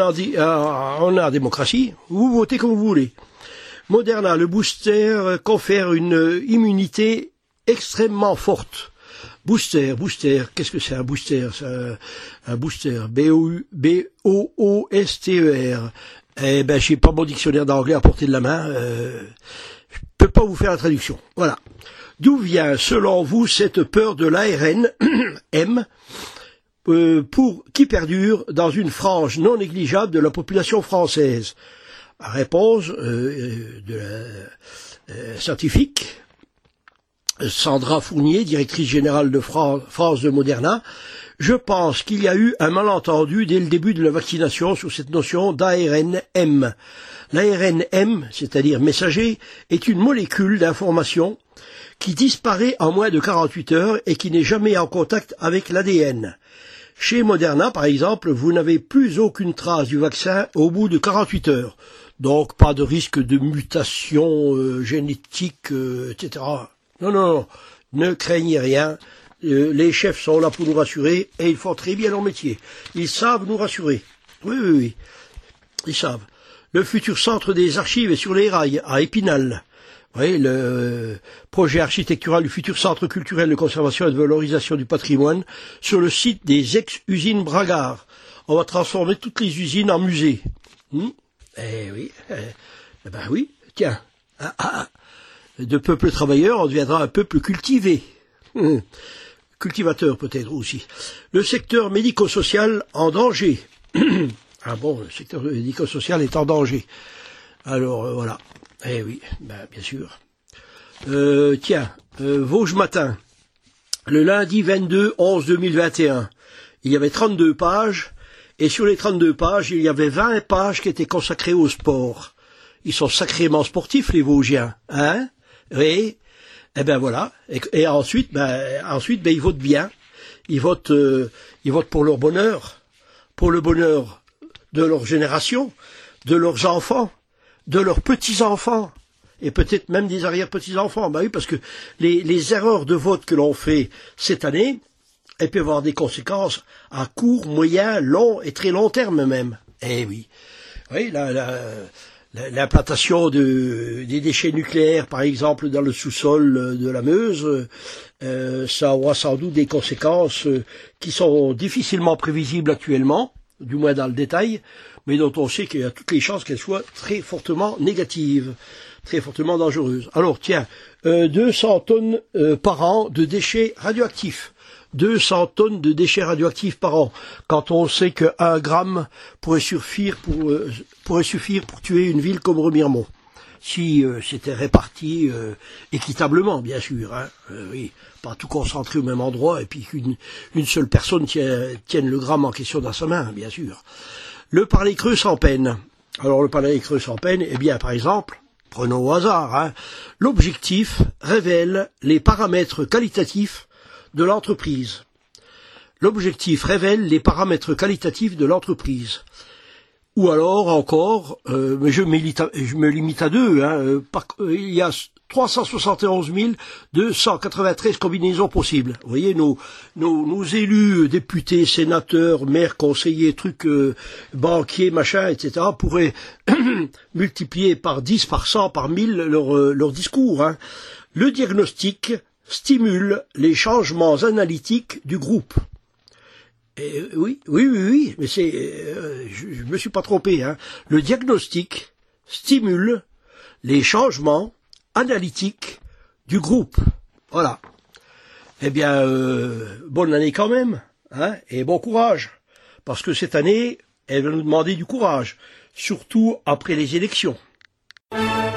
a démocratie. Vous votez comme vous voulez. Moderna, le booster confère une immunité extrêmement forte. Booster, qu'est-ce que c'est un booster? Un booster, B-O-O-S-T-E-R. Je n'ai pas mon dictionnaire d'anglais à portée de la main. Je peux pas vous faire la traduction. Voilà. D'où vient, selon vous, cette peur de l'ARN, M, qui perdure dans une frange non négligeable de la population française? Réponse de la scientifique. Sandra Fournier, directrice générale de France de Moderna, je pense qu'il y a eu un malentendu dès le début de la vaccination sur cette notion d'ARNM. L'ARNM, c'est-à-dire messager, est une molécule d'information qui disparaît en moins de 48 heures et qui n'est jamais en contact avec l'ADN. Chez Moderna, par exemple, vous n'avez plus aucune trace du vaccin au bout de 48 heures. Donc, pas de risque de mutation génétique, etc. Non, ne craignez rien. Les chefs sont là pour nous rassurer et ils font très bien leur métier. Ils savent nous rassurer. Oui. Ils savent. Le futur centre des archives est sur les rails, à Épinal. Oui, le projet architectural du futur centre culturel de conservation et de valorisation du patrimoine sur le site des ex-usines Bragard. On va transformer toutes les usines en musées. Oui, tiens. De peuple travailleur, on deviendra un peuple cultivé. Cultivateur peut-être aussi. Le secteur médico-social en danger. Ah bon, le secteur médico-social est en danger. Alors voilà. Oui, bien sûr. Vosges Matin. Le lundi 22/11/2021, il y avait 32 pages, et sur les 32 pages, il y avait 20 pages qui étaient consacrées au sport. Ils sont sacrément sportifs, les Vosgiens, hein? Oui. Voilà. Et ensuite, ils votent bien. Ils votent pour leur bonheur, pour le bonheur de leur génération, de leurs enfants, de leurs petits-enfants, et peut-être même des arrière-petits-enfants. Oui, parce que les erreurs de vote que l'on fait cette année, elles peuvent avoir des conséquences à court, moyen, long et très long terme même. Oui, l'implantation des déchets nucléaires, par exemple, dans le sous-sol de la Meuse, ça aura sans doute des conséquences qui sont difficilement prévisibles actuellement, du moins dans le détail, mais dont on sait qu'il y a toutes les chances qu'elles soient très fortement négatives, très fortement dangereuses. Alors 200 tonnes par an de déchets radioactifs. 200 tonnes de déchets radioactifs par an, quand on sait que 1 gramme pourrait suffire pour tuer une ville comme Remiremont. Si c'était réparti équitablement, bien sûr. Oui, pas tout concentré au même endroit et puis qu'une seule personne tienne le gramme en question dans sa main, bien sûr. Le parler creux sans peine. Alors le parler creux sans peine, par exemple, prenons au hasard, l'objectif révèle les paramètres qualitatifs de l'entreprise. L'objectif révèle les paramètres qualitatifs de l'entreprise. Ou alors encore, mais je me limite à 2, il y a 371 293 combinaisons possibles. Vous voyez, nos élus, députés, sénateurs, maires, conseillers, banquiers, machin, etc., pourraient multiplier par 10, par 100, par 1000 leur discours. Le diagnostic stimule les changements analytiques du groupe. Oui, mais je me suis pas trompé. Le diagnostic stimule les changements analytiques du groupe. Voilà. Bonne année quand même, et bon courage, parce que cette année, elle va nous demander du courage, surtout après les élections.